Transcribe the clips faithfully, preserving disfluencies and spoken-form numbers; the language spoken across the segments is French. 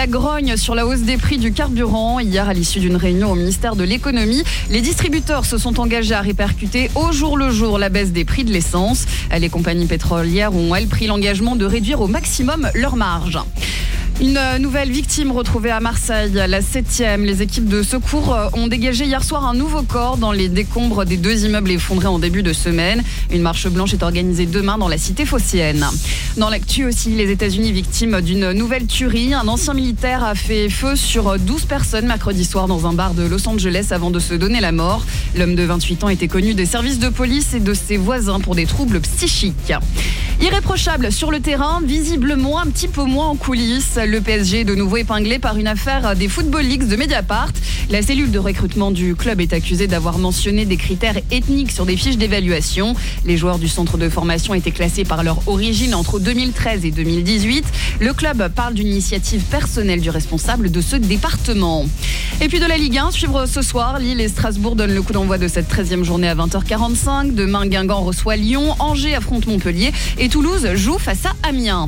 la grogne sur la hausse des prix du carburant. Hier, à l'issue d'une réunion au ministère de l'économie, les distributeurs se sont engagés à répercuter au jour le jour la baisse des prix de l'essence. Les compagnies pétrolières ont, elles, pris l'engagement de réduire au maximum leur marge. Une nouvelle victime retrouvée à Marseille, la septième. Les équipes de secours ont dégagé hier soir un nouveau corps dans les décombres des deux immeubles effondrés en début de semaine. Une marche blanche est organisée demain dans la cité phocéenne. Dans l'actu aussi, les États-Unis victimes d'une nouvelle tuerie. Un ancien militaire a fait feu sur douze personnes mercredi soir dans un bar de Los Angeles avant de se donner la mort. L'homme de vingt-huit ans était connu des services de police et de ses voisins pour des troubles psychiques. Irréprochable sur le terrain, visiblement un petit peu moins en coulisses. Le P S G est de nouveau épinglé par une affaire des Football Leagues de Mediapart. La cellule de recrutement du club est accusée d'avoir mentionné des critères ethniques sur des fiches d'évaluation. Les joueurs du centre de formation étaient classés par leur origine entre deux mille treize et deux mille dix-huit. Le club parle d'une initiative personnelle du responsable de ce département. Et puis de la Ligue un, suivre ce soir, Lille et Strasbourg donnent le coup d'envoi de cette treizième journée à vingt heures quarante-cinq. Demain, Guingamp reçoit Lyon, Angers affronte Montpellier et Toulouse joue face à Amiens.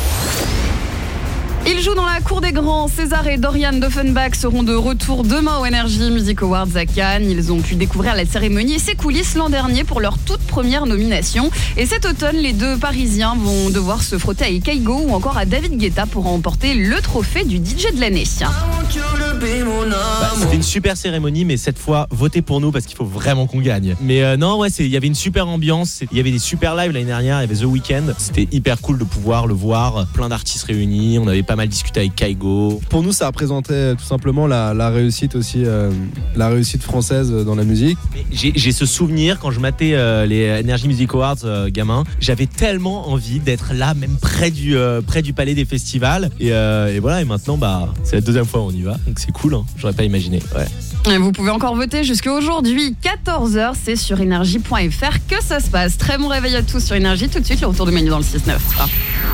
Ils jouent dans la cour des grands. César et Dorian Doffenbach seront de retour demain au Energy Music Awards à Cannes. Ils ont pu découvrir la cérémonie et ses coulisses l'an dernier pour leur toute première nomination. Et cet automne, les deux Parisiens vont devoir se frotter à Kaigo ou encore à David Guetta pour remporter le trophée du D J de l'année. Bah, c'était une super cérémonie, mais cette fois, votez pour nous parce qu'il faut vraiment qu'on gagne. Mais euh, non, ouais, il y avait une super ambiance. Il y avait des super lives l'année dernière. Il y avait The Weeknd. C'était hyper cool de pouvoir le voir. Plein d'artistes réunis. On avait pas mal discuté avec Kaigo. Pour nous, ça représentait tout simplement la, la réussite aussi, euh, la réussite française dans la musique. Mais j'ai, j'ai ce souvenir quand je matais euh, les Energy Music Awards, euh, gamin. J'avais tellement envie d'être là, même près du euh, près du palais des festivals. Et, euh, et voilà. Et maintenant, bah, c'est la deuxième fois où on y va. Donc c'est cool. Hein. J'aurais pas imaginé. Ouais. Vous pouvez encore voter jusqu'à aujourd'hui, quatorze heures. C'est sur énergie point f r que ça se passe. Très bon réveil à tous sur Énergie. Tout de suite, le retour de Manu dans le six neuf. Ah.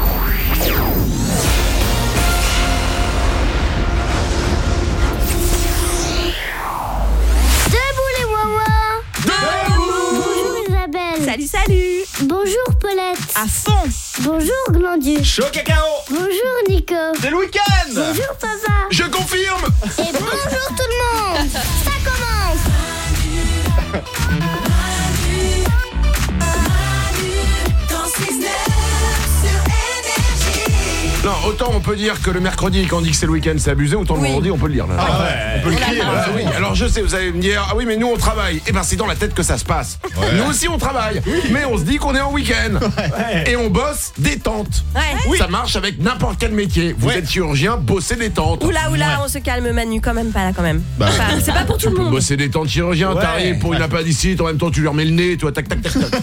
Salut, salut. Bonjour Paulette. À fond. Bonjour Glandu. Chaud cacao. Bonjour Nico. C'est le week-end. Bonjour papa. Je confirme. Et bonjour tout le monde. Ça commence. Non, autant on peut dire que le mercredi, quand on dit que c'est le week-end, c'est abusé, autant le Oui. vendredi, on peut le dire. Là. Ah ouais, on peut le crier. Là, oui. Alors je sais, vous allez me dire, ah oui, mais nous on travaille. Eh ben c'est dans la tête que ça se passe. Ouais. Nous aussi on travaille, mais on se dit qu'on est en week-end. Ouais. Et on bosse détente. Ouais. Oui. Ça marche avec n'importe quel métier. Vous ouais. êtes chirurgien, bossez détente. Oula, oula, ouais. On se calme Manu, quand même pas là, quand même. Bah, enfin, c'est pas pour tout le monde. Bosser détente, chirurgien, ouais. T'arrives pour une appendicite, en même temps tu lui remets le nez, tu vois, tac, tac, tac, tac.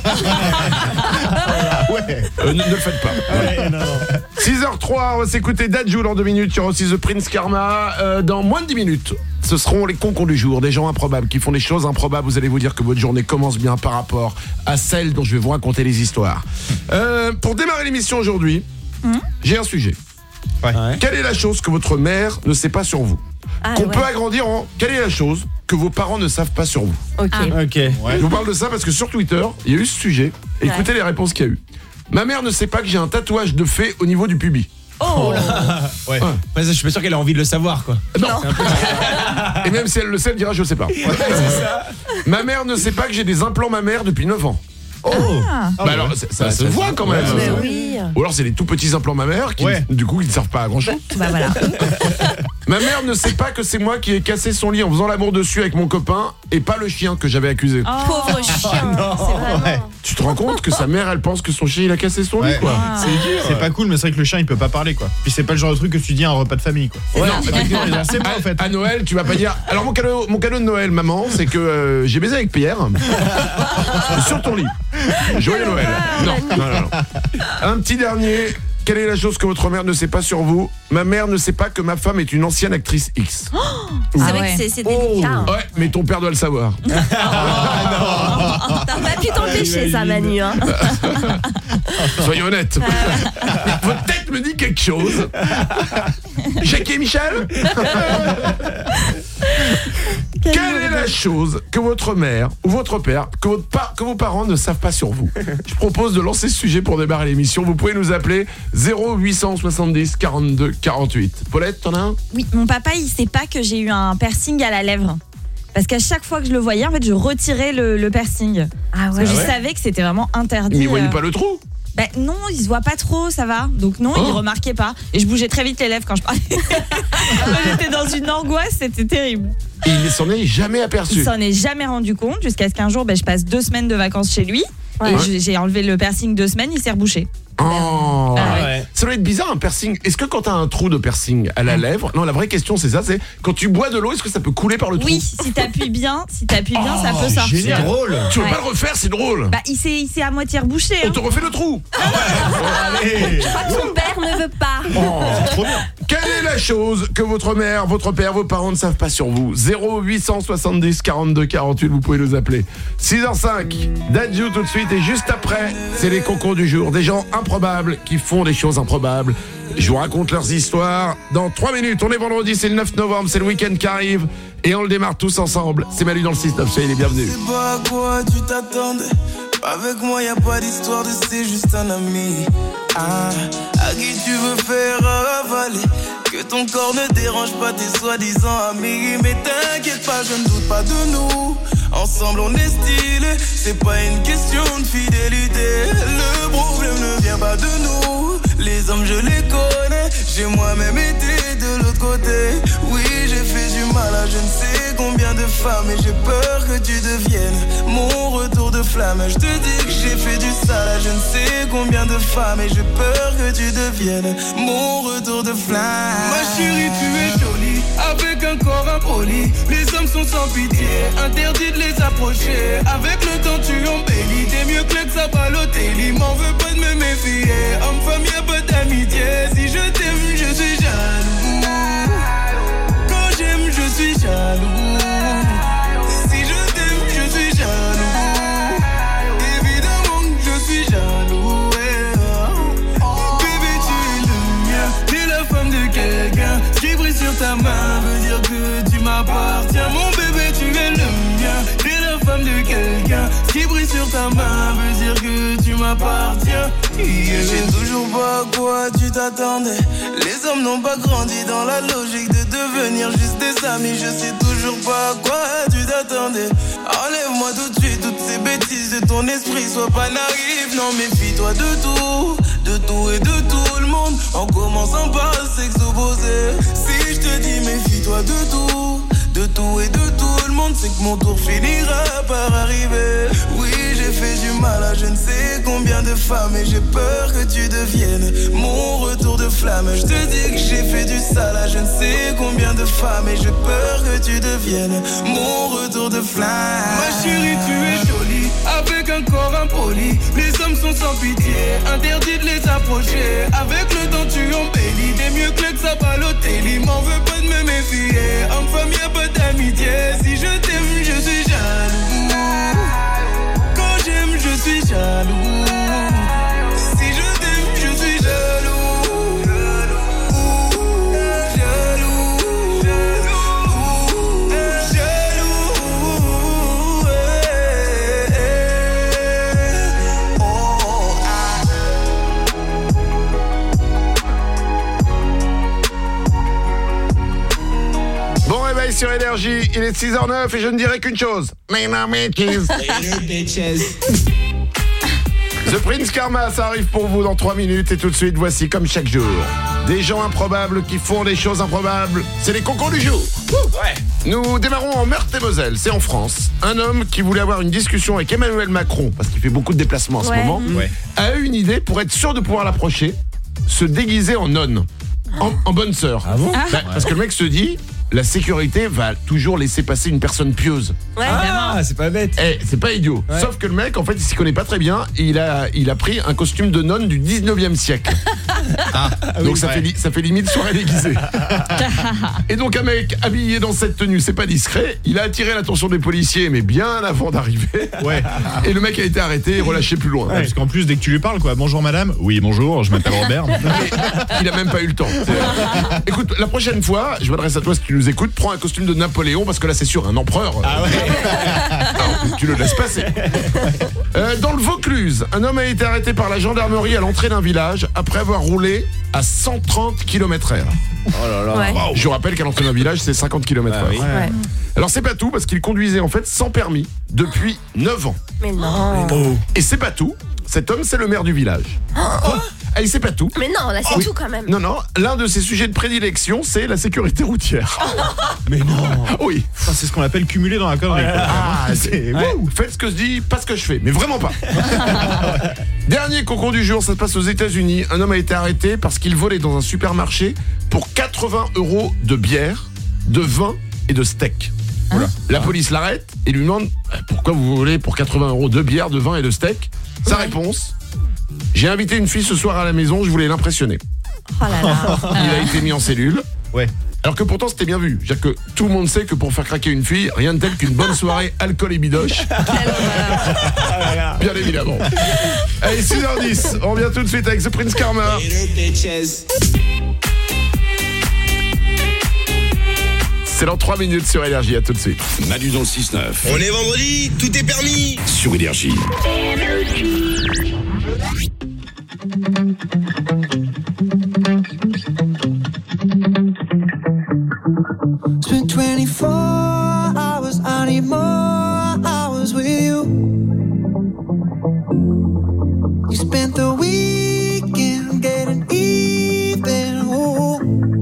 Ouais. Euh, ne, ne le faites pas. Ouais, non. six heures trois, on va s'écouter Dadju dans deux minutes. Il y aura aussi The Prince Karma euh, dans moins de dix minutes. Ce seront les concons du jour, des gens improbables qui font des choses improbables. Vous allez vous dire que votre journée commence bien par rapport à celle dont je vais vous raconter les histoires. Euh, pour démarrer l'émission aujourd'hui, mmh. j'ai un sujet. Ouais. Quelle est la chose que votre mère ne sait pas sur vous? Ah, Qu'on ouais. peut agrandir en quelle est la chose que vos parents ne savent pas sur vous? Ok. Ah. Okay. Ouais. Je vous parle de ça parce que sur Twitter, il y a eu ce sujet. Écoutez ouais. les réponses qu'il y a eu. Ma mère ne sait pas que j'ai un tatouage de fée au niveau du pubis. Oh là. Ouais. Ouais. Ouais, je suis pas sûr qu'elle a envie de le savoir, quoi. Non. Et même si elle le sait, elle dira je sais pas. Ouais, c'est ça. Ma mère ne sait pas que j'ai des implants mammaires depuis neuf ans. Oh. Ah. Bah alors ça, ça, ça se voit quand même. Mais oui. Ou alors c'est des tout petits implants mammaires qui ouais. du coup ils ne servent pas à grand chose. Bah voilà. Ma mère ne sait pas que c'est moi qui ai cassé son lit en faisant l'amour dessus avec mon copain et pas le chien que j'avais accusé. Oh. Pauvre chien. Oh, non. C'est vraiment... ouais. Tu te rends compte que sa mère elle pense que son chien il a cassé son ouais. lit quoi. Ah. C'est dur. C'est pas cool, mais c'est vrai que le chien il peut pas parler quoi. Puis c'est pas le genre de truc que tu dis à un repas de famille quoi. Ouais, non, c'est bon en fait. À Noël, tu vas pas dire alors mon cadeau mon cadeau de Noël maman, c'est que euh, j'ai baisé avec Pierre sur ton lit. Joyeux Noël. Non, non, non, non. Un petit dernier. Quelle est la chose que votre mère ne sait pas sur vous? Ma mère ne sait pas que ma femme est une ancienne actrice X. Oh, c'est ah vrai ouais. que c'est, c'est délicat. Oh. Ouais, mais ton père doit le savoir. Oh, non. T'as pas pu t'empêcher ça, Manu. Hein. Soyons honnêtes. Votre tête me dit quelque chose. Jackie et Michel. Quelle est la chose que votre mère ou votre père, que, votre pa- que vos parents ne savent pas sur vous? Je propose de lancer ce sujet pour démarrer l'émission. Vous pouvez nous appeler zéro huit cent soixante-dix quarante-deux quarante-huit. Paulette, t'en as un? Oui, mon papa, il sait pas que j'ai eu un piercing à la lèvre. Parce qu'à chaque fois que je le voyais, en fait, je retirais le, le piercing. Ah ouais. Parce que je Ah ouais savais que c'était vraiment interdit. Mais il voyait euh... pas le trou? Ben non, il se voit pas trop, ça va. Donc non, Oh. il remarquait pas. Et je bougeais très vite les lèvres quand je parlais. J'étais dans une angoisse, c'était terrible. Et il ne s'en est jamais aperçu. Il s'en est jamais rendu compte jusqu'à ce qu'un jour, ben, je passe deux semaines de vacances chez lui. Ouais. Et je- j'ai enlevé le piercing deux semaines, il s'est rebouché. Oh. Ah ouais. Ça doit être bizarre un piercing. Est-ce que quand t'as un trou de piercing à la lèvre, non, la vraie question c'est ça, c'est quand tu bois de l'eau, est-ce que ça peut couler par le trou? Oui, si t'appuies bien, si t'appuies bien, ça peut sortir. C'est drôle. Tu veux Ouais. pas le refaire, c'est drôle. Bah, il s'est, il s'est à moitié rebouché. On hein. te refait le trou. Je crois que son père ne veut pas. Oh, trop bien. Quelle est la chose que votre mère, votre père, vos parents ne savent pas sur vous? Zéro huit cent soixante-dix quarante-deux quarante-huit, vous pouvez nous appeler. six heures cinq, Dadju tout de suite, et juste après, c'est les concours du jour. Des gens improbables qui font des choses improbables. Je vous raconte leurs histoires dans trois minutes. On est vendredi, c'est le neuf novembre, c'est le week-end qui arrive, et on le démarre tous ensemble. C'est Manu dans le six neuf, soyez les bienvenus. C'est pas à quoi tu t'attendais. Avec moi y a pas d'histoire de c'est juste un ami. Ah, à qui tu veux faire avaler. Que ton corps ne dérange pas tes soi-disant amis. Mais t'inquiète pas, je ne doute pas de nous. Ensemble on est stylé. C'est pas une question de fidélité. Le problème ne vient pas de nous. Les hommes je les connais. J'ai moi-même été de l'autre côté. Oui, j'ai fait du mal à je ne sais combien de femmes. Et j'ai peur que tu deviennes mon retour de flamme. Je te dis que j'ai fait du sale à je ne sais combien de femmes. Et j'ai peur que tu deviennes mon retour de flamme. Ma chérie, tu es jolie, avec un corps impoli. Les hommes sont sans pitié, interdit de les approcher. Avec le temps tu embellis, t'es mieux que ça Balotelli. M'en veux pas de me méfier, homme-femme y'a pas d'amitié. Si je t'aime, je suis jaloux. Quand j'aime, je suis jaloux. Si je t'aime, je suis jaloux. Évidemment que je suis jaloux. Bébé, tu es le mien, t'es la femme de quelqu'un. Ce qui brille sur ta main veut dire que tu m'appartiens. Mon bébé, tu es le mien, t'es la femme de quelqu'un. Ce qui brille sur ta main veut dire que tu m'appartiens. Yeah. Je sais toujours pas à quoi tu t'attendais. Les hommes n'ont pas grandi dans la logique de devenir juste des amis. Je sais toujours pas à quoi tu t'attendais. Enlève-moi tout de suite toutes ces bêtises de ton esprit. Sois pas naïf, non méfie-toi de tout. De tout et de tout le monde. En commençant par le sexe opposé. Si je te dis méfie-toi de tout. De tout et de tout le monde, c'est que mon tour finira par arriver. Oui, j'ai fait du mal à je ne sais combien de femmes. Et j'ai peur que tu deviennes mon retour de flamme. Je te dis que j'ai fait du sale à je ne sais combien de femmes. Et j'ai peur que tu deviennes mon retour de flamme. Ma chérie, tu es jolie, avec un corps impoli. Les hommes sont sans pitié, interdit de les approcher. Avec le temps tu embellis, t'es mieux que ça Balotelli. M'en veux pas de me méfier, homme-femme y'a pas d'amitié. Si je t'aime, je suis jaloux. Quand j'aime, je suis jaloux. Si je t'aime, je suis jaloux. Jaloux, jaloux, jaloux, jaloux. Eh, eh, oh, ah. Bon réveil sur Énergie, il est six heures neuf et je ne dirai qu'une chose. Mais non, mais The Prince Karma, ça arrive pour vous dans trois minutes et tout de suite, voici comme chaque jour. Des gens improbables qui font des choses improbables, c'est les concours du jour. Ouais. Nous démarrons en Meurthe-et-Moselle, c'est en France. Un homme qui voulait avoir une discussion avec Emmanuel Macron, parce qu'il fait beaucoup de déplacements en ce Ouais. moment, Ouais. a eu une idée pour être sûr de pouvoir l'approcher, se déguiser en nonne, en, en bonne sœur. Ah bon? Bah, parce que le mec se dit, la sécurité va toujours laisser passer une personne pieuse. Ouais, Ah, c'est pas bête. Eh, c'est pas idiot. Ouais. Sauf que le mec, en fait, il s'y connaît pas très bien. Et il a, il a pris un costume de nonne du dix-neuvième siècle. Ah, donc oui, ça, ouais. fait li- ça fait limite soirée déguisée. Et donc un mec habillé dans cette tenue, c'est pas discret. Il a attiré l'attention des policiers, mais bien avant d'arriver. Ouais. Et le mec a été arrêté et relâché plus loin. Ouais, parce qu'en plus, dès que tu lui parles, quoi, bonjour madame. Oui, bonjour, je m'appelle Robert. Il a même pas eu le temps. Écoute, la prochaine fois, je m'adresse à toi si tu nous écoutes, prends un costume de Napoléon parce que là c'est sûr, un empereur. Ah ouais. Alors, tu le laisses passer. Euh, dans le Vaucluse, un homme a été arrêté par la gendarmerie à l'entrée d'un village après avoir roulé à cent trente kilomètres heure. Oh là là. Ouais. Wow. Je vous rappelle qu'à l'entrée d'un village, c'est cinquante kilomètres heure. Ah oui. Ouais. Alors c'est pas tout parce qu'il conduisait en fait sans permis depuis neuf ans. Mais non. Oh. Et c'est pas tout, cet homme c'est le maire du village. Oh. Ah, et c'est pas tout. Mais non, là c'est Oui. tout quand même. Non, non, l'un de ses sujets de prédilection, c'est la sécurité routière. Mais non. Oui. Ça, c'est ce qu'on appelle cumuler dans la connerie. quoi. Ah, c'est Ouais. wouh, faites ce que je dis, pas ce que je fais, mais vraiment pas. Dernier concours du jour, ça se passe aux États-Unis. Un homme a été arrêté parce qu'il volait dans un supermarché pour quatre-vingts euros de bière, de vin et de steak. Voilà. La police l'arrête et lui demande pourquoi vous volez pour quatre-vingts euros de bière, de vin et de steak. Sa réponse: j'ai invité une fille ce soir à la maison, je voulais l'impressionner. Oh là là. Il a été mis en cellule. Ouais. Alors que pourtant c'était bien vu. C'est-à-dire que tout le monde sait que pour faire craquer une fille, rien de tel qu'une bonne soirée alcool et bidoche. Bien évidemment. Allez, six heures dix, on revient tout de suite avec The Prince Karma. C'est dans trois minutes sur Énergie, à tout de suite. Manu dans le six neuf. On est vendredi, tout est permis sur Énergie. It's been twenty-four hours, I need more hours with you. You spent the weekend getting even, ooh.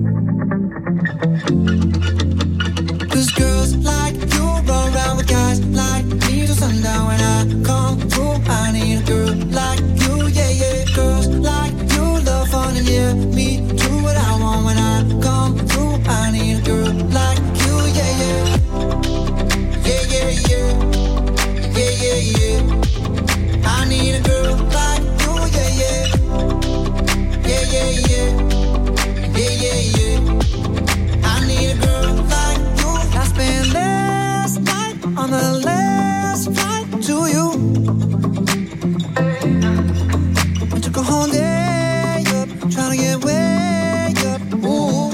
'Cause girls like you run around with guys like me till sundown. When I come through, I need a girl like you, yeah, yeah. Girls like you love fun and yeah, me do what I want. When I come through, I need a girl like you, yeah, yeah. Yeah, yeah, yeah. Yeah, yeah, yeah. I need a girl like you, yeah, yeah. Yeah, yeah, yeah. Yeah, yeah, yeah. I need a girl like you. I spent last night on the last flight to you. I took a whole day up, trying to get way up. Ooh.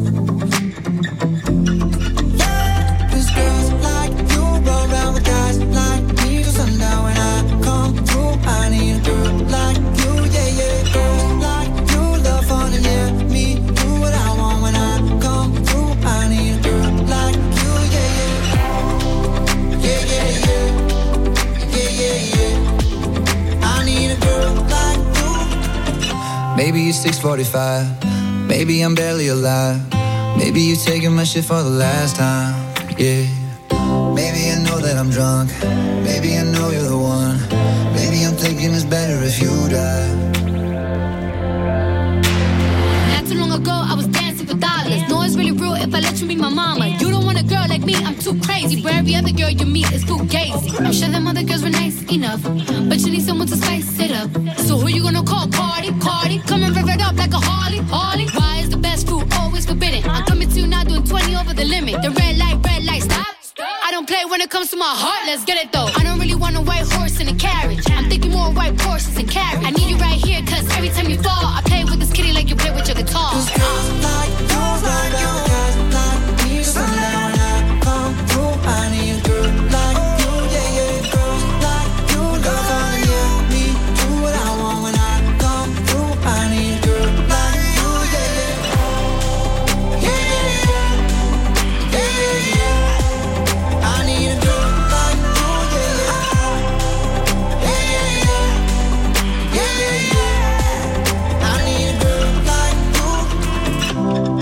Yeah, 'cause girls like you run around with guys like me till sundown. When I come through, I need a girl like you, yeah, yeah. Girls like you love fun and yeah, me do what I want. When I come through, I need a girl like you, yeah, yeah. Yeah, yeah, yeah. Yeah, yeah, yeah. I need a girl like you. Maybe it's six forty-five. Maybe I'm barely alive. Maybe you're taking my shit for the last time. Yeah. Maybe I know that I'm drunk. Maybe I know you're the one. Maybe I'm thinking it's better if you die. Not too long ago, I was dancing for dollars. No, it's really real if I let you be my mama. You don't want a girl like me, I'm too crazy. But every other girl you meet is too gazy. I'm sure them other girls were nice enough, but you need someone to spice it up. So who you gonna call? Cardi, Cardi. Come and rev it up like a Harley, Harley. Why is the best food always forbidden? I'm coming to you now doing twenty over the limit. The red light, red light, stop. I don't play when it comes to my heart, let's get it though. I don't really want a white horse in a carriage. I'm thinking more white horses and carriage. I need you right here, cause every time you fall, I play with this kitty like you play with your guitar. Cause girls like you, like you, guys like me till sundown. When I come through, I need a girl like you, yeah, yeah. Girls like you, love fun, yeah, me do what I want. When I come through, I need a girl like you, yeah, yeah. Yeah, yeah, yeah. Yeah, yeah, yeah. I need a girl like you, yeah, yeah. Yeah, yeah, yeah. Yeah, yeah, yeah. I need a girl like you.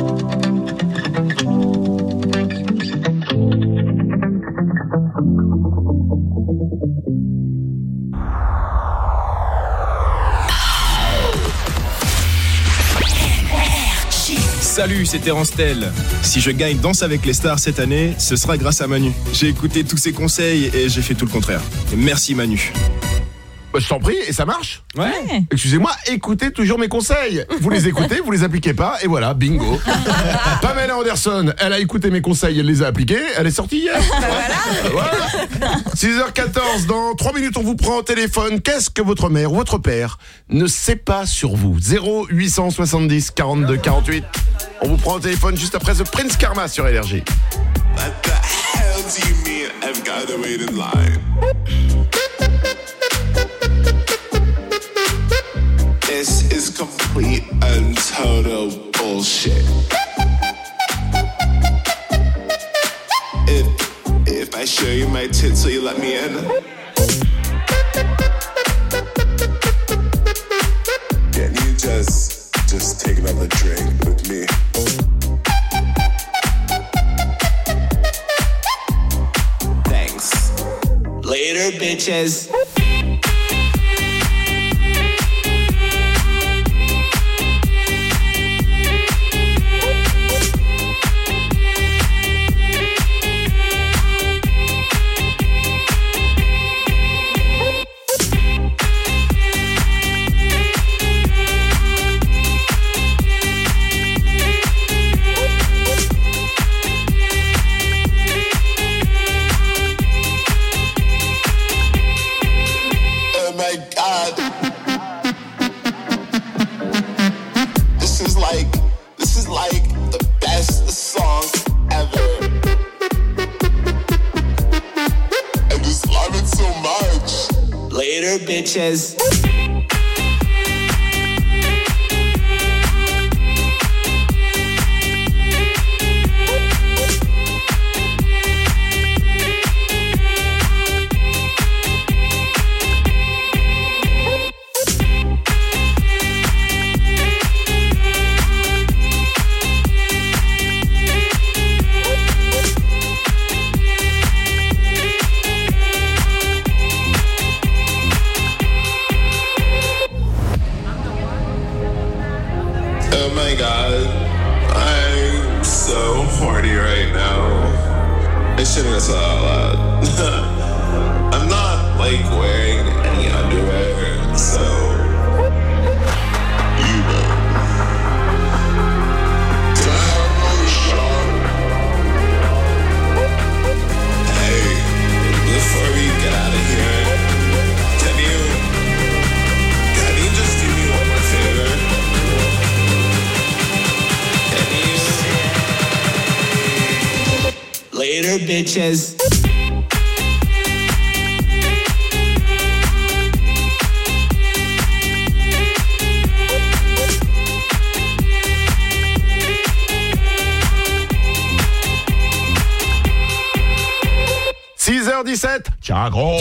Salut, c'est Terence Tell. Si je gagne Danse avec les stars cette année, ce sera grâce à Manu. J'ai écouté tous ses conseils et j'ai fait tout le contraire. Et merci Manu. Bah, je t'en prie, et ça marche ? Ouais. Excusez-moi, écoutez toujours mes conseils. Vous les écoutez, vous les appliquez pas, et voilà, bingo. Pamela Anderson, elle a écouté mes conseils, elle les a appliqués, elle est sortie hier. Bah voilà. Voilà. six heures quatorze, dans trois minutes, on vous prend au téléphone. Qu'est-ce que votre mère ou votre père ne sait pas sur vous ? zéro huit cent soixante-dix quarante-deux quarante-huit. On vous prend au téléphone juste après The Prince Karma sur Énergie. What the hell do you mean I've got to wait in line? This is complete and total bullshit. If, if I show you my tits, will you let me in? Can you just, just take another drink with me? Thanks. Later, bitches. Bitches. Bitches. six heures dix-sept. Tiens gros.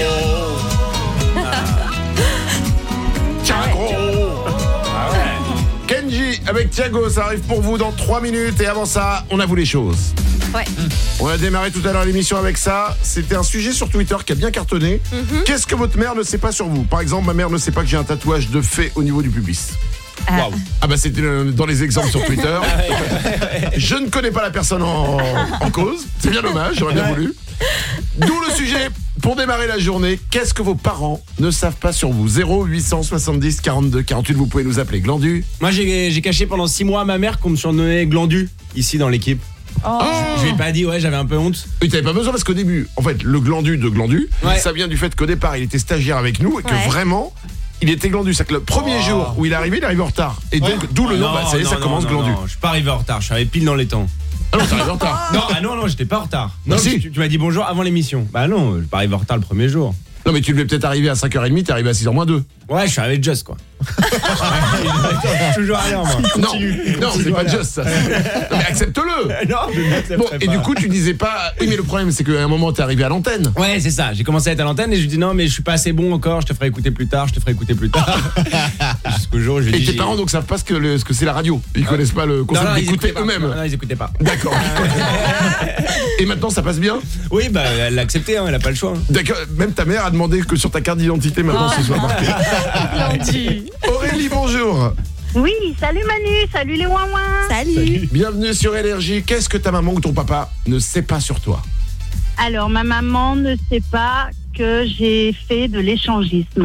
Tiens gros. Ah ouais. Kenji avec Thiago, ça arrive pour vous dans trois minutes. Et avant ça, on avoue les choses. Ouais. On a démarré tout à l'heure l'émission avec ça. C'était un sujet sur Twitter qui a bien cartonné. Mm-hmm. Qu'est-ce que votre mère ne sait pas sur vous ? Par exemple, ma mère ne sait pas que j'ai un tatouage de fée au niveau du pubis. Ah. Wow. Ah bah c'était dans les exemples sur Twitter. Je ne connais pas la personne en, en cause. C'est bien dommage, j'aurais bien voulu. D'où le sujet pour démarrer la journée. Qu'est-ce que vos parents ne savent pas sur vous ? zéro huit cent soixante-dix quarante-deux quarante-huit. Vous pouvez nous appeler Glandu. Moi j'ai, j'ai caché pendant six mois à ma mère qu'on me surnommait Glandu ici dans l'équipe. Oh. Je, je lui ai pas dit, ouais, j'avais un peu honte. Et t'avais pas besoin parce qu'au début, en fait, le Glandu de Glandu, ouais. ça vient du fait qu'au départ, il était stagiaire avec nous et que ouais. vraiment, il était Glandu. C'est que le premier oh. jour où il est arrivé, il est arrivé en retard. Et donc, ouais. d'où le nom, non, bah, ça y est, non, ça non, commence non, Glandu. Non, je suis pas arrivé en retard, je suis arrivé pile dans les temps. Ah non, t'es arrivé en retard. Non, ah non, non, j'étais pas en retard. Non, non si. tu, tu m'as dit bonjour avant l'émission. Bah non, je suis pas arrivé en retard le premier jour. Non, mais tu devais peut-être arriver à cinq heures trente, t'es arrivé à six heures moins deux. Ouais, je suis arrivé just quoi. Toujours à l'heure, moi. Non, non, c'est pas just ça. Non, mais accepte-le. Non, je n'accepterai bon, pas. et du coup, tu disais pas. Oui, mais le problème, c'est qu'à un moment, t'es arrivé à l'antenne. Ouais, c'est ça. J'ai commencé à être à l'antenne et je lui dis non, mais je suis pas assez bon encore. Je te ferai écouter plus tard. Je te ferai écouter plus tard. Jusqu'au jour où je lui dis. Et tes parents donc savent pas ce que, le, ce que c'est la radio. Ils ah. connaissent pas le concept d'écouter eux-mêmes. Non, non, ils écoutaient pas. D'accord. Et maintenant, ça passe bien ? Oui, bah elle l'a accepté. Hein, elle a pas le choix. Hein. D'accord. Même ta mère a demandé que sur ta carte d'identité maintenant oh. ce soit marqué. Aurélie, bonjour. Oui, salut Manu, salut les ouin-ouin. Salut. Salut. Bienvenue sur Énergie. Qu'est-ce que ta maman ou ton papa ne sait pas sur toi ? Alors, ma maman ne sait pas que j'ai fait de l'échangisme.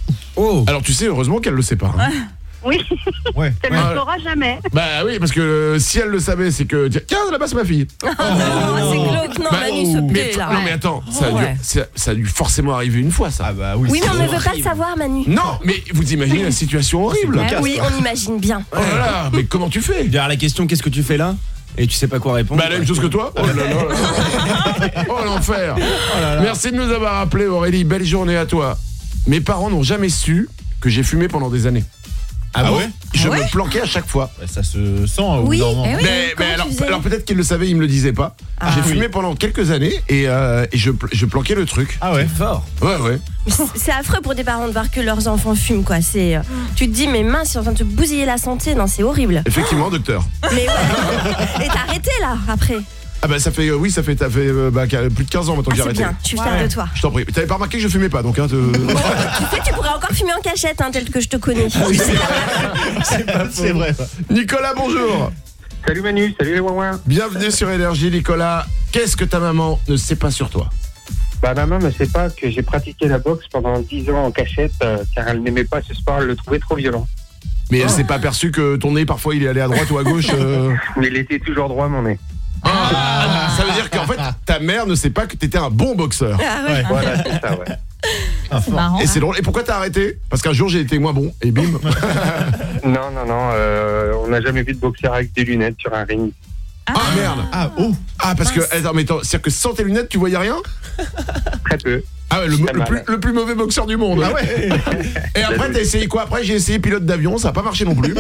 Oh. Alors tu sais, heureusement qu'elle le sait pas. Hein. Oui, ouais. elle ne le saura jamais. Bah oui, parce que euh, si elle le savait, c'est que tiens, là-bas c'est ma fille. Oh, c'est glauque, non, Bah, Manu, se mais, plaît, là. non mais attends, ça a, dû, Ouais. ça, ça a dû forcément arriver une fois ça. Ah bah oui. Oui, mais on ne veut pas horrible. savoir, Manu. Non, mais vous imaginez la situation horrible. Ah, oui, on imagine bien. Oh là là, mais comment tu fais? Derrière la question, qu'est-ce que tu fais là? Et tu sais pas quoi répondre. Bah la même chose que toi. Oh là là. Oh l'enfer. Oh là là. Merci de nous avoir appelé Aurélie, belle journée à toi. Mes parents n'ont jamais su que j'ai fumé pendant des années. Ah, ah ouais? Je ah ouais me planquais à chaque fois. Bah, ça se sent au oui, bout d'un moment. eh oui, mais, mais alors, faisais alors peut-être qu'ils le savaient, ils me le disaient pas. Ah, j'ai oui. fumé pendant quelques années et, euh, et je, je planquais le truc. Ah ouais, fort. Ouais ouais. C'est affreux pour des parents de voir que leurs enfants fument, quoi. C'est, euh, tu te dis, mais mince, c'est en train de te bousiller la santé. Non, c'est horrible. Effectivement, docteur. Mais ouais. Et t'as arrêté, là, après. Ah bah ça fait euh, oui ça fait, ça fait euh, bah, plus de quinze ans maintenant Ah, que j'ai c'est arrêté. bien, je suis fière Ouais. de toi. Je t'en prie. T'avais pas remarqué que je fumais pas donc hein, te... Tu sais, tu pourrais encore fumer en cachette, hein, tel que je te connais. C'est pas faux. C'est vrai. Nicolas, bonjour. Salut Manu, salut les ouin-ouin. Bienvenue sur Énergie, Nicolas. Qu'est-ce que ta maman ne sait pas sur toi? Bah maman ne sait pas que j'ai pratiqué la boxe pendant dix ans en cachette euh, car elle n'aimait pas ce sport, elle le trouvait trop violent. Mais elle s'est pas aperçue que ton nez parfois il est allé à droite ou à gauche euh... Mais il était toujours droit mon nez. Ah, ça veut dire qu'en fait ta mère ne sait pas que t'étais un bon boxeur. Ah ouais. Voilà, c'est ça, ouais. C'est marrant. Et c'est drôle. Et pourquoi t'as arrêté? Parce qu'un jour j'ai été moins bon et bim. Non, non, non, euh, on n'a jamais vu de boxeur avec des lunettes sur un ring. Ah, merde. Ah oh. Ah parce que attends, mais attends, c'est-à-dire que sans tes lunettes tu voyais rien? Très peu. Ah ouais, le, Très le mal. plus, le plus mauvais boxeur du monde. Ah ouais. Et après t'as essayé quoi? Après j'ai essayé pilote d'avion, ça a pas marché non plus.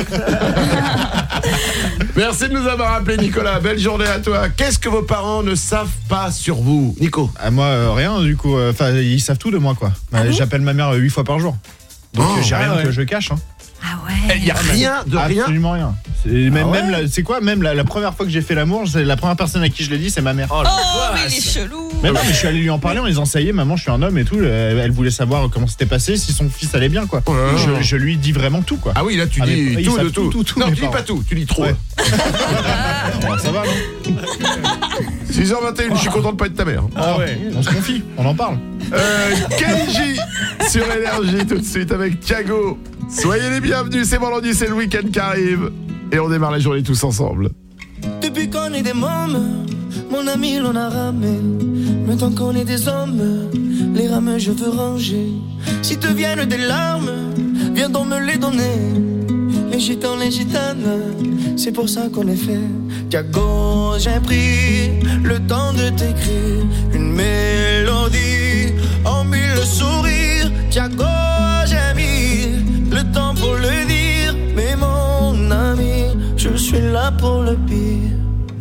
Merci de nous avoir appelé Nicolas, belle journée à toi. Qu'est-ce que vos parents ne savent pas sur vous, Nico? Ah, moi euh, rien du coup. Enfin euh, ils savent tout de moi quoi. Ah oui J'appelle ma mère huit fois par jour. Donc Oh, euh, j'ai ah rien ouais. que je cache. Hein. Ah ouais. Il y a rien de rien. Absolument rien. C'est même, Ah ouais même la- c'est quoi même la, la première fois que j'ai fait l'amour, c'est la première personne à qui je l'ai dit, c'est ma mère. Oh, mais il est chelou. Mais non, mais je suis allé lui en parler en disant ça y est, maman, je suis un homme et tout. Elle, elle voulait savoir comment c'était passé, si son fils allait bien quoi. Oh là là. Je, je lui dis vraiment tout quoi. Ah oui, là tu Ah, dis mais ils tout savent de tout. tout, tout, non, mes tu dis parents. pas tout, tu dis trop. Ouais. Ah, ça va non? six heures vingt et une, je suis content de pas être ta mère. Ah ouais, on se confie, on en parle. Euh, Kenji sur Énergie tout de suite avec Thiago. Soyez les bienvenus, c'est vendredi, c'est le week-end qui arrive. Et on démarre la journée tous ensemble. Depuis qu'on est des mômes, mon ami l'on a ramé. Maintenant qu'on est des hommes, les rames je veux ranger. Si te viennent des larmes, viens donc me les donner. Les gitans, les gitanes, c'est pour ça qu'on est fait. Thiago, j'ai pris le temps de t'écrire une mélodie en mille sourires. Thiago, j'ai mis le temps pour le dire. Mais mon ami, je suis là pour le pire.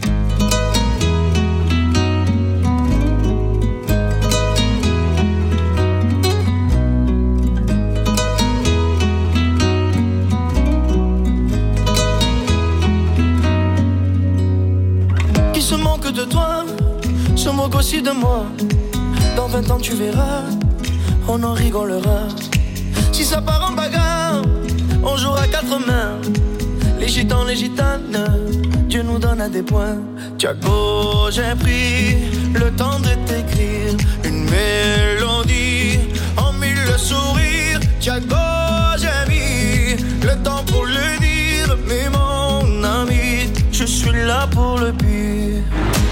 Qui se moque de toi, se moque aussi de moi. Dans vingt ans tu verras, on en rigolera. Si ça part en bagarre, on jouera quatre mains. Les gitans, les gitanes, Dieu nous donne à des points. Thiago, j'ai pris le temps de t'écrire une mélodie en mille sourires. Thiago, j'ai mis le temps pour le dire. Mais mon ami, je suis là pour le pire.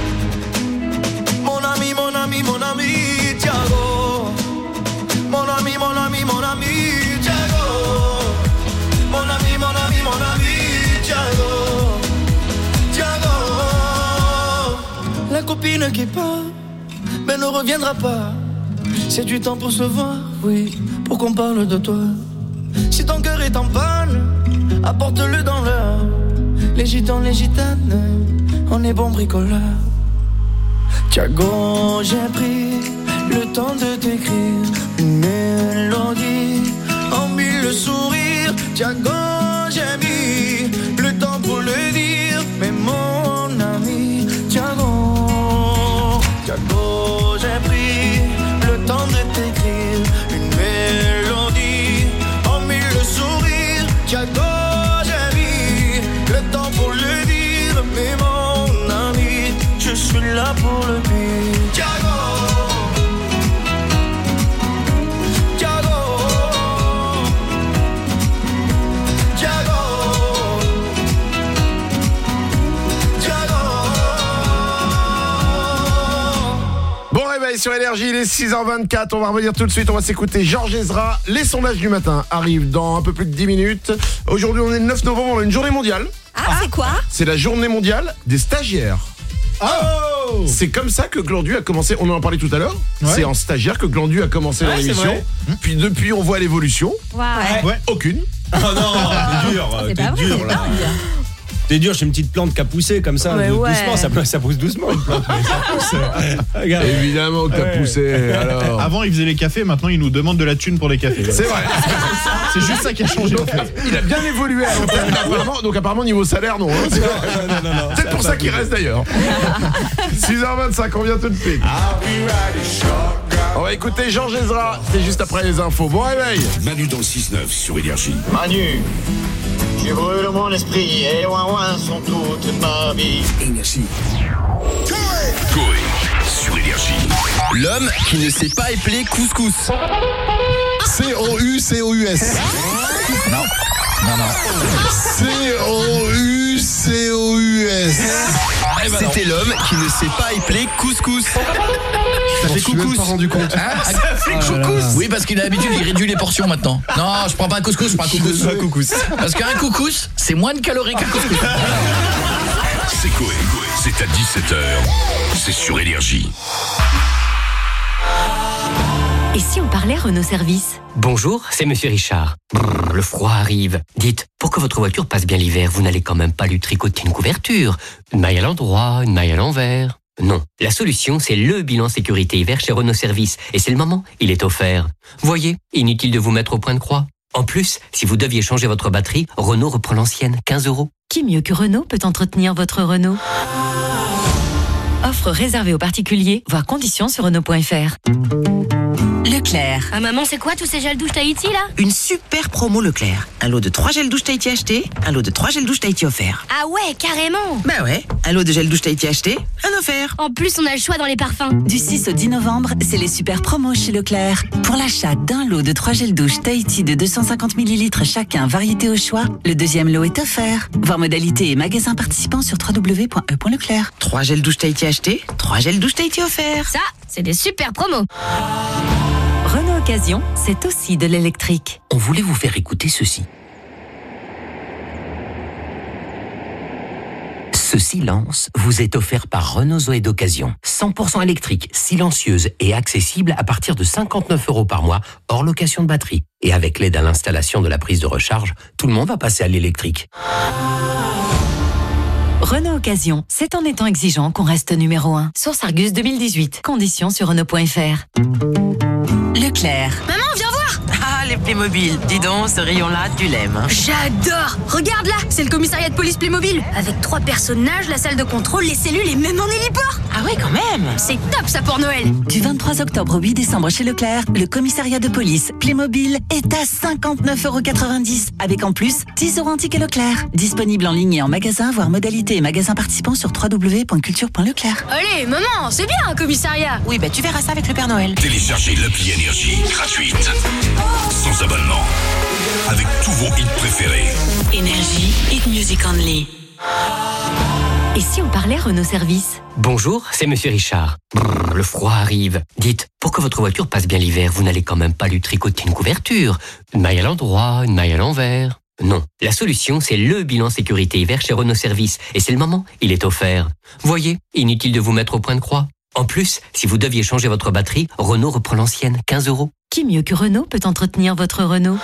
Mon ami, mon ami, mon ami, Thiago. Mon ami, mon ami, mon ami, Thiago. Mon ami, mon ami, mon ami, Thiago. Thiago. La copine qui part, mais ne reviendra pas. C'est du temps pour se voir, oui, pour qu'on parle de toi. Si ton cœur est en panne, apporte-le dans l'heure. Les gitans, les gitanes, on est bons bricoleurs. Thiago, j'ai pris le temps de t'écrire une mélodie en mille sourires. Thiago, j'ai mis le temps pour le dire. Mais mon ami, Thiago, Thiago, j'ai pris le temps de t'écrire une mélodie en mille sourires. Thiago, j'ai mis le temps pour le dire. Mais mon ami, je suis là pour le pire. Thiago, Thiago, sur Énergie, il est six heures vingt-quatre. On va revenir tout de suite. On va s'écouter Georges Ezra. Les sondages du matin arrivent dans un peu plus de dix minutes. Aujourd'hui, on est le neuf novembre. On a une journée mondiale. Ah, c'est quoi? C'est la journée mondiale des stagiaires. Oh, c'est comme ça que Glandu a commencé. On en a parlé tout à l'heure. Ouais. C'est en stagiaire que Glandu a commencé ouais, dans l'émission. Puis depuis, on voit l'évolution. Ouais. Ouais. Aucune. Oh non, t'es dur. C'est t'es pas vrai, dur c'est là. dingue. T'es dur, j'ai une petite plante qui a poussé comme ça, ouais, doucement, ouais. Ça, ça pousse doucement une plante, mais ça pousse. Regarde. Évidemment que t'as ouais. poussé. Alors. Avant, il faisait les cafés, maintenant, il nous demande de la thune pour les cafés. C'est vrai. C'est juste ça qui a changé. En fait. Il a bien évolué. Donc apparemment, donc apparemment niveau salaire, non. Hein, non, non, non, non peut-être pour ça qu'il reste d'ailleurs. six heures vingt-cinq, on vient tout de suite. On va écouter Georges Ezra. C'est juste après les infos. Bon réveil. Manu dans le six neuf sur Énergie. Manu. Tu brûles mon esprit et les ouin-ouin sont toute ma vie. Énergie. Coé sur Énergie. L'homme qui ne sait pas épeler couscous. C O U C O U S. Non, non, non. C O U C O U S. C'était l'homme qui ne sait pas épeler couscous. Ça fait coucous. Pas rendu compte. Hein ça fait oh couscous. Oui, parce qu'il a l'habitude, il réduit les portions maintenant. Non, je prends pas un couscous, je prends un couscous. Un couscous. Parce qu'un couscous, c'est moins de calories qu'un couscous. C'est Coé. C'est à dix-sept heures. C'est sur Énergie. Et si on parlait Renault Service? Bonjour, c'est Monsieur Richard. Brrr, le froid arrive. Dites, pour que votre voiture passe bien l'hiver, vous n'allez quand même pas lui tricoter une couverture, une maille à l'endroit, une maille à l'envers. Non, la solution, c'est le bilan sécurité hiver chez Renault Service. Et c'est le moment, il est offert. Voyez, inutile de vous mettre au point de croix. En plus, si vous deviez changer votre batterie, Renault reprend l'ancienne, quinze euros. Qui mieux que Renault peut entretenir votre Renault? Offre réservée aux particuliers, voir conditions sur Renault point F R. Leclerc. Ah maman, c'est quoi tous ces gels douche Tahiti là? Une super promo Leclerc. Un lot de trois gels douche Tahiti achetés, un lot de trois gels douche Tahiti offerts. Ah ouais, carrément. Bah ouais, un lot de gel douche Tahiti acheté, un offert. En plus, on a le choix dans les parfums. Du six au dix novembre, c'est les super promos chez Leclerc. Pour l'achat d'un lot de trois gels douche Tahiti de deux cent cinquante millilitres chacun, variété au choix, le deuxième lot est offert. Voir modalités et magasins participants sur w w w point e point leclerc. trois gels douche Tahiti achetés, trois gels douche Tahiti offerts. Ça, c'est des super promos. Renault Occasion, c'est aussi de l'électrique. On voulait vous faire écouter ceci. Ce silence vous est offert par Renault Zoé d'occasion. cent pour cent électrique, silencieuse et accessible à partir de cinquante-neuf euros par mois, hors location de batterie. Et avec l'aide à l'installation de la prise de recharge, tout le monde va passer à l'électrique. Renault Occasion, c'est en étant exigeant qu'on reste numéro un. Source Argus deux mille dix-huit. Conditions sur Renault point F R. Leclerc. Maman, viens voir. Ah, les Playmobil. Dis donc, ce rayon-là, tu l'aimes. J'adore. Regarde là, c'est le commissariat de police Playmobil. Avec trois personnages, la salle de contrôle, les cellules et même en héliport. Ah ouais, quand même. C'est top ça pour Noël. Du vingt-trois octobre au huit décembre chez Leclerc, le commissariat de police Playmobil est à cinquante-neuf euros quatre-vingt-dix. Avec en plus dix euros en ticket Leclerc. Disponible en ligne et en magasin, voire modalité et magasins participants sur w w w point culture point leclerc. Allez, maman, c'est bien un commissariat. Oui, bah tu verras ça avec le Père Noël. Téléchargez l'appli Énergie gratuite, sans abonnement, avec tous vos hits préférés. Énergie, hit music only. Et si on parlait Renault Service? Bonjour, c'est Monsieur Richard. Brrr, le froid arrive. Dites, pour que votre voiture passe bien l'hiver, vous n'allez quand même pas lui tricoter une couverture, une maille à l'endroit, une maille à l'envers. Non, la solution, c'est le bilan sécurité hiver chez Renault Service. Et c'est le moment, il est offert. Voyez, inutile de vous mettre au point de croix. En plus, si vous deviez changer votre batterie, Renault reprend l'ancienne, quinze euros. Qui mieux que Renault peut entretenir votre Renault?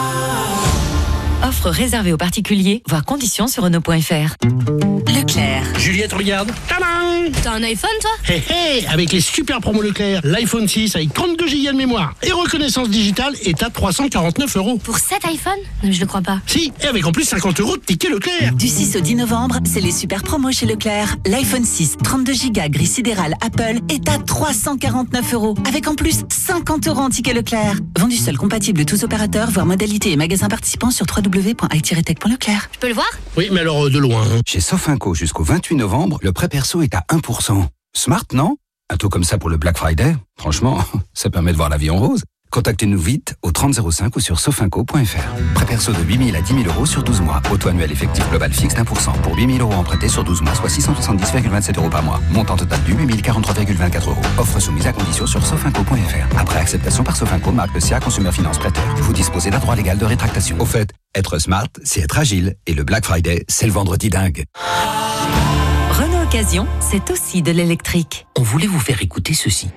Offre réservée aux particuliers, voir conditions sur Renault point F R. Leclerc. Juliette, regarde. Tadam! T'as un iPhone toi? Hé hé, avec les super promos Leclerc, l'iPhone six avec trente-deux gigas de mémoire et reconnaissance digitale est à trois cent quarante-neuf euros. Pour cet iPhone? Non, je le crois pas. Si, et avec en plus cinquante euros de ticket Leclerc. Du six au dix novembre, c'est les super promos chez Leclerc. L'iPhone six, trente-deux gigas gris sidéral Apple est à trois cent quarante-neuf euros. Avec en plus cinquante euros en ticket Leclerc. Vendu seul, compatible tous opérateurs, voire modalité et magasins participants sur w w w point i tiret tech point leclerc. Je peux le voir? Oui, mais alors de loin. Chez Sofinco jusqu'au vingt-huit novembre, le prêt perso est à un pour cent. Smart, non? Un taux comme ça pour le Black Friday, franchement, ça permet de voir la vie en rose. Contactez-nous vite au trente zéro cinq ou sur sofinco point f r. Prêt perso de huit mille à dix mille euros sur douze mois. Auto annuel effectif global fixe d'un pour cent. Pour huit mille euros empruntés sur douze mois, soit six cent soixante-dix virgule vingt-sept euros par mois. Montant total du huit mille quarante-trois virgule vingt-quatre euros. Offre soumise à condition sur sofinco point f r. Après acceptation par Sofinco, marque de C A Consumer Finance Prêteur. Vous disposez d'un droit légal de rétractation. Au fait, être smart, c'est être agile. Et le Black Friday, c'est le vendredi dingue. Renault Occasion, c'est aussi de l'électrique. On voulait vous faire écouter ceci.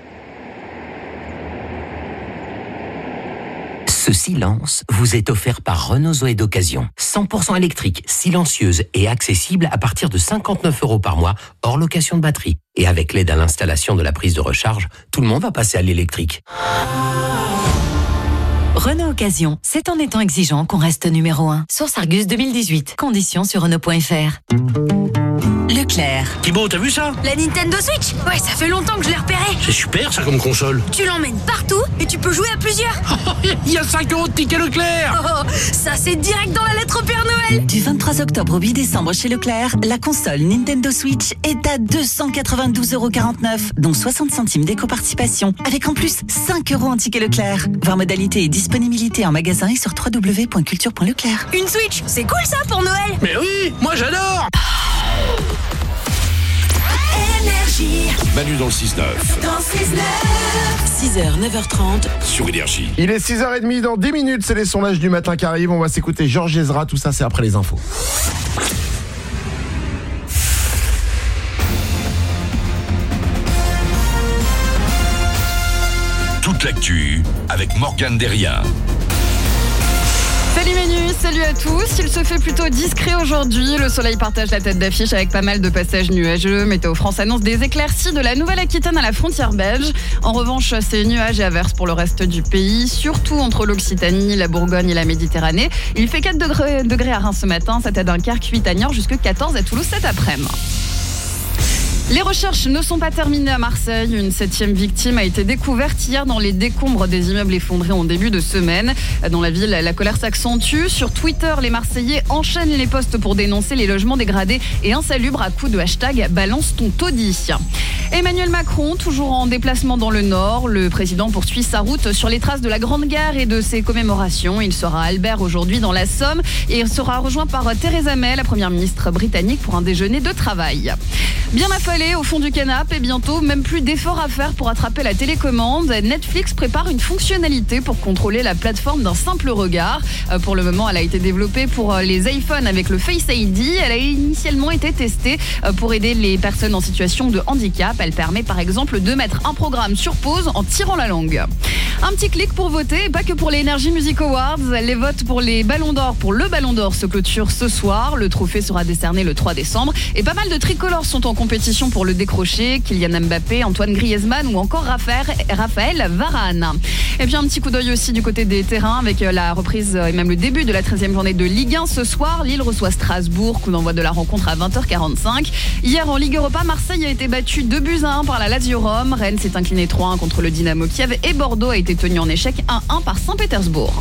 Ce silence vous est offert par Renault Zoé d'occasion. cent pour cent électrique, silencieuse et accessible à partir de cinquante-neuf euros par mois, hors location de batterie. Et avec l'aide à l'installation de la prise de recharge, tout le monde va passer à l'électrique. Renault Occasion, c'est en étant exigeant qu'on reste numéro un. Source Argus deux mille dix-huit. Conditions sur Renault point f r. Leclerc. Thibaut, t'as vu ça? La Nintendo Switch? Ouais, ça fait longtemps que je l'ai repérée. C'est super ça comme console. Tu l'emmènes partout et tu peux jouer à plusieurs. Il y a cinq euros de ticket Leclerc. Oh, ça c'est direct dans la lettre au Père Noël. Du vingt-trois octobre au huit décembre chez Leclerc, la console Nintendo Switch est à deux cent quatre-vingt-douze euros quarante-neuf, dont soixante centimes d'éco-participation, avec en plus cinq euros en ticket Leclerc. Voir modalité et disponibilité en magasin et sur w w w point culture point leclerc. Une Switch, c'est cool ça pour Noël. Mais oui, moi j'adore. Énergie. Manu dans le six neuf. Dans six neuf. six heures, neuf heures trente. Sur Énergie. Il est six heures trente, dans dix minutes, c'est les sondages du matin qui arrivent. On va s'écouter Georges Ezra, tout ça c'est après les infos. Toute l'actu avec Morgane Derrien. Salut Manu, salut à tous. Il se fait plutôt discret aujourd'hui. Le soleil partage la tête d'affiche avec pas mal de passages nuageux. Météo France annonce des éclaircies de la Nouvelle-Aquitaine à la frontière belge. En revanche, c'est nuages et averses pour le reste du pays, surtout entre l'Occitanie, la Bourgogne et la Méditerranée. Il fait quatre degrés, degrés à Reims ce matin, c'est à Dunkerque, huit à Niort, jusque quatorze à Toulouse cet après-midi. Les recherches ne sont pas terminées à Marseille. Une septième victime a été découverte hier dans les décombres des immeubles effondrés en début de semaine. Dans la ville, la colère s'accentue. Sur Twitter, les Marseillais enchaînent les posts pour dénoncer les logements dégradés et insalubres à coups de hashtag balance ton taudis. Emmanuel Macron, toujours en déplacement dans le Nord. Le président poursuit sa route sur les traces de la Grande Guerre et de ses commémorations. Il sera à Albert aujourd'hui dans la Somme et il sera rejoint par Theresa May, la première ministre britannique, pour un déjeuner de travail. Bien affalé au fond du canapé et bientôt même plus d'efforts à faire pour attraper la télécommande. Netflix prépare une fonctionnalité pour contrôler la plateforme d'un simple regard. Euh, pour le moment, elle a été développée pour les iPhones avec le Face I D. Elle a initialement été testée euh, pour aider les personnes en situation de handicap. Elle permet par exemple de mettre un programme sur pause en tirant la langue. Un petit clic pour voter, et pas que pour les Energy Music Awards. Les votes pour les Ballons d'Or, pour le Ballon d'Or se clôturent ce soir. Le trophée sera décerné le trois décembre. Et pas mal de tricolores sont en compétition pour le décrocher. Kylian Mbappé, Antoine Griezmann ou encore Raphaël, Raphaël Varane. Et puis un petit coup d'œil aussi du côté des terrains avec la reprise et même le début de la treizième journée de Ligue un ce soir. Lille reçoit Strasbourg, coup d'envoi de la rencontre à vingt heures quarante-cinq. Hier en Ligue Europa, Marseille a été battu deux buts à un par la Lazio Rome. Rennes s'est incliné trois à un contre le Dynamo Kiev et Bordeaux a été tenu en échec un à un par Saint-Pétersbourg.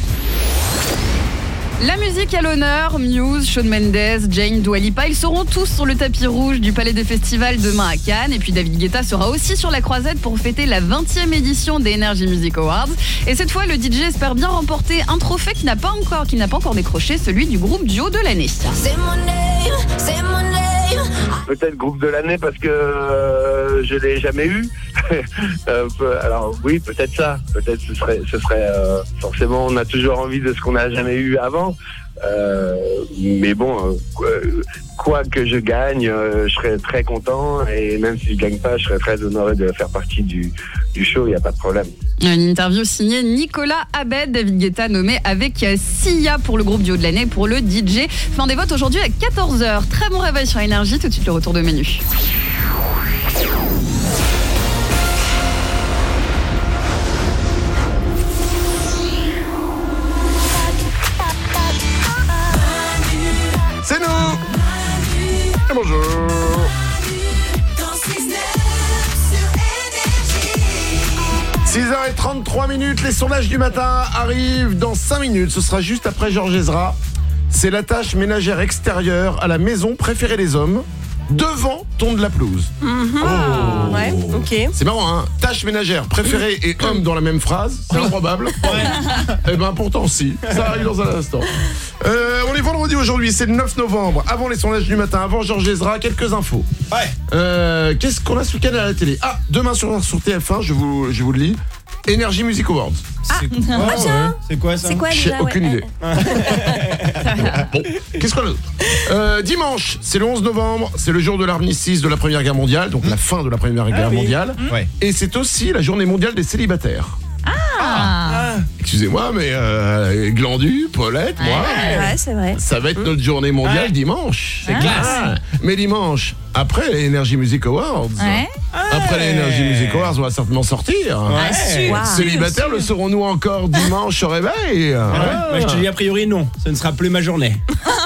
La musique à l'honneur, Muse, Shawn Mendes, Jane, Dua Lipa, ils seront tous sur le tapis rouge du Palais des Festivals demain à Cannes. Et puis David Guetta sera aussi sur la croisette pour fêter la vingtième édition des Energy Music Awards. Et cette fois, le D J espère bien remporter un trophée qui n'a pas encore, qui n'a pas encore décroché, celui du groupe duo de l'année. C'est mon name, c'est mon name. Peut-être groupe de l'année parce que euh, je l'ai jamais eu. euh, alors oui, peut-être ça. Peut-être ce serait, ce serait euh, forcément, on a toujours envie de ce qu'on n'a jamais eu avant. Euh, mais bon, euh, quoi, quoi que je gagne, euh, je serais très content. Et même si je gagne pas, je serais très honoré de faire partie du, du show. Il n'y a pas de problème. Une interview signée Nicolas Abed, David Guetta nommé avec Sia pour le groupe duo de l'année pour le D J. Fin des votes aujourd'hui à quatorze heures. Très bon réveil sur Énergie. Tout de suite le retour de Manu. C'est nous. Et bonjour. six heures trente-trois minutes, les sondages du matin arrivent dans cinq minutes. Ce sera juste après Georges Ezra. C'est la tâche ménagère extérieure à la maison préférée des hommes. devant ton de la pelouse. Mm-hmm. Oh. Ouais, ok. C'est marrant, hein. Tâche ménagère préférée et homme dans la même phrase, c'est improbable. Eh ben pourtant si, ça arrive dans un instant. Euh, on est vendredi aujourd'hui, c'est le neuf novembre. Avant les sondages du matin, avant Georges Ezra, quelques infos. Ouais. Euh, qu'est-ce qu'on a ce week-end à la télé? Ah, demain sur, sur T F un, je vous, je vous le lis. Energy Music Awards. C'est oh, ouais. C'est quoi ça? C'est quoi J'ai déjà, aucune ouais. idée. Bon, qu'est-ce qu'on a d'autre? euh, Dimanche, c'est le onze novembre, c'est le jour de l'armistice de la Première Guerre mondiale, donc la fin de la Première Guerre ah, oui. mondiale. Ouais. Et c'est aussi la journée mondiale des célibataires. Ah. Excusez-moi, mais euh, Glandu, Paulette, moi, Ouais, c'est vrai. ça va être notre journée mondiale Ouais. dimanche. C'est classe. Ah. Mais dimanche, après les Energy Music Awards, Ouais. après les Energy Music Awards, on va certainement sortir. Ah, sûr, Wow. Célibataires, le serons-nous encore dimanche au réveil? Ah ouais. Ah. Moi, je te dis a priori non, ce ne sera plus ma journée.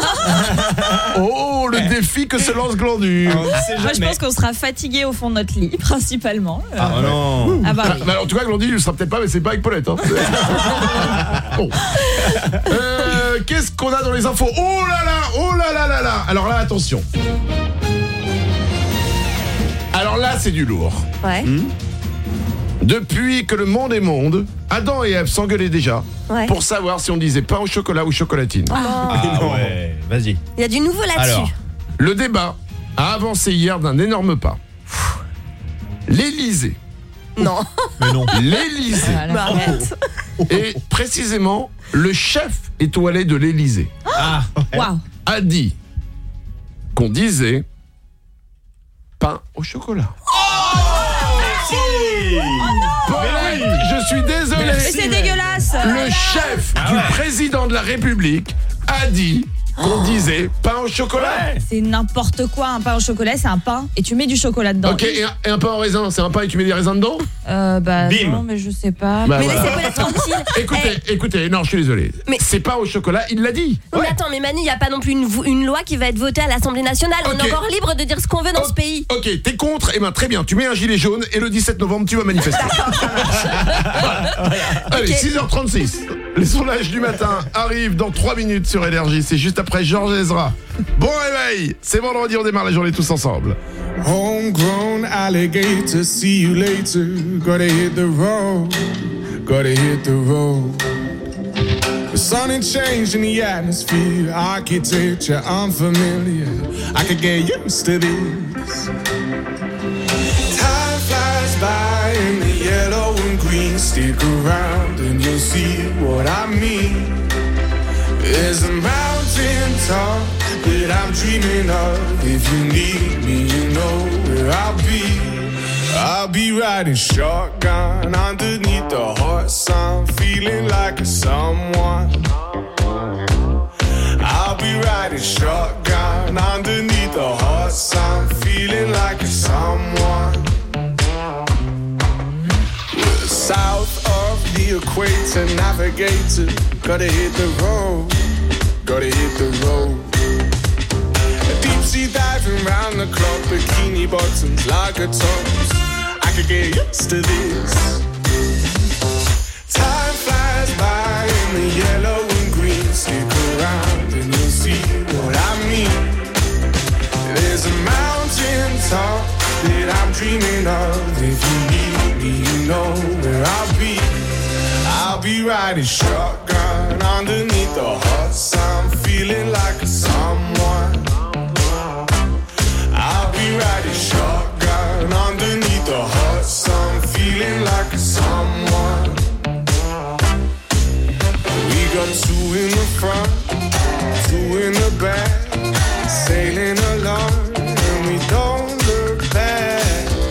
Oh, le défi que se lance Glandu. On ne sait Moi, je jamais. pense qu'on sera fatigué au fond de notre lit, principalement. Euh, Ah non. Ah bah Ah, oui. bah, en tout cas, Glandu, il ne sera peut-être pas, mais c'est pas avec Paulette. Hein. Bon. Euh, Qu'est-ce qu'on a dans les infos? Oh là là, oh là là là là. Alors là, attention. Alors là, c'est du lourd. Ouais. Depuis que le monde est monde, Adam et Ève s'engueulaient déjà Ouais. pour savoir si on disait pain au chocolat ou chocolatine. Ah ouais, vas-y. Il y a du nouveau là-dessus. Alors. Le débat a avancé hier d'un énorme pas. L'Élysée. Non. Mais non. L'Élysée. Voilà. Bah, arrête. Et précisément, le chef étoilé de l'Élysée Ah. Waouh. a dit qu'on disait pain au chocolat. Paulette, je suis désolé. Mais c'est dégueulasse. Le chef Ah du ouais. président de la République a dit qu'on disait pain au chocolat. C'est n'importe quoi, un pain au chocolat, c'est un pain et tu mets du chocolat dedans. Ok, et un, et un pain en raisin, c'est un pain et tu mets des raisins dedans? Euh, bah Bim. non, mais je sais pas. Bah, Mais voilà. laissez Paulette tranquille. Écoutez, écoutez, non, je suis désolé. Mais- C'est pas au chocolat, il l'a dit. Oui, mais attends, mais Manu, il n'y a pas non plus une, vo- une loi qui va être votée à l'Assemblée nationale. On Ok. est encore libre de dire ce qu'on veut dans Oh, ce pays. Ok, t'es contre, et ben très bien, tu mets un gilet jaune et le dix-sept novembre tu vas manifester. Voilà. Allez, Ok. six heures trente-six. Les sondages du matin arrivent dans trois minutes sur Énergie. C'est juste après Georges Ezra. Bon réveil, c'est vendredi, on démarre la journée tous ensemble. Homegrown alligator, see you later. Gotta hit the road, gotta hit the road. The sun ain't changed in the atmosphere, architecture unfamiliar. I could get used to this. Time flies by in the yellow and green. Stick around and you'll see what I mean. There's a mountain top that I'm dreaming of. If you need me, you know where I'll be. I'll be riding shotgun underneath the hot sun, feeling like a someone. I'll be riding shotgun underneath the hot sun, feeling like a someone. We're south of the equator, navigator, gotta hit the road, gotta hit the road. Deep sea diving round the clock, bikini bottoms, lager tops. I could get used to this. Time flies by in the yellow and green. Stick around and you'll see what I mean. There's a mountain top that I'm dreaming of. If you need me, you know where I'll be. I'll be riding shotgun underneath the hot sun, feeling like a someone. I'll be riding shotgun underneath the hot sun, feeling like a someone. We got two in the front, two in the back, sailing along, and we don't look back.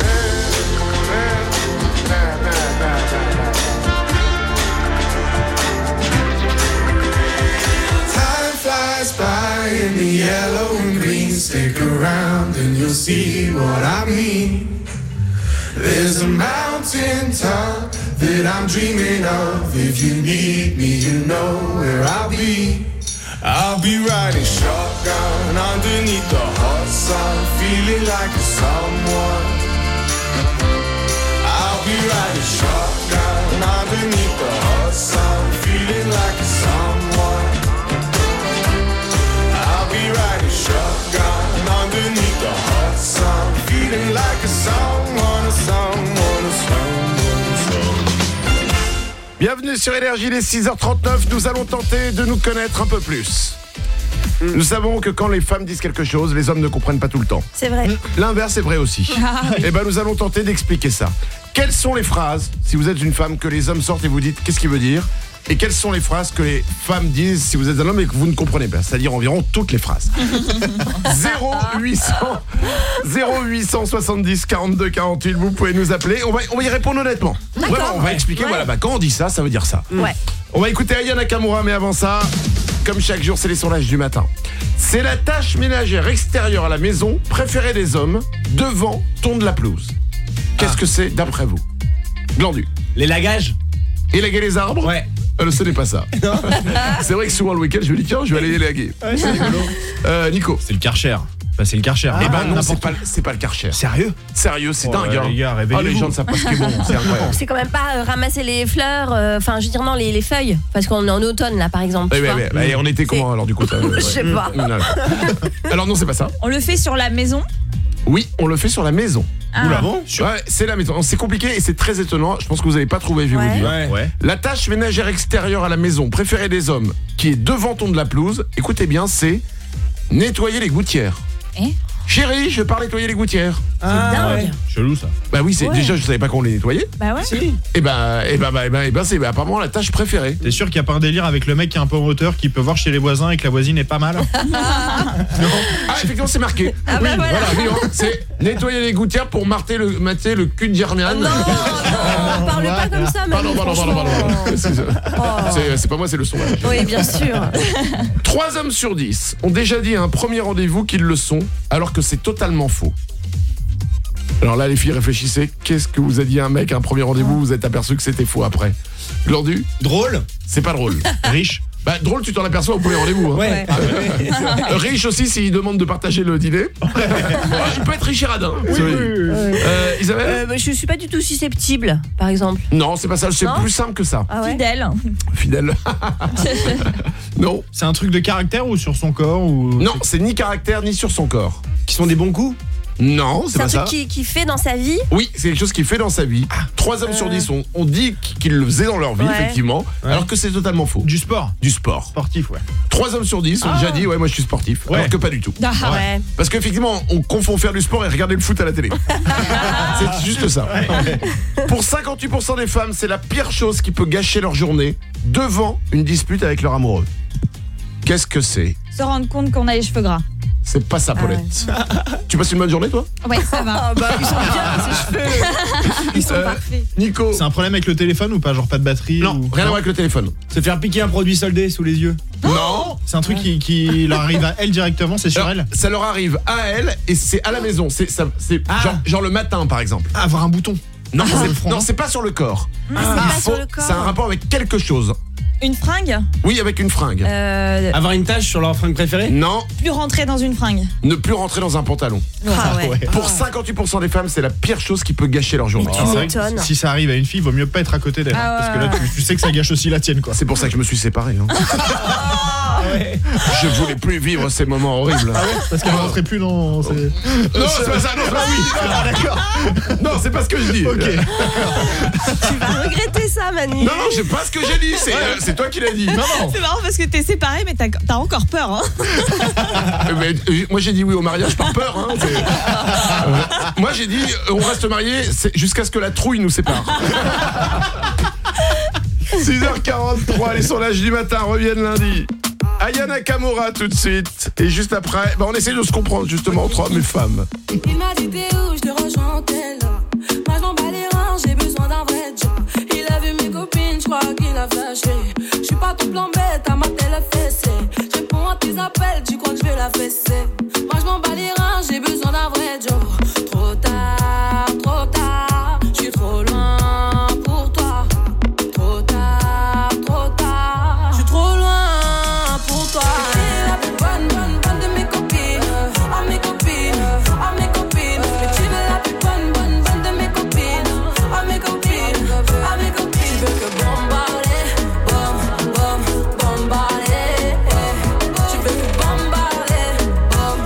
Time flies by in the yellow and green. Stick around and you'll see what I mean. There's a mountain top that I'm dreaming of. If you need me, you know where I'll be. I'll be riding shotgun underneath the hot sun, feeling like a someone. I'll be riding shotgun underneath the hot sun, feeling like a someone. I'll be riding shotgun underneath the hot Bienvenue sur Énergie, il est six heures trente-neuf. Nous allons tenter de nous connaître un peu plus. Nous savons que quand les femmes disent quelque chose, les hommes ne comprennent pas tout le temps. C'est vrai. L'inverse est vrai aussi. Ah oui. Et ben nous allons tenter d'expliquer ça. Quelles sont les phrases, si vous êtes une femme, que les hommes sortent et vous dites qu'est-ce qu'il veut dire? Et quelles sont les phrases que les femmes disent si vous êtes un homme et que vous ne comprenez pas? C'est-à-dire environ toutes les phrases. zéro huit cents zéro huit cent soixante-dix quarante-deux quarante-huit, vous pouvez nous appeler. On va, on va y répondre honnêtement. D'accord. Vraiment, on va Ouais. expliquer. Ouais. Voilà, bah, quand on dit ça, ça veut dire ça. Ouais. On va écouter Aya Nakamura, mais avant ça, comme chaque jour, c'est les sondages du matin. C'est la tâche ménagère extérieure à la maison préférée des hommes devant tondre la pelouse. Qu'est-ce que c'est d'après vous? Glandu. Les lagages. Élaguer les arbres? Ouais. Euh, ce n'est pas ça. C'est vrai que souvent le week-end, je me dis tiens, je vais aller élaguer. Ouais, c'est rigolo. Euh, Nico. C'est le Karcher. Enfin, c'est le Karcher. Eh ben non, c'est pas, c'est pas le Karcher. Sérieux? Sérieux, c'est Oh, dingue. ouais, hein. les gars, oh, réveillez-vous. les gens ne savent pas ce qui est bon. C'est incroyable. C'est quand même pas euh, ramasser les fleurs, enfin, je veux dire, non, les, les feuilles, parce qu'on est en automne, là, par exemple. Eh tu ben, vois. ben, ben, on était comment alors du coup ça, euh, Je sais ouais. pas. Non, non. Alors non, c'est pas ça. On le fait sur la maison. Oui, on le fait sur la maison. Ah. Oula, bon ouais, c'est la maison. C'est compliqué et c'est très étonnant. Je pense que vous n'avez pas trouvé, je vais Ouais. vous dire. Ouais. Ouais. La tâche ménagère extérieure à la maison préférée des hommes, qui est devant ton de la pelouse, écoutez bien, c'est nettoyer les gouttières. Eh Chérie, je pars nettoyer les gouttières. Ah, dingue. Ouais. Chelou ça. Bah oui, c'est Ouais. déjà je savais pas qu'on les nettoyait. Bah ouais. Si. Et bah, et bah, bah, et bah, et bah, c'est bah, apparemment la tâche préférée. T'es sûr qu'il n'y a pas un délire avec le mec qui est un peu en hauteur, qui peut voir chez les voisins et que la voisine est pas mal? Ah, effectivement, c'est marqué. Ah bah oui, voilà. oui, hein, c'est nettoyer les gouttières pour mater le, mater le cul de Germiane. Non, non, parle pas comme ça, Pardon, Manu, pardon, pardon, pardon, franchement. pardon. C'est- C'est c'est pas moi, c'est le son. Oui, bien sûr. Trois hommes sur dix ont déjà dit à un premier rendez-vous qu'ils le sont, alors que c'est totalement faux. Alors là, les filles, réfléchissez. Qu'est-ce que vous a dit un mec à un premier rendez-vous? Vous êtes aperçu que c'était faux après. Glandu? Drôle. C'est pas drôle. Riche. Bah, drôle, tu t'en aperçois au premier rendez-vous. Hein. Ouais. Euh, riche aussi s'il demande de partager le dîner. Ah, il peut être riche et radin. Oui, oui, oui. Euh, Isabelle? Euh, bah, je suis pas du tout susceptible, par exemple. Non, c'est pas ça. C'est Non plus simple que ça. Ah ouais. Fidèle. Fidèle. Non. C'est un truc de caractère ou sur son corps ou... Non, c'est ni caractère ni sur son corps. Qui sont des bons coups. Non, c'est C'est pas un ça. truc qui, qui fait dans sa vie. Oui, c'est quelque chose qu'il fait dans sa vie. Trois hommes sur dix ont, ont dit qu'ils le faisaient dans leur vie, Ouais. effectivement, Ouais. alors que c'est totalement faux. Du sport. Du sport. Sportif, ouais. Trois hommes sur dix ont déjà dit, ouais, moi je suis sportif, Ouais. alors que pas du tout. Ah, Ouais. Parce qu'effectivement, on confond faire du sport et regarder le foot à la télé. C'est juste ça. Pour cinquante-huit pour cent des femmes, c'est la pire chose qui peut gâcher leur journée devant une dispute avec leur amoureux. Qu'est-ce que c'est? Se rendre compte qu'on a les cheveux gras. C'est pas ça, Paulette. Tu passes une bonne journée, toi? Ouais, ça va. Ah bah, ils sont bien, ces cheveux. Ils sont Euh, parfaits. Nico? C'est un problème avec le téléphone ou pas? Genre pas de batterie Non, ou... rien à voir avec le téléphone. Se faire piquer un produit soldé sous les yeux. Non. C'est un truc qui, qui leur arrive à elle directement, c'est sur Alors, elle? ça leur arrive à elle et c'est à la maison. C'est ça, c'est Ah. genre, genre le matin, par exemple. Ah, avoir un bouton. Non, Ah, c'est, le front. non, c'est pas sur le corps. Ah, Il c'est pas faut- sur le corps. C'est un rapport avec quelque chose. Une fringue. Oui, avec une fringue. Euh, Avoir une tache sur leur fringue préférée. Non, plus rentrer dans une fringue. ne plus rentrer dans un pantalon. Ah ouais. Pour cinquante-huit pour cent des femmes, c'est la pire chose qui peut gâcher leur journée. Mais Ah, c'est vrai que m'étonnes. si ça arrive à une fille, vaut mieux pas être à côté d'elle. Ah, parce que ouais. là, tu, tu sais que ça gâche aussi la tienne, quoi. C'est pour ça que je me suis séparé. hein. Je voulais plus vivre ces moments horribles. Ah ouais? Parce qu'elle rentrait plus dans... c'est- Non, c'est pas ça. Non, bah oui. Ah, d'accord. Non, c'est pas ce que je dis. Ok. Tu vas regretter ça, Manu. Non, non, c'est pas ce que j'ai dit. C'est, euh, c'est toi qui l'as dit. Non, non. C'est marrant parce que t'es séparé, mais t'as t'as encore peur. Hein. Euh, mais, euh, moi j'ai dit oui au mariage par peur. Hein, c'est- Euh, moi j'ai dit euh, on reste mariés c'est jusqu'à ce que la trouille nous sépare. six heures quarante-trois, les sondages du matin reviennent lundi. Aya Nakamura tout de suite. Et juste après, bah, on essaie de se comprendre justement entre hommes et femmes. Il m'a dit t'es où, je te rejoins, t'es là. Moi je m'en bats les reins, j'ai besoin d'un vrai job. Il a vu mes copines, je crois qu'il a flashé. Je suis pas ton plan bête, à ma télé fessée. Je réponds à tes appels, tu crois que je vais la fesser. Moi je m'en bats les reins, j'ai besoin d'un vrai job. Trop tard, trop tard, je suis trop loin pour toi. Trop tard, trop tard, je suis trop loin pour toi. T'es la plus bonne, bonne, bonne de mes copines. À mes copines, à mes copines. Mais tu veux la plus bonne, bonne, bonne de mes copines. À mes copines, à mes copines. Tu veux que bombarder, bom, bom, bombarder. Tu veux que bombarder, bom,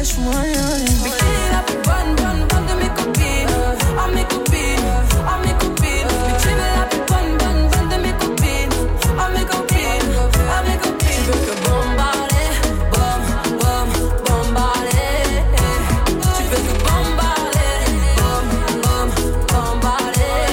fraîche, moi. Mais qui est la plus bonne, bonne, bonne de mes copines? Ah, mes copines, ah, mes copines. Mais tu veux la plus bonne, bonne, bonne de mes copines? Ah, mes copines, ah, mes copines. Tu veux que bombarder, bom, bom, bombarder. Tu veux que bombarder, bom, bom, bombarder.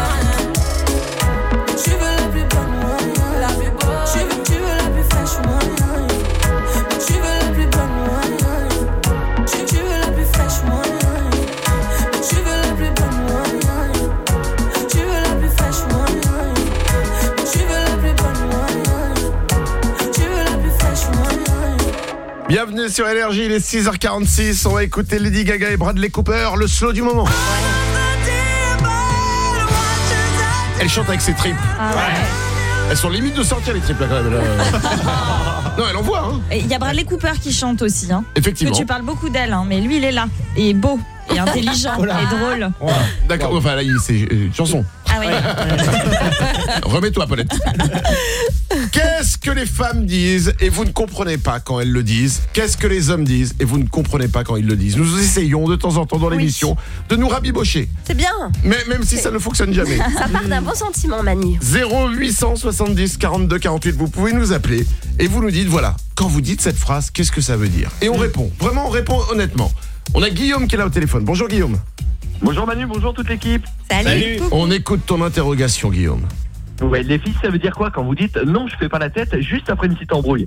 Tu veux la plus bonne, moi, la plus bonne. Tu veux, tu veux la plus fraîche, moi. Tu veux la plus bonne, moi. Tu, tu veux la plus fraîche, moi. Tu veux la plus bonne, moi. Tu veux la plus fraîche, moi. Tu veux la plus bonne, moi. Tu veux la plus fraîche, moi. Bienvenue sur Énergie, il est six heures quarante-six. On va écouter Lady Gaga et Bradley Cooper, le slow du moment. Elle chante avec ses tripes. Ah ouais. Elles sont limite de sortir les tripes là quand même. Là. Non, elle envoie. Hein. Il y a Bradley Cooper qui chante aussi. Hein. Effectivement. Parce que tu parles beaucoup d'elle, hein, mais lui il est là. Et il est beau, et intelligent, Oh là. et drôle. Ouais. D'accord, enfin là, il- c'est euh, une chanson. Ah oui. Remets-toi, Paulette. Qu'est-ce que les femmes disent et vous ne comprenez pas quand elles le disent? Qu'est-ce que les hommes disent et vous ne comprenez pas quand ils le disent? Nous essayons de temps en temps dans l'émission de nous rabibocher. C'est bien. Mais même si ça ne fonctionne jamais. Ça part d'un bon sentiment, Manu. zéro huit cent soixante-dix quarante-deux quarante-huit, vous pouvez nous appeler et vous nous dites, voilà, quand vous dites cette phrase, qu'est-ce que ça veut dire? Et on répond, vraiment on répond honnêtement. On a Guillaume qui est là au téléphone. Bonjour Guillaume. Bonjour Manu, bonjour toute l'équipe. Salut. On écoute ton interrogation Guillaume. Ouais, les filles, ça veut dire quoi quand vous dites non, je fais pas la tête juste après une petite embrouille?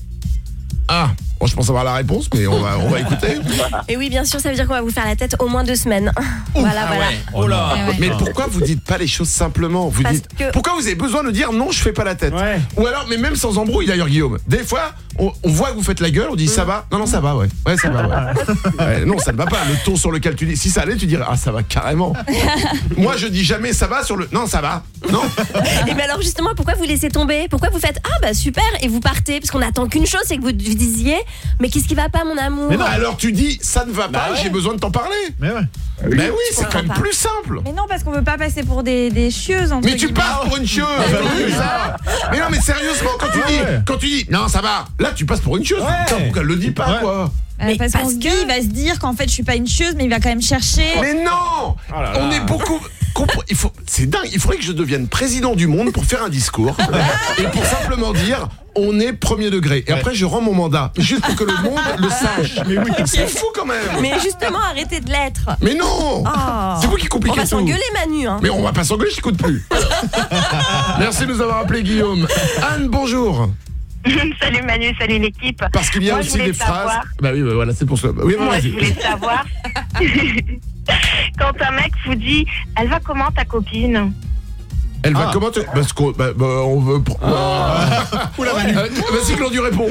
Ah, bon, je pense avoir la réponse, mais on va, on va écouter. Et oui, bien sûr, ça veut dire qu'on va vous faire la tête au moins deux semaines. Voilà, voilà. Oh là. Eh ouais. Mais pourquoi vous dites pas les choses simplement? Vous Parce dites que- pourquoi vous avez besoin de dire non, je fais pas la tête? Ou alors, mais même sans embrouille d'ailleurs, Guillaume. Des fois, on, on voit que vous faites la gueule, on dit ça va? Non, non, ça va, ouais. Ouais, ça va, ouais. Ouais, non, ça ne va pas. Le ton sur lequel tu dis, si ça allait, tu dirais ah, ça va carrément. Moi, je dis jamais ça va sur le. Non, ça va. Non. Et mais alors justement, pourquoi vous laissez tomber? Pourquoi vous faites ah bah super et vous partez? Parce qu'on attend qu'une chose, c'est que vous disiez mais qu'est-ce qui va pas, mon amour? Mais non, alors tu dis ça ne va pas, j'ai besoin de t'en parler. Mais ouais. Mais oui, c'est quand même plus simple. Mais non, parce qu'on veut pas passer pour des, des chieuses. entre Mais tu guillemets. passes pour une chieuse. oui. ça. Mais non, mais sérieusement, quand tu Ah dis, ouais. quand tu dis, non, ça va. Là, tu passes pour une chieuse. Putain, pourquoi elle le dit pas, quoi? Euh, parce qu'on se dit, il va se dire qu'en fait je suis pas une chieuse, mais il va quand même chercher. Mais non. Oh là On là. est beaucoup. compre- Il faut, c'est dingue. Il faudrait que je devienne président du monde pour faire un discours et pour simplement dire. On est premier degré. Et après, je rends mon mandat. Juste pour que le monde le sache. Mais oui, c'est fou quand même. Mais justement, arrêtez de l'être. Mais non. Oh. C'est vous qui compliquez On va tout. s'engueuler, Manu. Hein. Mais on va pas s'engueuler, je t'écoute plus. Merci de nous avoir appelé, Guillaume. Anne, bonjour. Salut Manu, salut l'équipe. Parce qu'il y a Moi, je aussi voulais des phrases. savoir- Bah oui, bah voilà, c'est pour ça. Oui, Moi, vas-y. je voulais savoir. Quand un mec vous dit, elle va comment ta copine? Elle va comment te... Parce qu'on bah, bah, on veut. Oula, Manu. Euh, Vas-y, Claude, répond.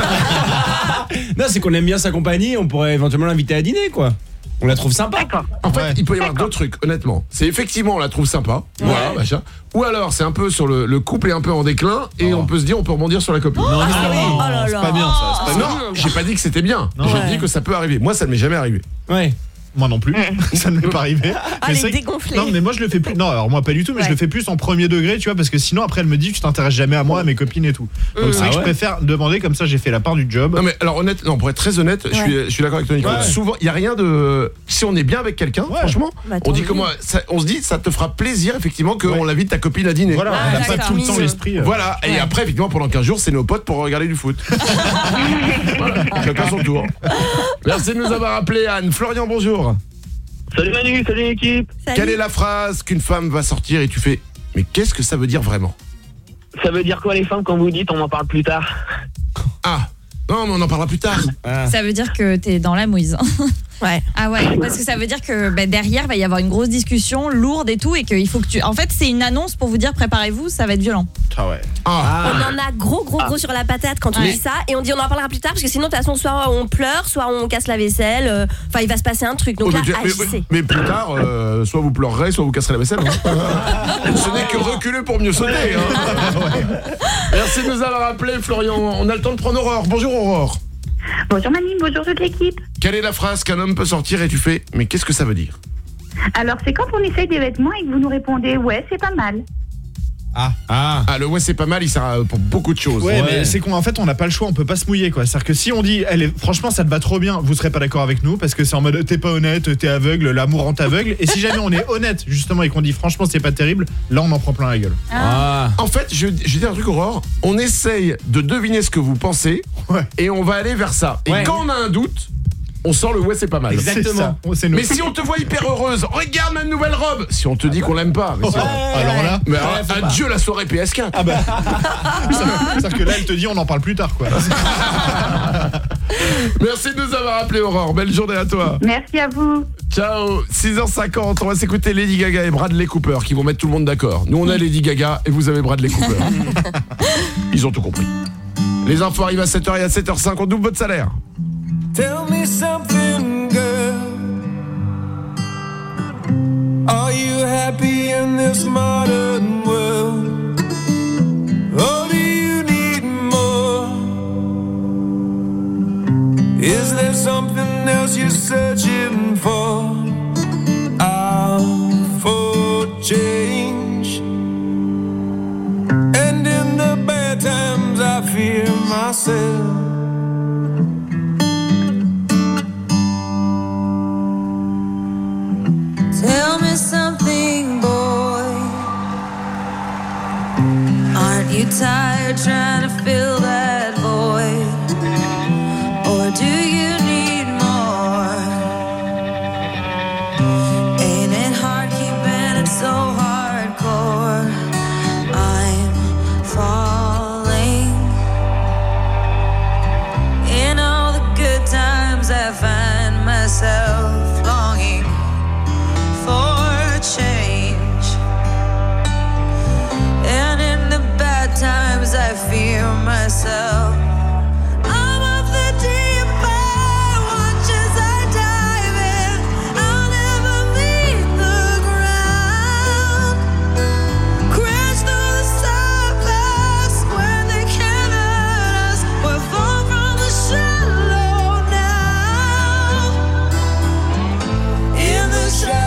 Non, c'est qu'on aime bien sa compagnie, on pourrait éventuellement l'inviter à dîner, quoi. On la trouve sympa. En fait, il peut y avoir deux trucs, honnêtement. C'est effectivement, on la trouve sympa. Voilà, machin. Ou alors, c'est un peu sur le, le couple est un peu en déclin et on peut se dire, on peut rebondir sur la copine. Non, non, Ah non, oui. non, non, c'est pas bien ça. C'est pas Non, bien. j'ai pas dit que c'était bien. Non. J'ai Ouais. dit que ça peut arriver. Moi, ça ne m'est jamais arrivé. Ouais. Moi non plus, ça ne m'est pas arrivé. Ah, Mais les c'est vrai que- dégonflés. Non, mais moi je le fais plus. Non, alors moi pas du tout, mais Ouais. je le fais plus en premier degré, tu vois, parce que sinon après elle me dit tu t'intéresses jamais à moi, à mes copines et tout. Donc Euh, c'est vrai ah que ouais. je préfère demander comme ça, j'ai fait la part du job. Non mais alors honnête, non, pour être très honnête, je suis, je suis d'accord avec Tony. Ouais. Souvent, il y a rien de. Si on est bien avec quelqu'un, franchement, Bah, on dit tant que mieux. moi, ça- on se dit, ça te fera plaisir effectivement qu'on l'invite ta copine à dîner. Voilà, on n'a pas tout le temps l'esprit. euh. Voilà. Et après, effectivement, pendant quinze jours, c'est nos potes pour regarder du foot. Voilà. Chacun son tour. Merci de nous avoir appelé, Anne. Florian, bonjour. Salut Manu, salut l'équipe. Quelle est la phrase qu'une femme va sortir et tu fais mais qu'est-ce que ça veut dire vraiment? Ça veut dire quoi les femmes quand vous dites on en parle plus tard? Ah, non, mais on en parlera plus tard. Ça veut dire que t'es dans la mouise. Ouais. Ah ouais, parce que ça veut dire que bah, derrière va y avoir une grosse discussion lourde et tout, et qu'il faut que tu. En fait, c'est une annonce pour vous dire préparez-vous, ça va être violent. Ah ouais. Ah. On en a gros, gros, gros sur la patate quand on Ouais. dit ça. Et on dit on en parlera plus tard parce que sinon, de toute façon, soit on pleure, soit on casse la vaisselle. euh, Enfin, il va se passer un truc. Donc Oh, là, mais, mais- agissez. mais plus tard, euh, soit vous pleurerez, soit vous casserez la vaisselle. hein. Ce n'est que reculer pour mieux sauter. hein. Merci de nous avoir appelé, Florian. On a le temps de prendre Aurore. Bonjour Aurore. Bonjour Manu, bonjour toute l'équipe. Quelle est la phrase qu'un homme peut sortir et tu fais mais qu'est-ce que ça veut dire? Alors c'est quand on essaye des vêtements et que vous nous répondez ouais c'est pas mal. Ah. ah. Ah, le ouais, c'est pas mal, il sert pour beaucoup de choses. Ouais, ouais. mais c'est qu'en fait, on n'a pas le choix, on peut pas se mouiller, quoi. C'est-à-dire que si on dit, elle est, franchement, ça te va trop bien, vous serez pas d'accord avec nous, parce que c'est en mode, t'es pas honnête, t'es aveugle, l'amour rend aveugle. Et si jamais on est honnête, justement, et qu'on dit, franchement, c'est pas terrible, là, on en prend plein la gueule. Ah. En fait, je, je dis un truc, Aurore, on essaye de deviner ce que vous pensez, ouais. et on va aller vers ça. Et ouais. quand on a un doute, on sort le ouais c'est pas mal. Exactement. C'est mais si on te voit hyper heureuse, regarde ma nouvelle robe. Si on te dit qu'on l'aime pas, mais ouais, alors ouais. là, mais ouais, adieu la soirée P S K. Ah bah. C'est-à-dire que là elle te dit on en parle plus tard quoi. Merci de nous avoir appelé Aurore. Belle journée à toi. Merci à vous. Ciao. six heures cinquante, on va s'écouter Lady Gaga et Bradley Cooper qui vont mettre tout le monde d'accord. Nous on a Lady Gaga et vous avez Bradley Cooper. Ils ont tout compris. Les infos arrivent à sept heures et à sept heures cinq, on double votre salaire. Tell me something, girl. Are you happy in this modern world? Or do you need more? Is there something else you're searching for? Out for change. And in the bad times I fear myself. Tell me something, boy. Aren't you tired trying to fill that void? Or do you need more? Ain't it hard keeping it so hardcore? I'm falling. In all the good times I find myself longing for change, and in the bad times I fear myself. I'm of the deep end, watch as I dive in. I'll never meet the ground. Crash through the surface where they can't hurt us. We're far from the shallow now. In the shadow.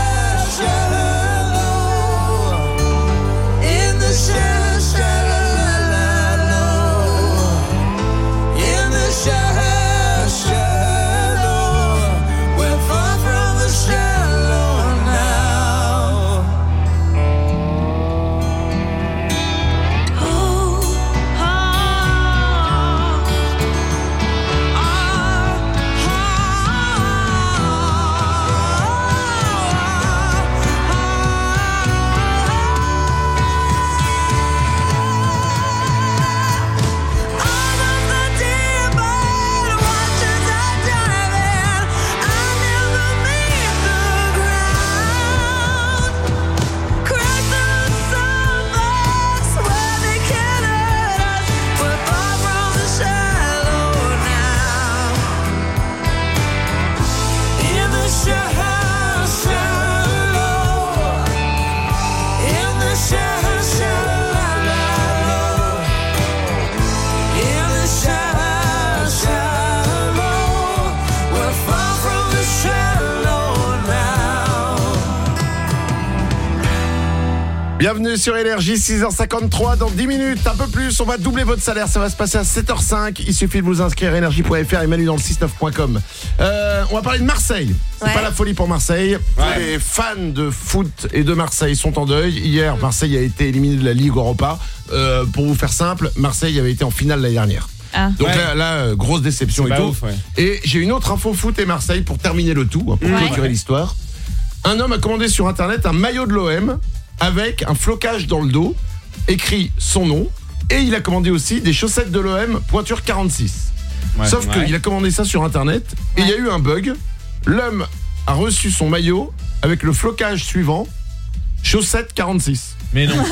Bienvenue sur Énergie, six heures cinquante-trois, dans dix minutes, un peu plus, on va doubler votre salaire, ça va se passer à sept heures cinq, il suffit de vous inscrire à énergie point f r et manu dans le six neuf point com. Euh, on va parler de Marseille, c'est ouais. pas la folie pour Marseille, ouais. les fans de foot et de Marseille sont en deuil. Hier, Marseille a été éliminé de la Ligue Europa, euh, pour vous faire simple, Marseille avait été en finale l'année dernière. Ah. Donc ouais. là, là, grosse déception c'est et tout. Ouf, ouais. Et j'ai une autre info foot et Marseille pour terminer le tout, pour clôturer ouais. l'histoire. Un homme a commandé sur internet un maillot de l'O M avec un flocage dans le dos, écrit son nom, et il a commandé aussi des chaussettes de l'O M pointure quarante-six. Ouais, Sauf ouais. qu'il a commandé ça sur internet, et il ouais. y a eu un bug. L'homme a reçu son maillot avec le flocage suivant, chaussettes quarante-six. Mais non.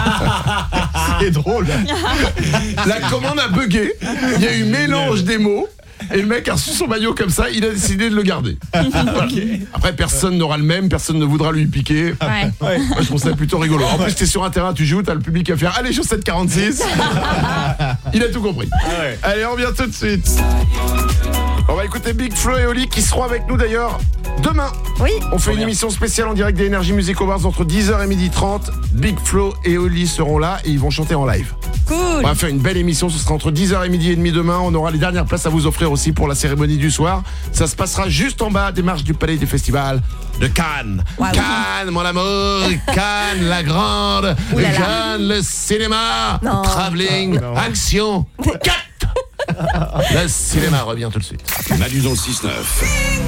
C'est drôle. La commande a bugué, il y a eu mélange des mots. Et le mec a reçu son maillot comme ça, il a décidé de le garder. Voilà. Okay. Après, personne n'aura le même, personne ne voudra lui piquer. Ouais. Ouais. Moi, je trouve ça plutôt rigolo. En plus, t'es sur un terrain, tu joues, t'as le public à faire allez, chaussettes quarante-six. Il a tout compris. Ouais. Allez, on revient tout de suite. On va écouter Big Flo et Oli qui seront avec nous d'ailleurs Demain, oui. on fait une émission spéciale en direct des Energy Music Awards entre dix heures et midi trente. Big Flo et Oli seront là et ils vont chanter en live. Cool. On va faire une belle émission, ce sera entre dix heures et midi et demi demain. On aura les dernières places à vous offrir aussi pour la cérémonie du soir. Ça se passera juste en bas des marches du Palais des Festivals de Cannes. Wow. Cannes, mon amour, Cannes, la grande, Cannes, le cinéma, non. Travelling, oh, action, cut. Le cinéma revient tout de suite. Manu dans le six neuf.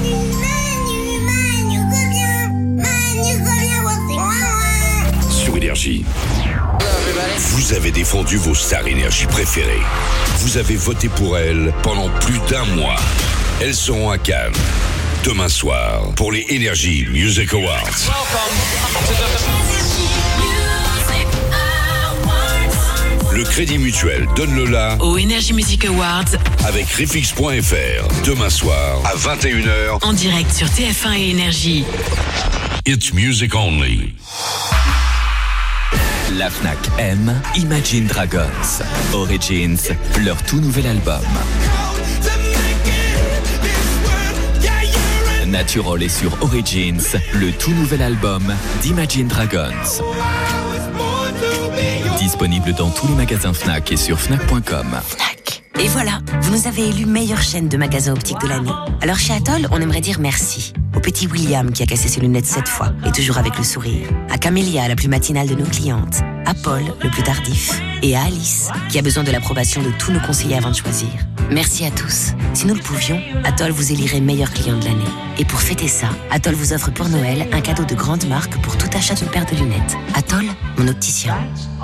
Sur Énergie. Vous avez défendu vos stars Énergie préférées. Vous avez voté pour elles pendant plus d'un mois. Elles seront à Cannes demain soir pour les Energy Music Awards. Le Crédit Mutuel donne le la au Energy Music Awards avec Refix point F R demain soir à vingt et une heures en direct sur T F un et Énergie. It's music only. La Fnac aime Imagine Dragons Origins, leur tout nouvel album. Natural est sur Origins, le tout nouvel album d'Imagine Dragons. Disponible dans tous les magasins Fnac et sur Fnac point com. Fnac. Et voilà, vous nous avez élu meilleure chaîne de magasins optiques de l'année. Alors chez Atoll, on aimerait dire merci au petit William qui a cassé ses lunettes sept fois et toujours avec le sourire. À Camélia, la plus matinale de nos clientes. À Paul, le plus tardif. Et à Alice, qui a besoin de l'approbation de tous nos conseillers avant de choisir. Merci à tous. Si nous le pouvions, Atoll vous élirait meilleur client de l'année. Et pour fêter ça, Atoll vous offre pour Noël un cadeau de grande marque pour tout achat d'une paire de lunettes. Atoll, mon opticien.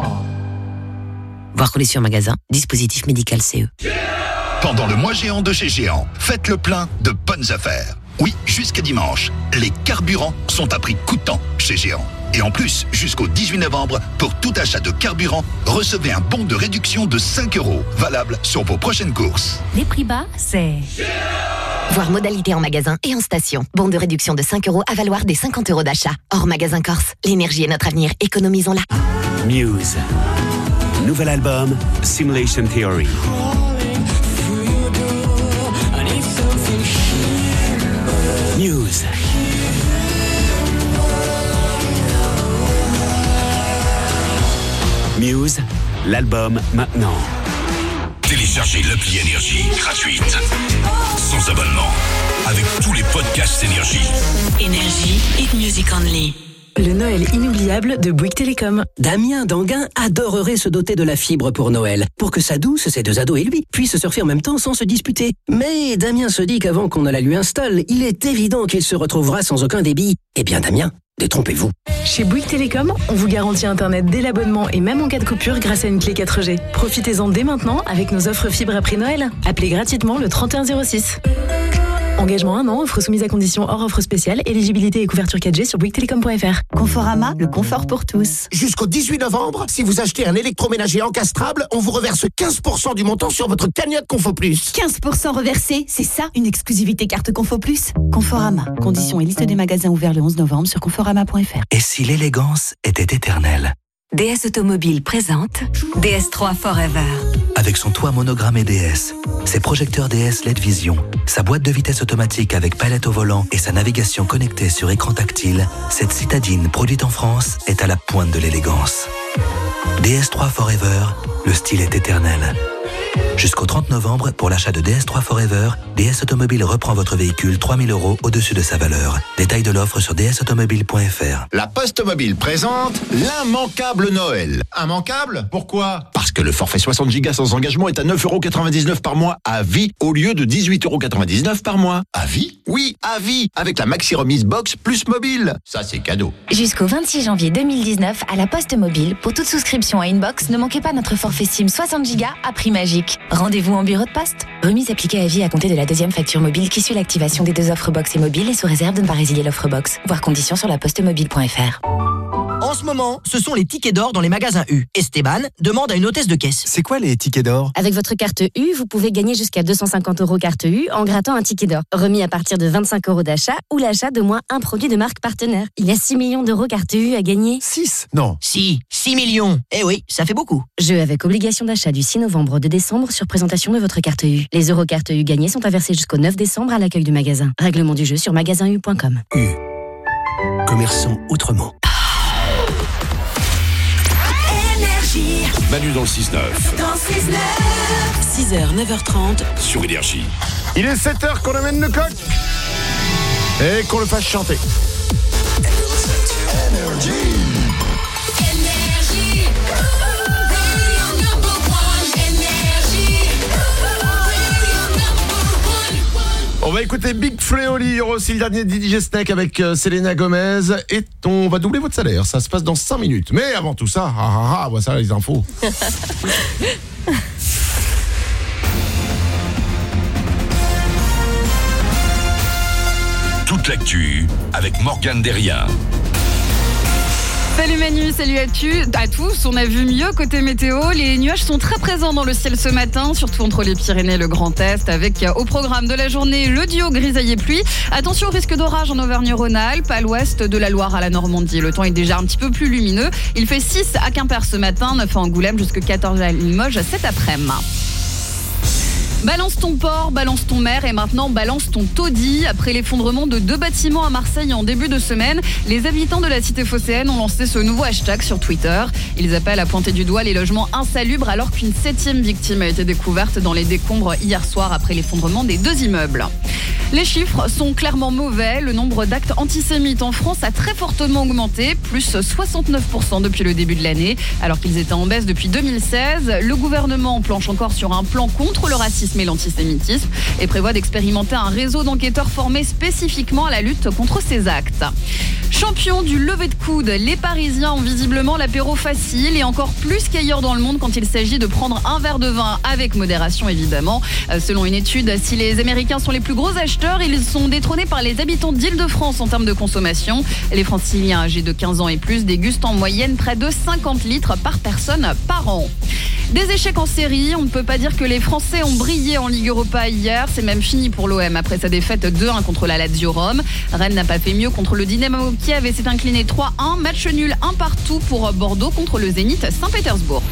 Voir conditions en magasin, dispositif médical C E. Pendant le mois géant de chez Géant, faites le plein de bonnes affaires. Oui, jusqu'à dimanche, les carburants sont à prix coûtant chez Géant. Et en plus, jusqu'au dix-huit novembre, pour tout achat de carburant, recevez un bon de réduction de cinq euros, valable sur vos prochaines courses. Les prix bas, c'est... Voir modalité en magasin et en station. Bon de réduction de cinq euros à valoir des cinquante euros d'achat. Hors magasin Corse, l'énergie est notre avenir, économisons-la. Muse. Nouvel album, Simulation Theory. Muse. Muse, l'album maintenant. Téléchargez l'appli Énergie gratuite, sans abonnement, avec tous les podcasts Énergie. Énergie, hit music only. Le Noël inoubliable de Bouygues Télécom. Damien d'Anguin adorerait se doter de la fibre pour Noël, pour que sa douce, ses deux ados et lui puissent surfer en même temps sans se disputer. Mais Damien se dit qu'avant qu'on ne la lui installe, il est évident qu'il se retrouvera sans aucun débit. Eh bien Damien, détrompez-vous. Chez Bouygues Télécom, on vous garantit Internet dès l'abonnement et même en cas de coupure grâce à une clé quatre G. Profitez-en dès maintenant avec nos offres fibres après Noël. Appelez gratuitement le trente et un zéro six. Engagement un an, offre soumise à conditions hors offre spéciale, éligibilité et couverture quatre G sur bouygues télécom point F R. Conforama, le confort pour tous. Jusqu'au dix-huit novembre, si vous achetez un électroménager encastrable, on vous reverse quinze pour cent du montant sur votre cagnotte Confo Plus. quinze pour cent reversé, c'est ça une exclusivité carte Confo Plus. Conforama, conditions et liste des magasins ouverts le onze novembre sur conforama point F R. Et si l'élégance était éternelle? D S Automobile présente D S trois Forever. Avec son toit monogrammé D S, ses projecteurs D S L E D Vision, sa boîte de vitesse automatique avec palette au volant et sa navigation connectée sur écran tactile, cette citadine produite en France est à la pointe de l'élégance. D S trois Forever, le style est éternel. Jusqu'au trente novembre, pour l'achat de D S trois Forever, D S Automobile reprend votre véhicule trois mille euros au-dessus de sa valeur. Détail de l'offre sur d s automobile point f r. La Poste Mobile présente l'immanquable Noël. Immanquable? Pourquoi? Parce que le forfait soixante gigas sans engagement est à neuf euros quatre-vingt-dix-neuf par mois à vie au lieu de dix-huit euros quatre-vingt-dix-neuf par mois. À vie? Oui, à vie, avec la Maxi Remise Box plus mobile. Ça, c'est cadeau. Jusqu'au vingt-six janvier deux mille dix-neuf, à la Poste Mobile, pour toute souscription à une box, ne manquez pas notre forfait SIM soixante gigas à prix magique. Rendez-vous en bureau de poste. Remise appliquée à vie à compter de la deuxième facture mobile qui suit l'activation des deux offres box et mobile et sous réserve de ne pas résilier l'offre box. Voir conditions sur la postemobile point f r. En ce moment, ce sont les tickets d'or dans les magasins U. Esteban demande à une hôtesse de caisse. C'est quoi les tickets d'or? Avec votre carte U, vous pouvez gagner jusqu'à deux cent cinquante euros carte U en grattant un ticket d'or. Remis à partir de vingt-cinq euros d'achat ou l'achat de moins un produit de marque partenaire. Il y a six millions d'euros carte U à gagner. six? Non. Si, six millions. Eh oui, ça fait beaucoup. Jeu avec obligation d'achat du six novembre au deux décembre sur présentation de votre carte U. Les euros carte U gagnés sont à verser jusqu'au neuf décembre à l'accueil du magasin. Règlement du jeu sur magasin u point com. U. Commerçant autrement. Manu dans le six neuf. Dans six neuf. six heures, neuf heures trente. Sur Énergie. Il est sept heures qu'on amène le coq et qu'on le fasse chanter. On va écouter Big Flo et Oli, il y aura aussi le dernier D J Snake avec euh, Selena Gomez et on va doubler votre salaire, ça se passe dans cinq minutes. Mais avant tout ça, ah ah ah, voici les infos. Toute l'actu avec Morgane Derrien. Salut Manu, salut à, tu, à tous. On a vu mieux côté météo. Les nuages sont très présents dans le ciel ce matin, surtout entre les Pyrénées et le Grand Est, avec au programme de la journée le duo grisaille-pluie. Attention au risque d'orage en Auvergne-Rhône-Alpes, à l'ouest de la Loire à la Normandie. Le temps est déjà un petit peu plus lumineux. Il fait six à Quimper ce matin, neuf à Angoulême, jusqu'à quatorze à Limoges cet après-midi. Balance ton port, balance ton mer et maintenant balance ton taudis. Après l'effondrement de deux bâtiments à Marseille en début de semaine, les habitants de la cité phocéenne ont lancé ce nouveau hashtag sur Twitter. Ils appellent à pointer du doigt les logements insalubres alors qu'une septième victime a été découverte dans les décombres hier soir après l'effondrement des deux immeubles. Les chiffres sont clairement mauvais. Le nombre d'actes antisémites en France a très fortement augmenté, plus soixante-neuf pour cent depuis le début de l'année, alors qu'ils étaient en baisse depuis deux mille seize. Le gouvernement planche encore sur un plan contre le racisme et l'antisémitisme et prévoit d'expérimenter un réseau d'enquêteurs formés spécifiquement à la lutte contre ces actes. Champions du lever de coude, les Parisiens ont visiblement l'apéro facile et encore plus qu'ailleurs dans le monde quand il s'agit de prendre un verre de vin avec modération évidemment. Selon une étude, si les Américains sont les plus gros acheteurs, ils sont détrônés par les habitants d'Île-de-France en termes de consommation. Les Franciliens âgés de quinze ans et plus dégustent en moyenne près de cinquante litres par personne par an. Des échecs en série, on ne peut pas dire que les Français ont brillé en Ligue Europa hier, c'est même fini pour l'O M après sa défaite deux un contre la Lazio Rome. Rennes n'a pas fait mieux contre le Dynamo Kiev et s'est incliné trois un, match nul un partout pour Bordeaux contre le Zénith Saint-Pétersbourg.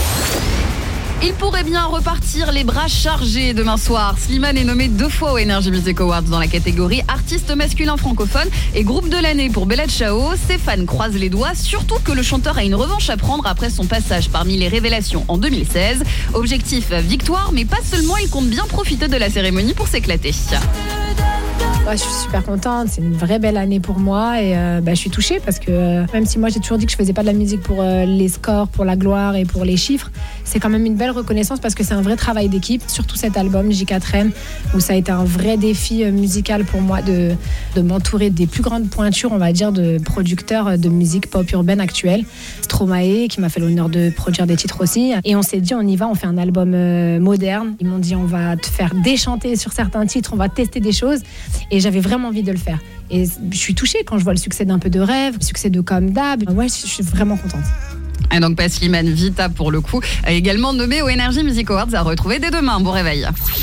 Il pourrait bien repartir les bras chargés demain soir. Slimane est nommé deux fois au Energy Music Awards dans la catégorie artiste masculin francophone et groupe de l'année pour Bella Ciao. Ses fans croisent les doigts, surtout que le chanteur a une revanche à prendre après son passage parmi les révélations en deux mille seize. Objectif victoire, mais pas seulement, il compte bien profiter de la cérémonie pour s'éclater. Ouais, je suis super contente, c'est une vraie belle année pour moi et euh, bah, je suis touchée parce que euh, même si moi j'ai toujours dit que je faisais pas de la musique pour euh, les scores, pour la gloire et pour les chiffres, c'est quand même une belle reconnaissance parce que c'est un vrai travail d'équipe, surtout cet album J quatre M où ça a été un vrai défi euh, musical pour moi de, de m'entourer des plus grandes pointures, on va dire, de producteurs de musique pop urbaine actuelle. Stromae qui m'a fait l'honneur de produire des titres aussi et on s'est dit on y va, on fait un album euh, moderne. Ils m'ont dit on va te faire déchanter sur certains titres, on va tester des choses. Et j'avais vraiment envie de le faire. Et je suis touchée quand je vois le succès d'Un peu de rêve, le succès de Comme d'hab. Ouais, je suis vraiment contente. Et donc, pas Slimane, Vita pour le coup, également nommé au Energy Music Awards, à retrouver dès demain. Bon réveil.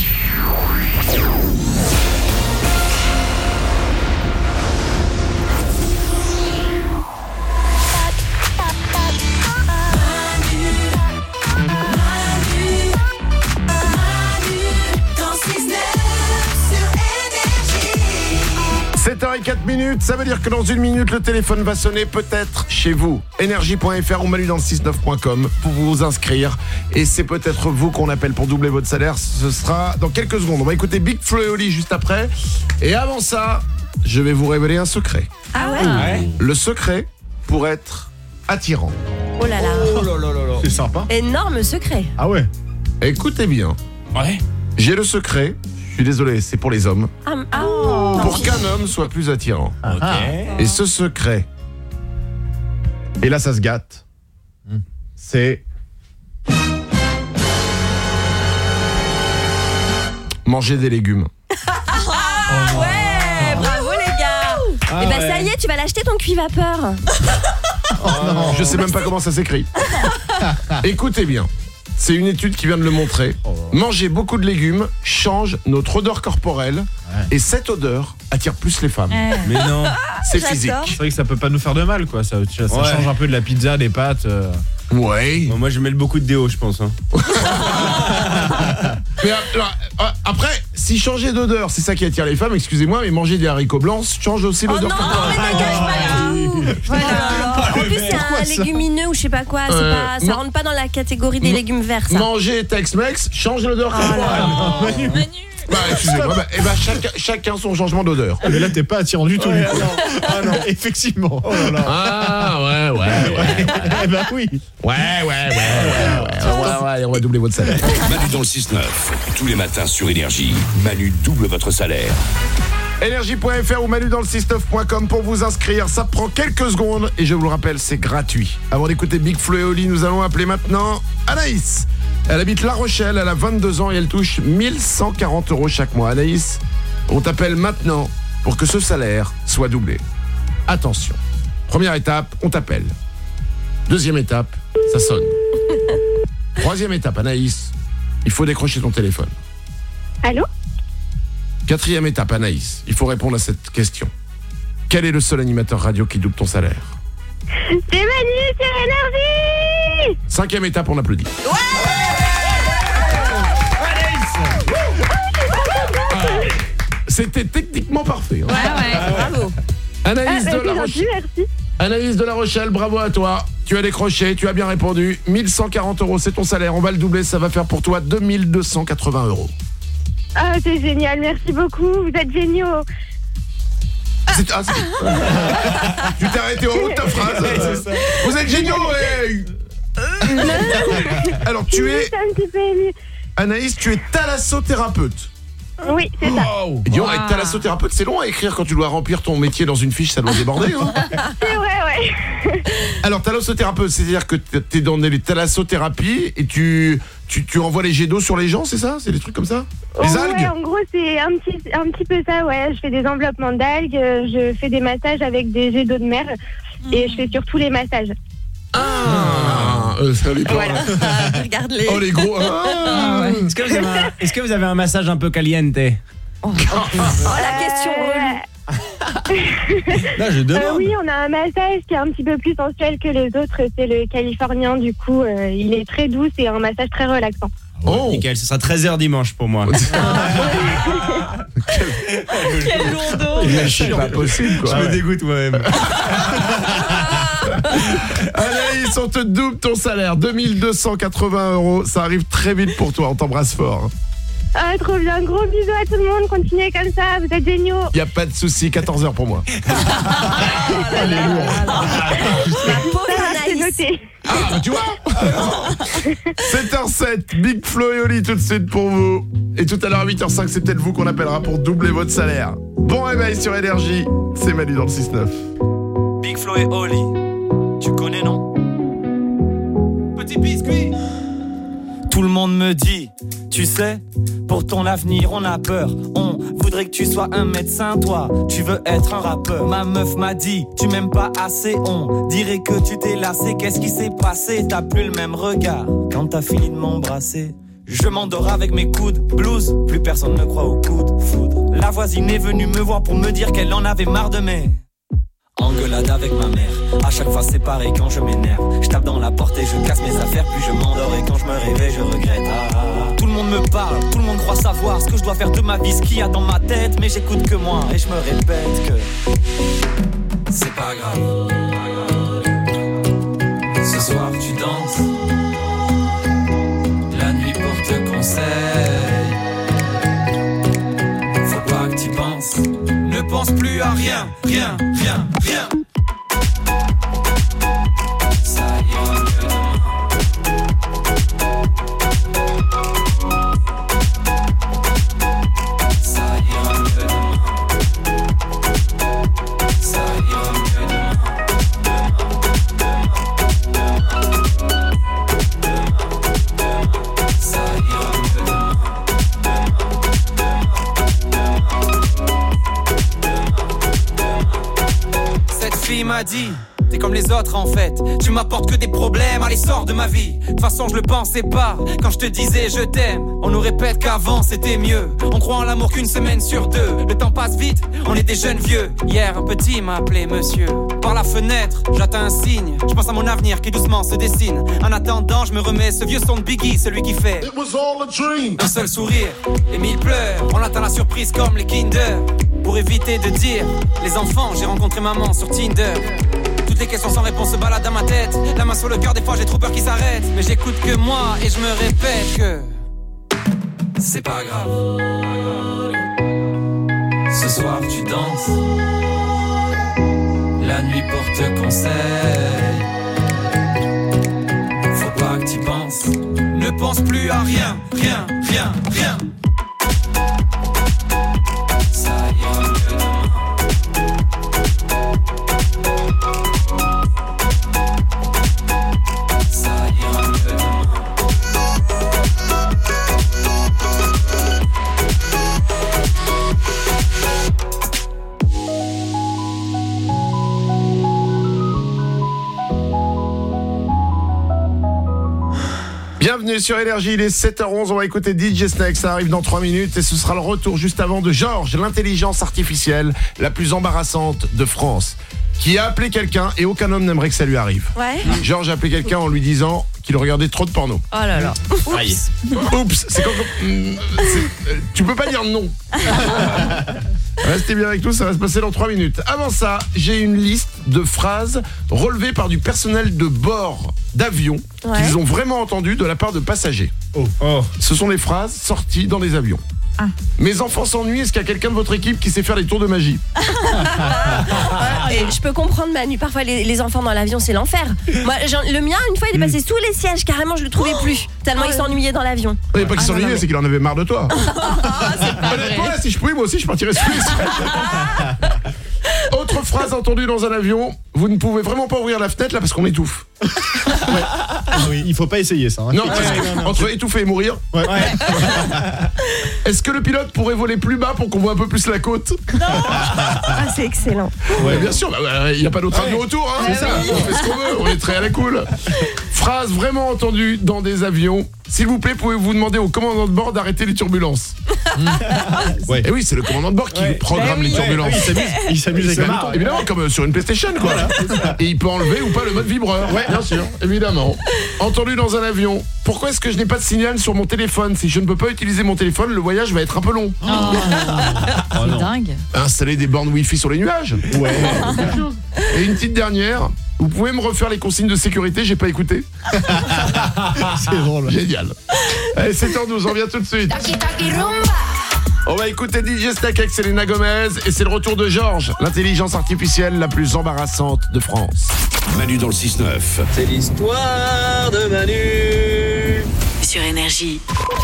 sept heures zéro quatre minutes, ça veut dire que dans une minute, le téléphone va sonner peut-être chez vous. énergie point f r ou manu dans le six-neuf point com pour vous inscrire. Et c'est peut-être vous qu'on appelle pour doubler votre salaire. Ce sera dans quelques secondes. On va écouter Big Flo et Oli juste après. Et avant ça, je vais vous révéler un secret. Ah ouais, ouais. Le secret pour être attirant. Oh là là. Oh là là là là. C'est sympa. Énorme secret. Ah ouais. Écoutez bien. Ouais. J'ai le secret. Je suis désolé, c'est pour les hommes. Ah, oh. Pour qu'un homme soit plus attirant. Ok. Et ce secret, et là ça se gâte, c'est manger des légumes. Ah ouais, bravo les gars. Ah et bah ouais. Ça y est, tu vas l'acheter ton cuit vapeur. Oh non, je sais même pas comment ça s'écrit. Écoutez bien, c'est une étude qui vient de le montrer. Manger beaucoup de légumes change notre odeur corporelle et cette odeur attire plus les femmes. Mais non, c'est physique. C'est vrai que ça peut pas nous faire de mal, quoi. Ça, ça ouais. change un peu de la pizza, des pâtes. Euh... Ouais. Bon, moi, je mets beaucoup de déo, je pense. Hein. Mais alors, après, si changer d'odeur, c'est ça qui attire les femmes, excusez-moi, mais manger des haricots blancs change aussi l'odeur oh corporelle. Non, mais ne gâche pas là. Voilà. En plus, c'est un légumineux ou je sais pas quoi. C'est euh, pas, ça rentre pas dans la catégorie des légumes verts. Ça. Manger Tex-Mex change l'odeur oh corporelle. Manu. Manu. Bah, excusez-moi, bah, eh bah, chacun, chacun son changement d'odeur. Mais là, t'es pas attirant du tout. Ouais, du coup. Ah non, effectivement. Oh là là. Ah ouais, ouais, ouais. Eh bah oui. Ouais, ouais, ouais, ouais, ouais, ouais, ouais, on va doubler votre salaire. Manu dans le six neuf, tous les matins sur Énergie. Manu double votre salaire. Énergie point F R ou manu dans le six neuf point com pour vous inscrire. Ça prend quelques secondes et je vous le rappelle, c'est gratuit. Avant d'écouter Big Flo et Oli, nous allons appeler maintenant Anaïs. Elle habite La Rochelle, elle a vingt-deux ans et elle touche mille cent quarante euros chaque mois. Anaïs, on t'appelle maintenant pour que ce salaire soit doublé. Attention. Première étape, on t'appelle. Deuxième étape, ça sonne. Troisième étape, Anaïs, il faut décrocher ton téléphone. Allô ? Quatrième étape, Anaïs, il faut répondre à cette question. Quel est le seul animateur radio qui double ton salaire ? C'est Manu sur Énergie. Cinquième étape, on applaudit. Ouais. Ah, c'était techniquement parfait. Hein. Ouais, ouais, bravo. Anaïs ah, de La Rochelle. Merci. Anaïs de La Rochelle, bravo à toi. Tu as décroché, tu as bien répondu. mille cent quarante euros, c'est ton salaire. On va le doubler, ça va faire pour toi deux mille deux cent quatre-vingts euros. Ah, c'est génial, merci beaucoup. Vous êtes géniaux. C'est... Ah, c'est... tu t'es arrêté au haut de ta phrase. Ouais, ça. Vous êtes géniaux. Et... Alors, tu es... Anaïs, tu es thalassothérapeute. Oui, c'est ça. Wow. Et dis donc, être thalassothérapeute, c'est long à écrire quand tu dois remplir ton métier dans une fiche, ça doit déborder. Hein. C'est vrai, ouais. Alors, thalassothérapeute, c'est-à-dire que tu es dans les thalassothérapies et tu, tu, tu envoies les jets d'eau sur les gens, c'est ça? C'est des trucs comme ça? Les ouais, algues? En gros, c'est un petit, un petit peu ça, ouais. Je fais des enveloppements d'algues, je fais des massages avec des jets d'eau de mer mmh. et je fais surtout les massages. Ah, euh, ça les voilà. Regarde-les. Oh, les gros. Ah. Ouais. Est-ce que vous avez un, est-ce que vous avez un massage un peu caliente? Oh, oh la question relou. Là, je demande. Euh, oui, on a un massage qui est un petit peu plus sensuel que les autres. C'est le californien, du coup. Euh, il est très doux, c'est un massage très relaxant. Oh, nickel, ce sera treize heures dimanche pour moi. Quel lourdeau. C'est pas possible, quoi. Je me dégoûte moi-même. Anaïs, on te double ton salaire, deux mille deux cent quatre-vingts euros. Ça arrive très vite pour toi, on t'embrasse fort. Ah, trop bien, gros bisous à tout le monde. Continuez comme ça, vous êtes géniaux. Y a pas de souci, quatorze heures pour moi. Elle est lourde. La pauvre Anaïs. Ah, tu vois. sept heures sept, Big Flo et Oli tout de suite pour vous. Et tout à l'heure à huit heures cinq, c'est peut-être vous qu'on appellera pour doubler votre salaire. Bon réveil sur Énergie, c'est Manu dans le six neuf. Big Flo et Oli, tu connais non? Petit biscuit. Tout le monde me dit, tu sais, pour ton avenir on a peur. On voudrait que tu sois un médecin, toi, tu veux être un rappeur. Ma meuf m'a dit, tu m'aimes pas assez, on dirait que tu t'es lassé. Qu'est-ce qui s'est passé? T'as plus le même regard quand t'as fini de m'embrasser. Je m'endors avec mes coudes, blues, plus personne ne croit au coup de foudre. La voisine est venue me voir pour me dire qu'elle en avait marre de mes engueulade avec ma mère. À chaque fois c'est pareil quand je m'énerve. Je tape dans la porte et je casse mes affaires. Puis je m'endors et quand je me réveille je regrette. ah, ah, ah. Tout le monde me parle, tout le monde croit savoir ce que je dois faire de ma vie, ce qu'il y a dans ma tête. Mais j'écoute que moi et je me répète que c'est pas grave. Ce soir tu danses, la nuit porte conseil. Faut pas que tu penses, ne pense plus à rien, rien, rien, rien. Ça ira mieux demain. Ça ira mieux demain. Ça ira mieux demain. Ça ira mieux demain. m'a dit, t'es comme les autres en fait, tu m'apportes que des problèmes, allez sors de ma vie. De toute façon je le pensais pas, quand je te disais je t'aime. On nous répète qu'avant c'était mieux, on croit en l'amour qu'une semaine sur deux. Le temps passe vite, on est des jeunes vieux. Hier un petit m'a appelé monsieur. Par la fenêtre, j'attends un signe, je pense à mon avenir qui doucement se dessine. En attendant je me remets ce vieux son de Biggie, celui qui fait It was all a dream. Un seul sourire et mille pleurs, on attend la surprise comme les Kinder. Pour éviter de dire, les enfants, j'ai rencontré maman sur Tinder. Toutes les questions sans réponse se baladent dans ma tête. La main sur le cœur, des fois j'ai trop peur qu'ils s'arrêtent. Mais j'écoute que moi et je me répète que c'est pas grave. Ce soir tu danses, la nuit porte conseil. Faut pas que t'y penses, ne pense plus à rien, rien, rien, rien. Ça ira mieux demain. Bienvenue sur Énergie, il est sept heures onze, on va écouter D J Snake, ça arrive dans trois minutes et ce sera le retour juste avant de Georges, l'intelligence artificielle la plus embarrassante de France, qui a appelé quelqu'un et aucun homme n'aimerait que ça lui arrive. Ouais. Georges a appelé quelqu'un en lui disant qu'il regardait trop de porno. Oh là là. Oups. Oups, c'est quand c'est, euh, tu peux pas dire non. Restez bien avec nous, ça va se passer dans trois minutes. Avant ça, j'ai une liste de phrases relevées par du personnel de bord d'avion Ouais. qu'ils ont vraiment entendues de la part de passagers. Oh. Oh. Ce sont des phrases sorties dans les avions. Ah. Mes enfants s'ennuient, est-ce qu'il y a quelqu'un de votre équipe qui sait faire des tours de magie? Et je peux comprendre Manu, parfois les, les enfants dans l'avion c'est l'enfer. Moi, j'en- le mien une fois il est passé sous les sièges, carrément je le trouvais plus, tellement il s'ennuyait dans l'avion. Il n'y a pas qu'il Ah, non, s'ennuyait, non, c'est qu'il en avait marre de toi. Honnêtement, là, si je pouvais, moi aussi, je partirais sous les sièges. Autre phrase entendue dans un avion, vous ne pouvez vraiment pas ouvrir la fenêtre là parce qu'on étouffe. Ah oui, il faut pas essayer ça. Hein. Non, parce que entre étouffer et mourir. Ouais. Est-ce que le pilote pourrait voler plus bas pour qu'on voit un peu plus la côte? Ah c'est excellent. Ouais, bien sûr, il n'y a pas d'autre avion autour, hein, c'est ça. On fait ce qu'on veut, on est très à la cool. Phrase vraiment entendue dans des avions. S'il vous plaît, pouvez-vous demander au commandant de bord d'arrêter les turbulences? Ouais. Et oui, c'est le commandant de bord qui Ouais. programme Eh oui. les turbulences. Ouais, il s'amuse- il s'amuse avec C'est la marrant, même évidemment, comme euh, sur une PlayStation, quoi. Et il peut enlever ou pas le mode vibreur. Ouais. Bien sûr, évidemment. Entendu dans un avion. Pourquoi est-ce que je n'ai pas de signal sur mon téléphone? Si je ne peux pas utiliser mon téléphone, le voyage va être un peu long. Oh, c'est dingue. Installer des bornes Wi-Fi sur les nuages. Ouais. Et une petite dernière. Vous pouvez me refaire les consignes de sécurité, j'ai pas écouté. C'est drôle. Génial. Allez, sept heures douze, on revient tout de suite. On va écouter D J Stack avec Selena Gomez et c'est le retour de Georges, l'intelligence artificielle la plus embarrassante de France. Manu dans le six neuf. C'est l'histoire de Manu. Sur Énergie.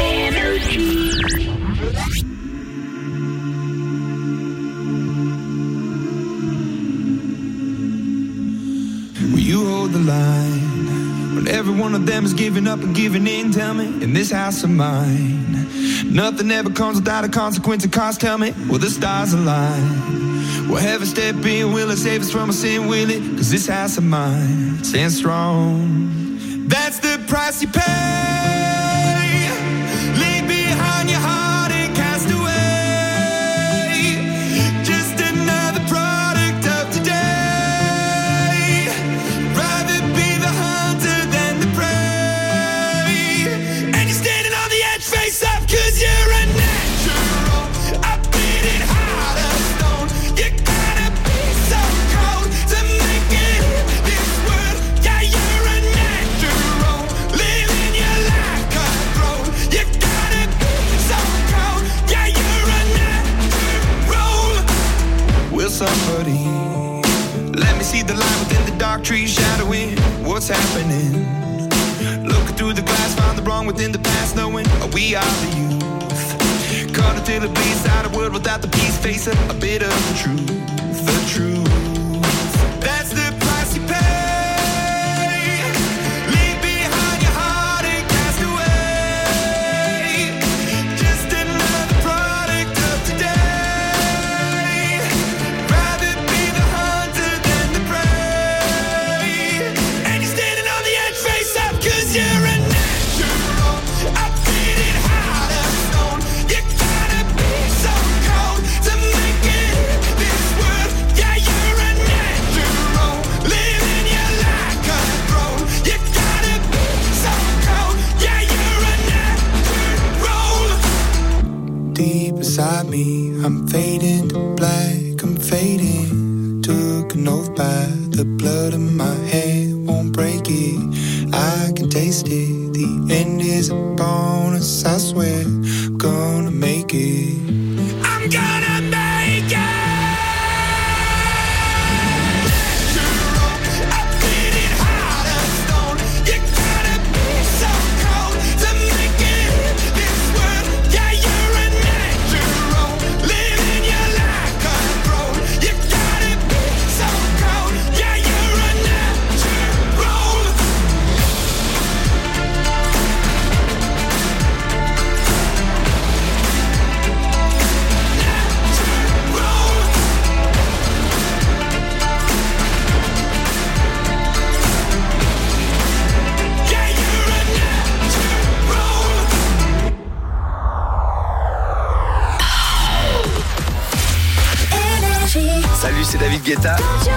Will you hold the line when every one of them is giving up and giving in? Tell me, in this house of mine, nothing ever comes without a consequence and cost. Tell me, will the stars align? Will heaven step in? Will it save us from our sin? Will it? Cause this house of mine stands strong. That's the price you pay. Leave behind your heart and cast away. Just another product of today. Rather be the hunter than the prey. And you're standing on the edge, face up, cause you're a natural. I beat it hard as stone. You gotta be so cold to make it in this world. Yeah, you're a natural. Living your life cutthroat. You gotta be so cold. Yeah, you're a natural. Will somebody let me see the light within the dark trees shadowing what's happening? Looking through the glass, find the wrong within the past, knowing we are the youth. Caught until the beast out of world without the peace, facing a bit of the truth, the truth. That's the price you pay. Leave behind your heart and cast away. Just another product of today. Rather be the hunter than the prey. deep inside me. I'm fading to black, I'm fading. Took an oath by the blood in my head, won't break it. I can taste it. The end is a bonus, I swear. I'm gonna make it. I'm gonna make it. Salut, c'est David Guetta.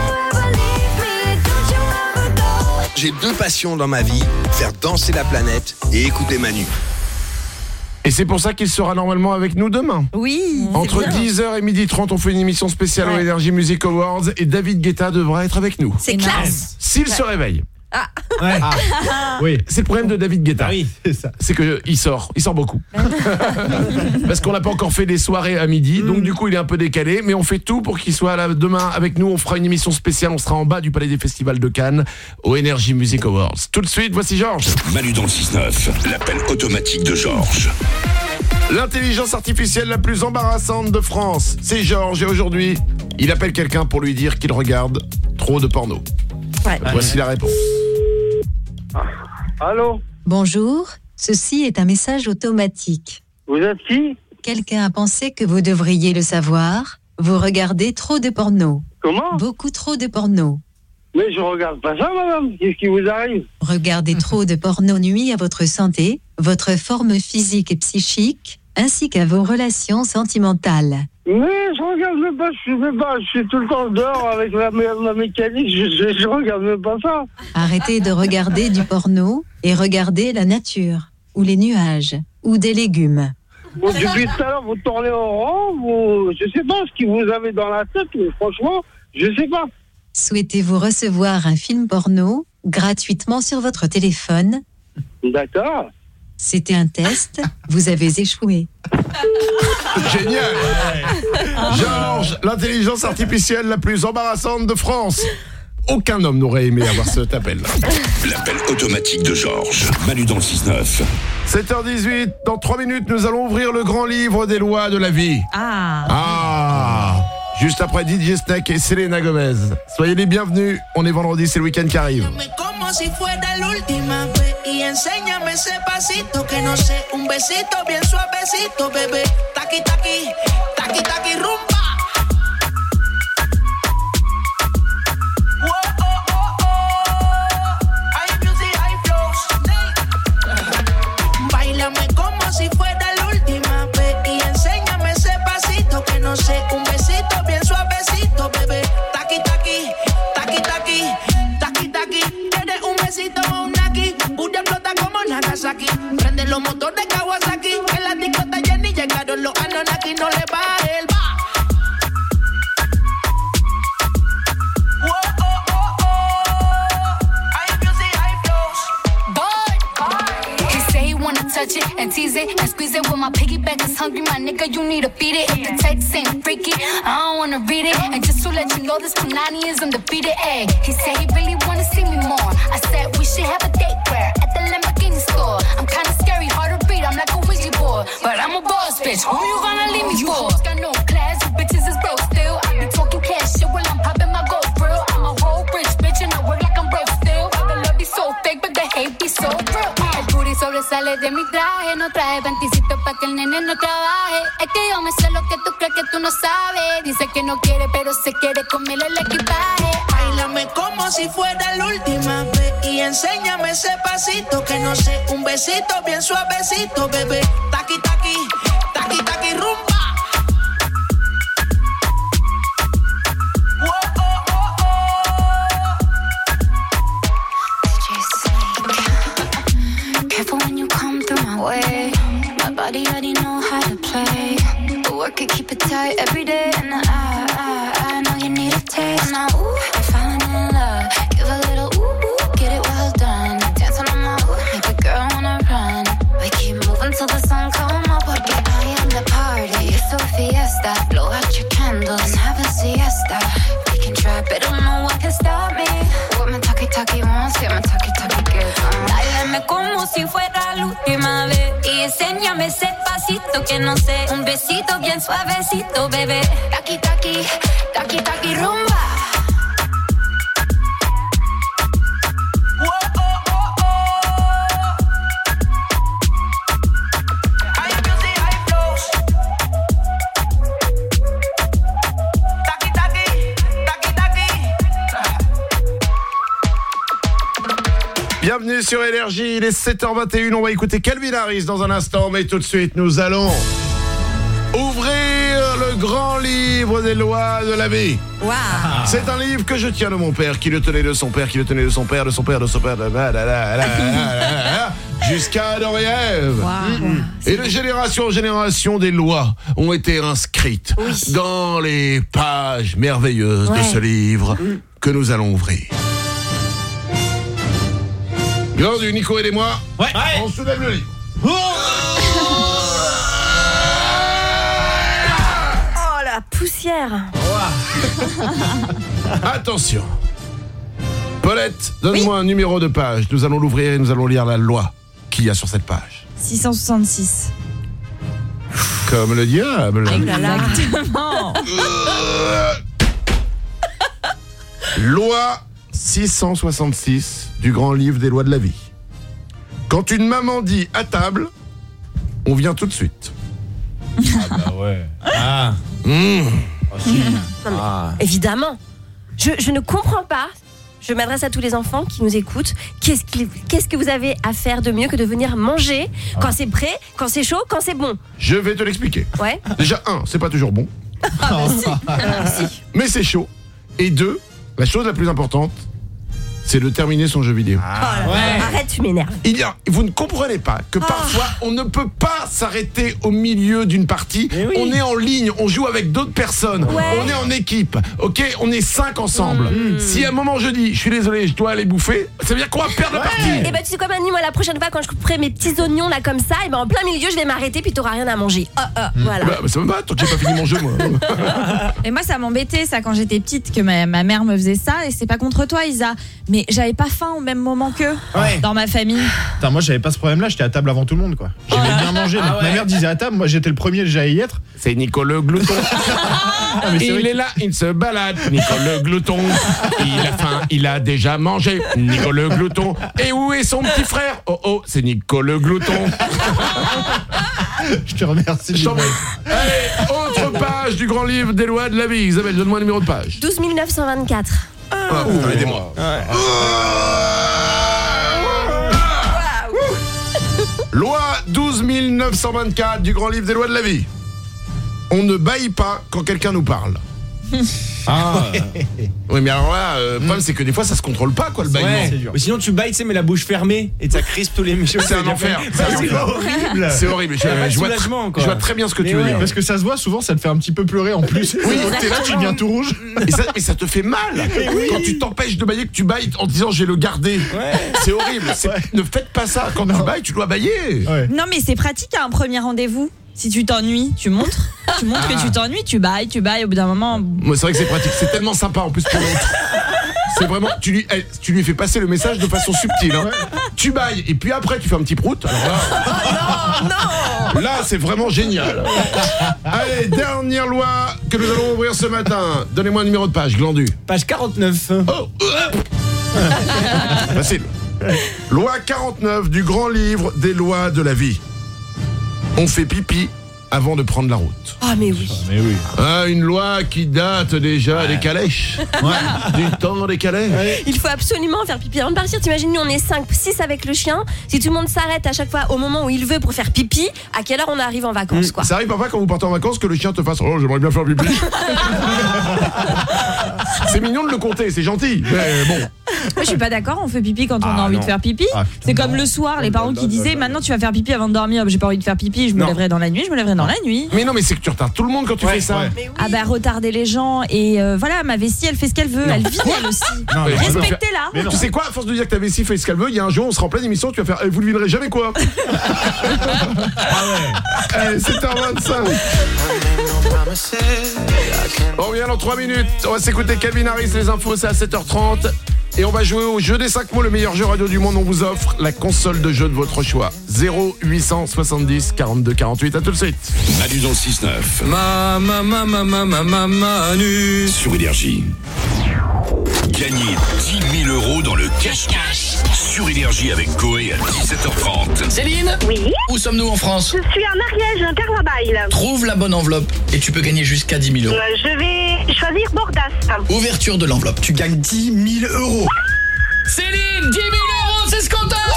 J'ai deux passions dans ma vie, faire danser la planète et écouter Manu. Et c'est pour ça qu'il sera normalement avec nous demain. Oui. Entre dix heures et midi trente, on fait une émission spéciale ouais. au Energy Music Awards et David Guetta devra être avec nous. C'est classe. S'il ouais. se réveille. Ah. Ouais. Ah. Oui, c'est le problème de David Guetta. Ah oui, c'est ça. C'est que il sort, il sort beaucoup. Parce qu'on n'a pas encore fait les soirées à midi, donc du coup il est un peu décalé, mais on fait tout pour qu'il soit là demain avec nous. On fera une émission spéciale, on sera en bas du Palais des Festivals de Cannes au Energy Music Awards. Tout de suite, voici Georges. Manu dans le six neuf, l'appel automatique de Georges. L'intelligence artificielle la plus embarrassante de France, c'est Georges et aujourd'hui, il appelle quelqu'un pour lui dire qu'il regarde trop de porno. Ouais. Voici la réponse. Allô ? Bonjour, ceci est un message automatique. Vous êtes qui ? Quelqu'un a pensé que vous devriez le savoir. Vous regardez trop de porno. Comment ? Beaucoup trop de porno. Mais je regarde pas ça, madame. Qu'est-ce qui vous arrive ? Regarder trop de porno nuit à votre santé, votre forme physique et psychique, ainsi qu'à vos relations sentimentales. Mais je regarde même pas, je sais pas, je suis tout le temps dehors avec la, la mécanique, je, je, je regarde même pas ça. Arrêtez de regarder du porno et regardez la nature, ou les nuages, ou des légumes. Bon, depuis tout à l'heure, vous tournez au rond, vous, je sais pas ce que vous avez dans la tête, mais franchement, je sais pas. Souhaitez-vous recevoir un film porno gratuitement sur votre téléphone ? D'accord. C'était un test, vous avez échoué. Génial. Georges, l'intelligence artificielle la plus embarrassante de France. Aucun homme n'aurait aimé avoir cet appel. L'appel automatique de Georges. Manu dans le six neuf. sept heures dix-huit, dans trois minutes, nous allons ouvrir le grand livre des lois de la vie. Ah. Ah. Juste après D J Snake et Selena Gomez. Soyez les bienvenus, on est vendredi, c'est le week-end qui arrive. Como si fuera la última vez y enséñame ese pasito que no sé, un besito bien suavecito, bebé. Taqui taqui, taqui taqui rumba. Oh, oh, oh, oh. Hay music, hay flows. Báilame como si fuera la última vez y enséñame ese pasito que no sé, un besito bien suavecito, bebé. Taqui taqui, taqui taqui, taqui taqui. Eres un besito o un naki, una explota como Nagasaki. Prende los motores Kawasaki, en la discota Jenny llegaron los Anunnaki, no le baje el ba. Oh, oh, oh, oh. Hay music, hay flows. Boy, he say he wanna touch it and tease it and squeeze it. When my piggyback is hungry, my nigga, you need to feed it. If the text ain't freaky, I don't wanna read it. And just to let you know, this Punani is undefeated. Ay, he said he really wanna see me more. I said we should have a date where at the Lamborghini store. I'm kinda scary, hard to read, I'm like a Ouija board, but I'm a boss bitch. Who you gonna leave me you for? You got no class, you bitches is broke still. I be talking cash shit while I'm popping my gold grill. I'm a whole rich bitch and I work like I'm broke still. The love be so fake, but the hate be so real. El booty sobresale de mi traje, no traje panticito pa' que el nene no trabaje. Es que yo me sé lo que tú crees que tú no sabes. Dice que no quiere, pero se quiere comer el equipaje. Báilame como si fuera la última vez y enséñame ese pasito que no sé, un besito bien suavecito, bebé. Taqui taqui, taqui taqui rumba. Oh, oh, oh, oh. Careful when you come through my way. My body already know how to play. work it, keep it tight every day. And I, I, I know you need a taste. Now, ooh, I'm falling in love. Give a little ooh, ooh, get it well done. Dancing on my ooh, make a girl wanna run. We keep moving till the sun come up. Porque I am the party. It's a fiesta. Blow out your candles and have a siesta. We can try, but don't know what can stop me. What my talkie talkie wants, get my talkie talkie gets on. Dáleme como si fuera la última vez y enséñame ese pasito que no sé. Un besito bien suavecito, bebé. Taki taki, taki taki rumba. Bienvenue sur Énergie, il est sept heures vingt et une, on va écouter Calvin Harris dans un instant, mais tout de suite nous allons ouvrir le grand livre des lois de la vie. Wow. C'est un livre que je tiens de mon père, qui le tenait de son père, qui le tenait de son père, de son père, de son père, de la, la, la, la, la, la, jusqu'à Adam et Ève. Wow. Mmh. Et de génération en génération, des lois ont été inscrites oui. dans les pages merveilleuses ouais. de ce livre que nous allons ouvrir. Glandu, Nico, aidez-moi. Ouais. On soulève le livre. Oh la poussière. Attention. Paulette, donne-moi oui. un numéro de page. Nous allons l'ouvrir et nous allons lire la loi qu'il y a sur cette page. six cent soixante-six. Comme le diable. Exactement. Loi six cent soixante-six du grand livre des lois de la vie. Quand une maman dit à table, on vient tout de suite. Ah bah ouais. Ah. Mmh. Oh, si. Non, mais, ah. Évidemment. Je, je ne comprends pas. Je m'adresse à tous les enfants qui nous écoutent. Qu'est-ce, qui, qu'est-ce que vous avez à faire de mieux que de venir manger ah. quand c'est prêt, quand c'est chaud, quand c'est bon? Je vais te l'expliquer. Ouais. Déjà, un, c'est pas toujours bon. Ah bah si. Ah, si. Mais c'est chaud. Et deux, la chose la plus importante, c'est de terminer son jeu vidéo. Ah, oh là, ouais. Arrête, tu m'énerves. Il y a, vous ne comprenez pas que oh. parfois on ne peut pas s'arrêter au milieu d'une partie. Oui. On est en ligne, on joue avec d'autres personnes, ouais. on est en équipe, ok, on est cinq ensemble. Mmh. Si à un moment je dis, je suis désolé, je dois aller bouffer, ça veut dire qu'on va perdre ouais. la partie. Et bah tu sais quoi, Manu, moi la prochaine fois quand je couperai mes petits oignons là comme ça, et ben en plein milieu je vais m'arrêter puis t'auras rien à manger. Oh, oh, mmh. Voilà. Bah, bah, ça me va, tant que j'ai pas fini mon jeu moi. Et moi ça m'embêtait ça quand j'étais petite que ma, ma mère me faisait ça, et c'est pas contre toi Isa, mais j'avais pas faim au même moment qu'eux ouais. dans ma famille. Putain, moi j'avais pas ce problème là, j'étais à table avant tout le monde quoi. J'aimais bien manger, donc ah ouais. ma mère disait à table, moi j'étais le premier, j'allais y être. C'est Nico le glouton. Ah, mais il est là, il se balade. Nico le glouton. Il a faim, il a déjà mangé. Nico le glouton. Et où est son petit frère? Oh oh, c'est Nico le glouton. Je te remercie. Je Allez, autre page du grand livre des lois de la vie. Isabelle, donne-moi un numéro de page. douze mille neuf cent vingt-quatre. Ah, putain, aidez-moi. Ouais. Loi douze mille neuf cent vingt-quatre du grand livre des lois de la vie. On ne bâille pas quand quelqu'un nous parle. Ah. Oui, mais alors là, euh, le problème c'est que des fois ça se contrôle pas quoi le bâillement. Ouais. Ou sinon tu bailles, tu sais, mais la bouche fermée et ça crispe tous les méchants. C'est un enfer. C'est horrible. C'est horrible. Je, je, vois je vois très bien ce que mais tu veux ouais. dire. Parce que ça se voit souvent, ça te fait un petit peu pleurer en plus. Oui, t'es là, tu deviens tout rouge. Et ça, mais ça te fait mal oui. quand tu t'empêches de bailler, que tu bailles en disant je vais le garder. Ouais. C'est horrible. C'est, ouais. Ne faites pas ça. Quand non. tu bailles, tu dois bailler. Ouais. Non, mais c'est pratique à un premier rendez-vous. Si tu t'ennuies, tu montres. Tu montres ah. que tu t'ennuies, tu bailles, tu bailles. Au bout d'un moment. Moi, c'est vrai que c'est pratique. C'est tellement sympa en plus pour l'autre. C'est vraiment, tu lui, tu lui fais passer le message de façon subtile. Hein. Tu bailles et puis après tu fais un petit prout. Alors là, oh non, non. Là, c'est vraiment génial. Allez, dernière loi que nous allons ouvrir ce matin. Donnez-moi un numéro de page, Glandu. Page quarante-neuf. Oh, facile. Loi quarante-neuf du grand livre des lois de la vie. On fait pipi avant de prendre la route. Ah mais oui. Ah, mais oui. Ah, une loi qui date déjà ouais. des calèches. Ouais. Du temps des calèches. Ouais. Il faut absolument faire pipi avant de partir. T'imagines, nous on est cinq, six avec le chien. Si tout le monde s'arrête à chaque fois au moment où il veut pour faire pipi, à quelle heure on arrive en vacances quoi. Ça arrive parfois quand vous partez en vacances que le chien te fasse oh j'aimerais bien faire pipi. C'est mignon de le compter, c'est gentil. Mais bon. Moi je suis pas d'accord, on fait pipi quand on ah, a envie non. de faire pipi. Ah, putain, c'est comme non. le soir, les parents qui disaient maintenant tu vas faire pipi avant de dormir. J'ai pas envie de faire pipi, je me non. lèverai dans la nuit, je me lèverai dans la nuit. Mais non, mais c'est que tu retardes tout le monde quand tu Ouais, fais ça. ouais. Mais oui. Ah bah retarder les gens et euh, voilà, ma vessie elle fait ce qu'elle veut, elle vit elle aussi. Non, mais- Respectez-la. Mais non. Tu sais quoi, à force de dire que ta vessie fait ce qu'elle veut, il y a un jour, on sera en pleine émission, tu vas faire eh, vous le vivrez jamais quoi. Ah ouais. sept heures vingt-cinq. On revient dans trois minutes. On va s'écouter Calvin Harris, les infos, c'est à sept heures trente. Et on va jouer au jeu des cinq mots, le meilleur jeu radio du monde. On vous offre la console de jeu de votre choix. zéro huit cent soixante-dix quarante-deux quarante-huit. À tout de suite. Manu dans le six neuf. Ma, ma, ma, ma, ma, ma, ma, Manu. Sur Énergie. Gagnez dix mille euros dans le cache-cache. Sur Énergie avec Coé à dix-sept heures trente. Céline? Oui. Où sommes-nous en France? Je suis en Ariège, un Carvabail. Trouve la bonne enveloppe et tu peux gagner jusqu'à dix mille euros. Euh, je vais choisir Bordas. Ouverture de l'enveloppe. Tu gagnes dix mille euros. Céline, dix mille euros, c'est ce qu'on t'a.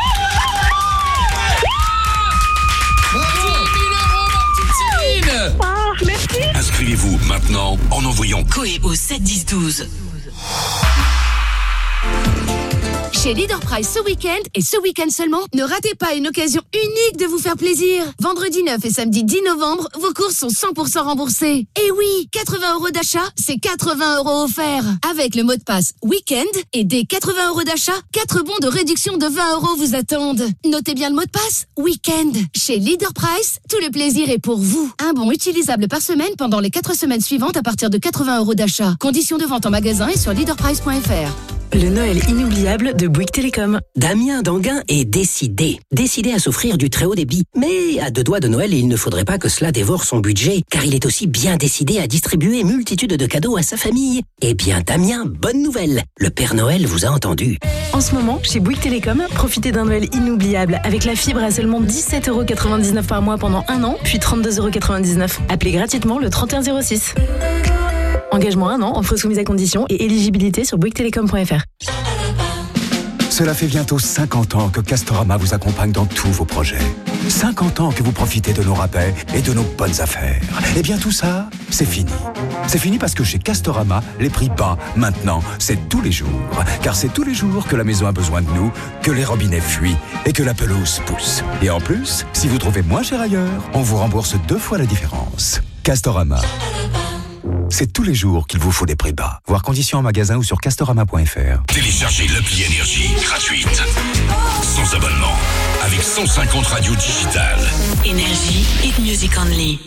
dix mille euros, ma petite Céline. Oh, merci. Inscrivez-vous maintenant en envoyant Coé au sept dix douze. Chez Leader Price ce week-end, et ce week-end seulement, ne ratez pas une occasion unique de vous faire plaisir. Vendredi neuf et samedi dix novembre, vos courses sont cent pour cent remboursées. Et oui, quatre-vingts euros d'achat, c'est quatre-vingts euros offerts. Avec le mot de passe week-end et dès quatre-vingts euros d'achat, quatre bons de réduction de vingt euros vous attendent. Notez bien le mot de passe week-end. Chez Leader Price, tout le plaisir est pour vous. Un bon utilisable par semaine pendant les quatre semaines suivantes à partir de quatre-vingts euros d'achat. Conditions de vente en magasin et sur leaderprice point f r. Le Noël inoubliable de Bouygues Télécom. Damien Danguin est décidé. Décidé à s'offrir du très haut débit. Mais à deux doigts de Noël, il ne faudrait pas que cela dévore son budget, car il est aussi bien décidé à distribuer multitude de cadeaux à sa famille. Eh bien, Damien, bonne nouvelle. Le Père Noël vous a entendu. En ce moment, chez Bouygues Télécom, profitez d'un Noël inoubliable avec la fibre à seulement dix-sept euros quatre-vingt-dix-neuf par mois pendant un an, puis trente-deux euros quatre-vingt-dix-neuf. Appelez gratuitement le trente et un zéro six. Engagement un an, offre soumise à conditions et éligibilité sur bouygues télécom point f r. Cela fait bientôt cinquante ans que Castorama vous accompagne dans tous vos projets. cinquante ans que vous profitez de nos rabais et de nos bonnes affaires. Eh bien tout ça, c'est fini. C'est fini parce que chez Castorama, les prix bas, maintenant, c'est tous les jours. Car c'est tous les jours que la maison a besoin de nous, que les robinets fuient et que la pelouse pousse. Et en plus, si vous trouvez moins cher ailleurs, on vous rembourse deux fois la différence. Castorama. C'est tous les jours qu'il vous faut des prix bas. Voir conditions en magasin ou sur castorama point f r. Téléchargez l'appli Énergie gratuite. Sans abonnement. Avec cent cinquante radios digitales. Énergie, hit music only.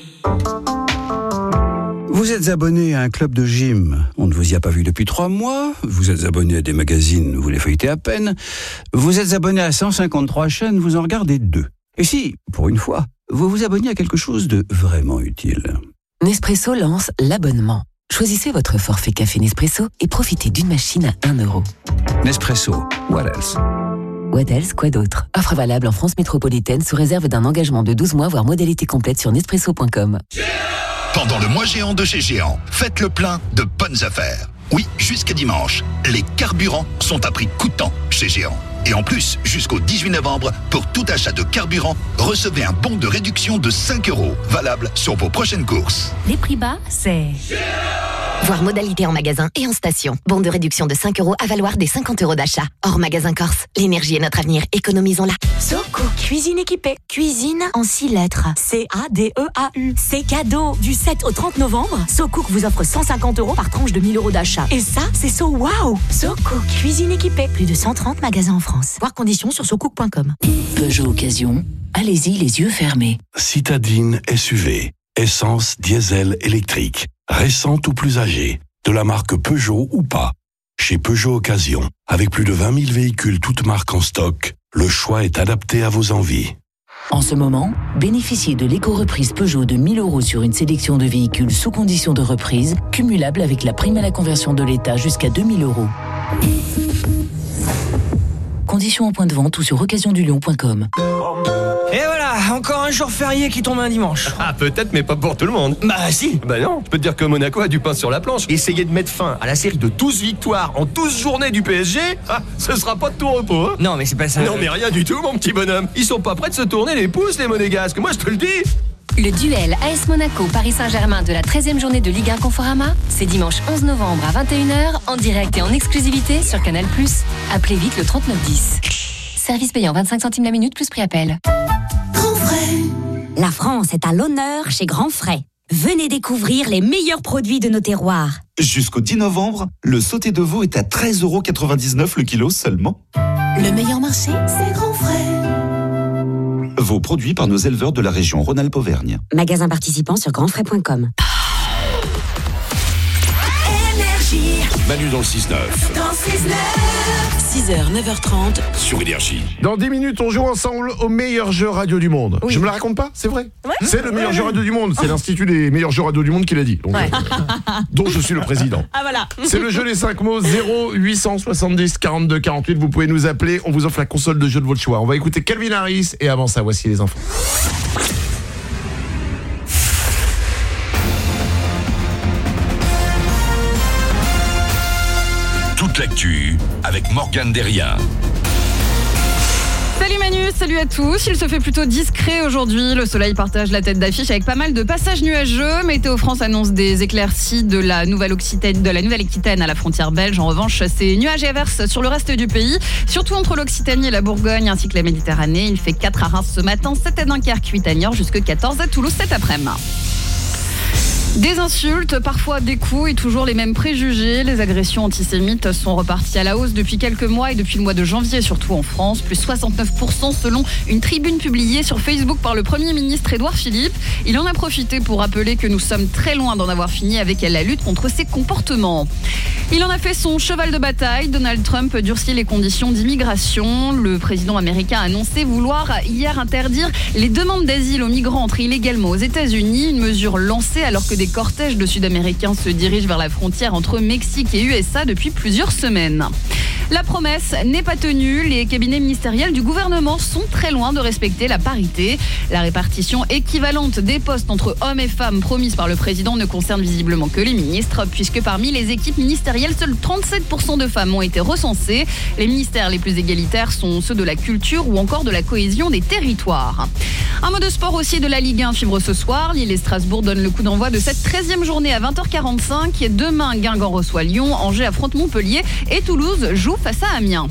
Vous êtes abonné à un club de gym, on ne vous y a pas vu depuis trois mois. Vous êtes abonné à des magazines, vous les feuilletez à peine. Vous êtes abonné à cent cinquante-trois chaînes, vous en regardez deux. Et si, pour une fois, vous vous abonnez à quelque chose de vraiment utile. Nespresso lance l'abonnement. Choisissez votre forfait café Nespresso et profitez d'une machine à un euro. Nespresso, what else? What else, quoi d'autre? Offre valable en France métropolitaine sous réserve d'un engagement de douze mois, voire modalité complète sur nespresso point com. Pendant le mois géant de chez Géant, faites le plein de bonnes affaires. Oui, jusqu'à dimanche, les carburants sont à prix coûtant chez Géant. Et en plus, jusqu'au dix-huit novembre, pour tout achat de carburant, recevez un bon de réduction de cinq euros, valable sur vos prochaines courses. Les prix bas, c'est... Voir modalité en magasin et en station. Bon de réduction de cinq euros à valoir des cinquante euros d'achat. Hors magasin Corse. L'énergie est notre avenir. Économisons-la. Soco, cuisine équipée. Cuisine en six lettres. C A D E A U. C'est cadeau. Du sept au trente novembre, SoCook vous offre cent cinquante euros par tranche de mille euros d'achat. Et ça, c'est so wow. SoCook, cuisine équipée. Plus de cent trente magasins en France. Voir conditions sur socook point com. Peugeot Occasion. Allez-y les yeux fermés. Citadine S U V. Essence, diesel, électrique. Récente ou plus âgée. De la marque Peugeot ou pas. Chez Peugeot Occasion. Avec plus de vingt mille véhicules toutes marques en stock, le choix est adapté à vos envies. En ce moment, bénéficiez de l'éco-reprise Peugeot de mille euros sur une sélection de véhicules sous condition de reprise, cumulable avec la prime à la conversion de l'État jusqu'à deux mille euros. Conditions en point de vente ou sur occasion du lion point com. Et voilà, encore un jour férié qui tombe un dimanche. Ah, peut-être, mais pas pour tout le monde. Bah si. Bah non, je peux te dire que Monaco a du pain sur la planche. Essayer de mettre fin à la série de douze victoires en douze journées du P S G, ah, ce sera pas de tout repos. Hein. Non, mais c'est pas ça. Non, mais rien du tout, mon petit bonhomme. Ils sont pas prêts de se tourner les pouces, les Monégasques. Moi, je te le dis. Le duel A S Monaco-Paris Saint-Germain de la treizième journée de Ligue un Conforama, c'est dimanche onze novembre à vingt et une heures, en direct et en exclusivité sur Canal plus. Appelez vite le trente-neuf dix. Service payant vingt-cinq centimes la minute plus prix appel. Grand frère, La France est à l'honneur chez Grand Frais. Venez découvrir les meilleurs produits de nos terroirs. Jusqu'au dix novembre, le sauté de veau est à treize euros quatre-vingt-dix-neuf le kilo seulement. Le meilleur marché, c'est Grand Frais. Veaux produits par nos éleveurs de la région Rhône-Alpes-Auvergne. Magasin participant sur grand frais point com. Manu dans le six neuf. Dans six neuf. six heures, neuf heures trente. Sur Énergie. Dans dix minutes, on joue ensemble au meilleur jeu radio du monde. Oui. Je me la raconte pas, c'est vrai. Ouais. C'est le meilleur Ouais, jeu ouais. radio du monde. C'est l'Institut des meilleurs jeux radio du monde qui l'a dit. Donc, Ouais. euh, dont je suis le président. Ah voilà. C'est le jeu des cinq mots. Zéro huit cent soixante-dix quarante-deux quarante-huit. Vous pouvez nous appeler. On vous offre la console de jeu de votre choix. On va écouter Calvin Harris. Et avant ça, voici les infos. Toute l'actu avec Morgane Derrien. Salut Manu, salut à tous. Il se fait plutôt discret aujourd'hui. Le soleil partage la tête d'affiche avec pas mal de passages nuageux. Météo France annonce des éclaircies de la Nouvelle-Occitanie, de la Nouvelle-Aquitaine à la frontière belge. En revanche, c'est nuages et averses sur le reste du pays, surtout entre l'Occitanie et la Bourgogne, ainsi que la Méditerranée. Il fait quatre à Reims ce matin, sept à Dunkerque, huit à Niort, jusque quatorze à Toulouse cet après-midi. Des insultes, parfois des coups et toujours les mêmes préjugés. Les agressions antisémites sont reparties à la hausse depuis quelques mois et depuis le mois de janvier, surtout en France, plus soixante-neuf pour cent selon une tribune publiée sur Facebook par le Premier ministre Édouard Philippe. Il en a profité pour rappeler que nous sommes très loin d'en avoir fini avec la lutte contre ces comportements. Il en a fait son cheval de bataille. Donald Trump durcit les conditions d'immigration. Le président américain a annoncé vouloir hier interdire les demandes d'asile aux migrants entrés illégalement aux États-Unis, une mesure lancée alors que des cortèges de Sud-Américains se dirigent vers la frontière entre Mexique et U S A depuis plusieurs semaines. La promesse n'est pas tenue. Les cabinets ministériels du gouvernement sont très loin de respecter la parité. La répartition équivalente des postes entre hommes et femmes promise par le président ne concerne visiblement que les ministres, puisque parmi les équipes ministérielles, seuls trente-sept pour cent de femmes ont été recensées. Les ministères les plus égalitaires sont ceux de la culture ou encore de la cohésion des territoires. Un mot de sport aussi de la Ligue un fibre ce soir. Lille et Strasbourg donnent le coup d'envoi de cette treizième journée à vingt heures quarante-cinq. Demain, Guingamp reçoit Lyon, Angers affronte Montpellier et Toulouse joue face à Amiens.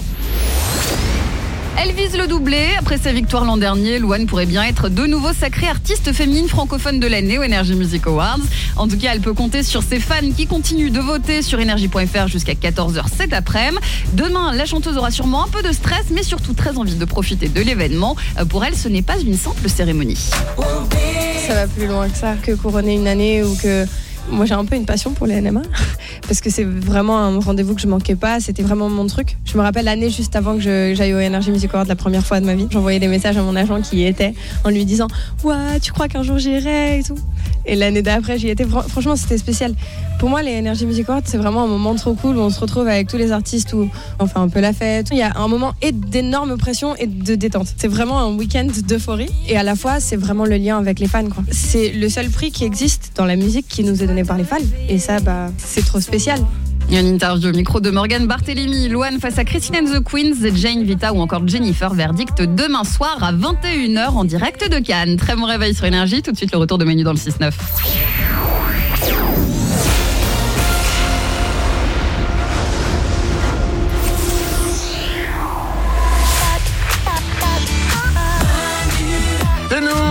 Elle vise le doublé. Après sa victoire l'an dernier, Louane pourrait bien être de nouveau sacrée artiste féminine francophone de l'année aux Energy Music Awards. En tout cas, elle peut compter sur ses fans qui continuent de voter sur énergie point f r jusqu'à quatorze heures cet après-midi. Demain, la chanteuse aura sûrement un peu de stress, mais surtout très envie de profiter de l'événement. Pour elle, ce n'est pas une simple cérémonie. Ça va plus loin que ça, que couronner une année ou que... Moi j'ai un peu une passion pour les N M A parce que c'est vraiment un rendez-vous que je manquais pas, c'était vraiment mon truc. Je me rappelle l'année juste avant que je, j'aille au Energy Music Awards la première fois de ma vie. J'envoyais des messages à mon agent qui y était en lui disant « Ouais, tu crois qu'un jour j'irai ?» et tout. Et l'année d'après j'y étais, franchement c'était spécial. Pour moi les Energy Music Awards c'est vraiment un moment trop cool où on se retrouve avec tous les artistes, où on fait un peu la fête. Il y a un moment et d'énorme pression et de détente. C'est vraiment un week-end d'euphorie et à la fois c'est vraiment le lien avec les fans, quoi. C'est le seul prix qui existe dans la musique qui nous est donné par les fans et ça bah c'est trop spécial. Il y a une interview au micro de Morgane Barthélémy, Louane face à Christine and the Queens, Jane Vita ou encore Jennifer, verdict demain soir à vingt et une heures en direct de Cannes. Très bon réveil sur Énergie, tout de suite le retour de Manu dans le six neuf. C'est nous.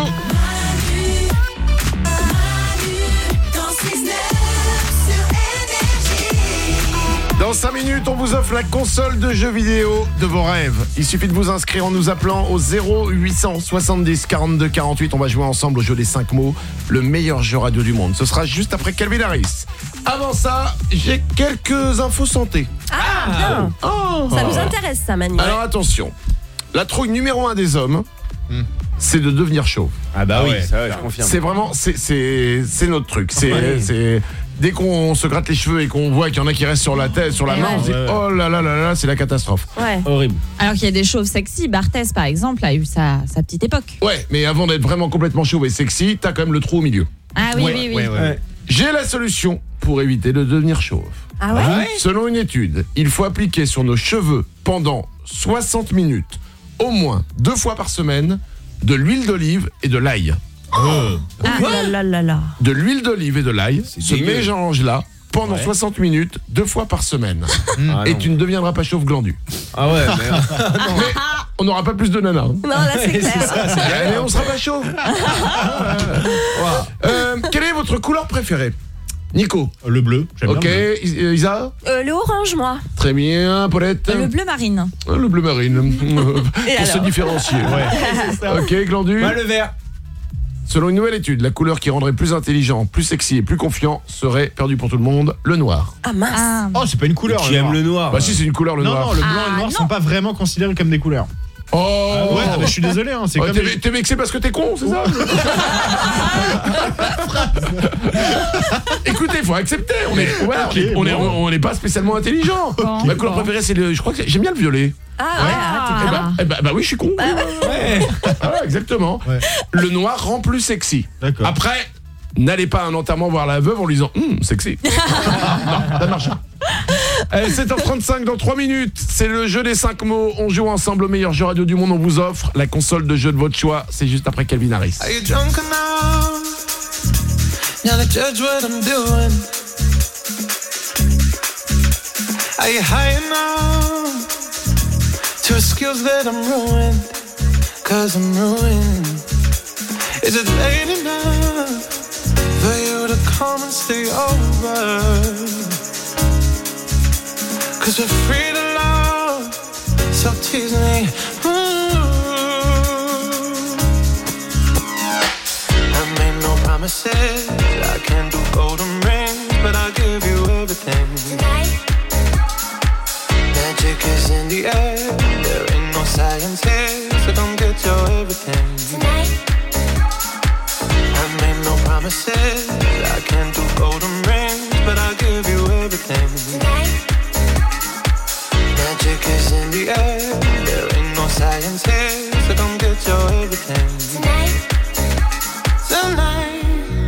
Dans cinq minutes, on vous offre la console de jeux vidéo de vos rêves. Il suffit de vous inscrire en nous appelant au zéro huit cent soixante-dix quarante-deux quarante-huit. On va jouer ensemble au jeu des cinq mots, le meilleur jeu radio du monde. Ce sera juste après Calvin Harris. Avant ça, j'ai quelques infos santé. Ah, bien. Oh. Ça nous intéresse ça, Manu. Alors attention, la trouille numéro un des hommes, hmm. c'est de devenir chauve. Ah bah ah oui, ouais, ça ouais, je confirme. C'est vraiment, c'est, c'est, c'est notre truc. C'est, ouais. c'est dès qu'on se gratte les cheveux et qu'on voit qu'il y en a qui restent sur la tête, sur la et main, ouais. on se dit ouais, ouais. oh là là là là, c'est la catastrophe. Ouais. Horrible. Alors qu'il y a des chauves sexy. Barthès par exemple a eu sa, sa petite époque. Ouais, mais avant d'être vraiment complètement chauve et sexy, t'as quand même le trou au milieu. Ah oui, ouais. oui, oui. Ouais, ouais, ouais. J'ai la solution pour éviter de devenir chauve. Ah ouais, ouais. Selon une étude, il faut appliquer sur nos cheveux pendant soixante minutes, au moins deux fois par semaine, de l'huile d'olive et de l'ail. Oh. Ah là là là là. De l'huile d'olive et de l'ail, ce mélange-là, pendant ouais. soixante minutes, deux fois par semaine. Ah et non. tu ne deviendras pas chauve glandu. Ah ouais, mais... mais on n'aura pas plus de nanas. hein. Non, là, c'est clair. C'est ça, c'est Eh, mais on sera pas chaud. Voilà. Euh, quelle est votre couleur préférée? Nico. Le bleu, j'aime Ok, bien le bleu. Is- Isa. Euh, le orange, moi. Très bien, Paulette. Le bleu marine. Ah, le bleu marine. Et Pour se alors différencier. Ouais. Ok, Glandu. Moi, le vert. Selon une nouvelle étude, la couleur qui rendrait plus intelligent, plus sexy et plus confiant serait perdue pour tout le monde, le noir. Ah mince. Oh, c'est pas une couleur. Qui aime le noir? Bah si, c'est une couleur, le Non, noir. non, le blanc Ah, et le noir non. sont pas vraiment considérés comme des couleurs. Oh Ah ouais, ah bah, je suis désolé, hein, c'est Ouais, comme t'es, les- t'es vexé parce que t'es con, c'est ça? Écoutez, faut accepter. On est, voilà, Ok, on est, on est, bon. on est pas spécialement intelligent. Bon. Ma couleur préférée, c'est le. Je crois que c'est- j'aime bien le violet. Ah, ouais. Ah, Eh t'es bah, bien. eh bah, bah oui, je suis con. Ouais. Ah ouais, exactement. Ouais. Le noir rend plus sexy. D'accord. Après, n'allez pas à un enterrement voir la veuve en lui disant hum, sexy. Non, ça marche pas. Allez, sept heures trente-cinq dans trois minutes. C'est le jeu des cinq mots. On joue ensemble au meilleur jeu radio du monde. On vous offre la console de jeu de votre choix. C'est juste après Calvin Harris. Are you drunk enough now to judge what I'm doing? Are you high enough to excuse that I'm ruined? Cause I'm ruined. Is it late enough for you to come and stay over? Cause we're free to love, so tease me. Ooh. I made no promises, I can't do golden rings, but I'll give you everything. Tonight. Magic is in the air, there ain't no science here, so come get your everything. Tonight. I made no promises, I can't do golden rings, but I'll give you everything. Tonight. Magic is in the air, there ain't no science here, so come get your everything. Tonight. Tonight.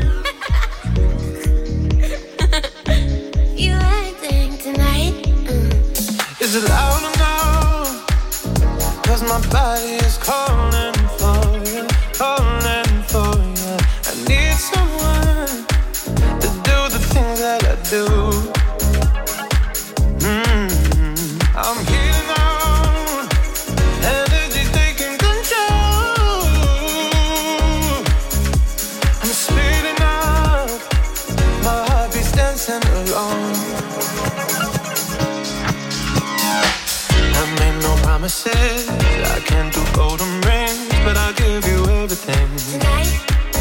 You acting tonight. Mm. Is it loud enough? Cause my body is calling for you, calling for you. I need someone to do the things that I do. Mm. I'm heating on, energy taking control. I'm speeding up, my heartbeat's dancing along. I made no promises, I can't do golden rings, but I'll give you everything. Tonight.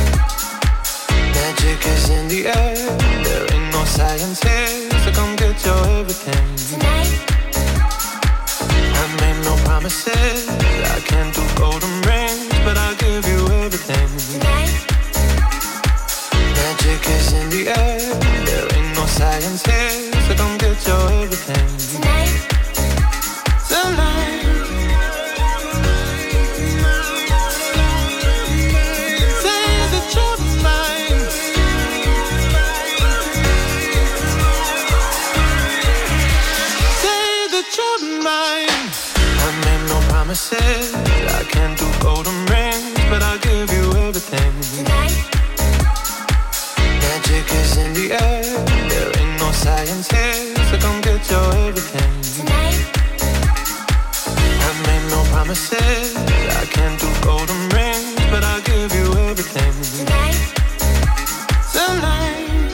Magic is in the air, there ain't no science here, so come get your everything. Tonight. I made no promises, I can't do golden rings, but I'll give you everything. Tonight. Magic is in the air, there ain't no science here, so come get your everything. Tonight. Tonight. Say that you're mine. Say that you're mine. I made no promises, I can't do golden rings, but I'll give you everything. Tonight. Magic is in the air, there ain't no science here, so come get your everything. Tonight. I made no promises, I can't do golden rings, but I'll give you everything. Tonight. Tonight.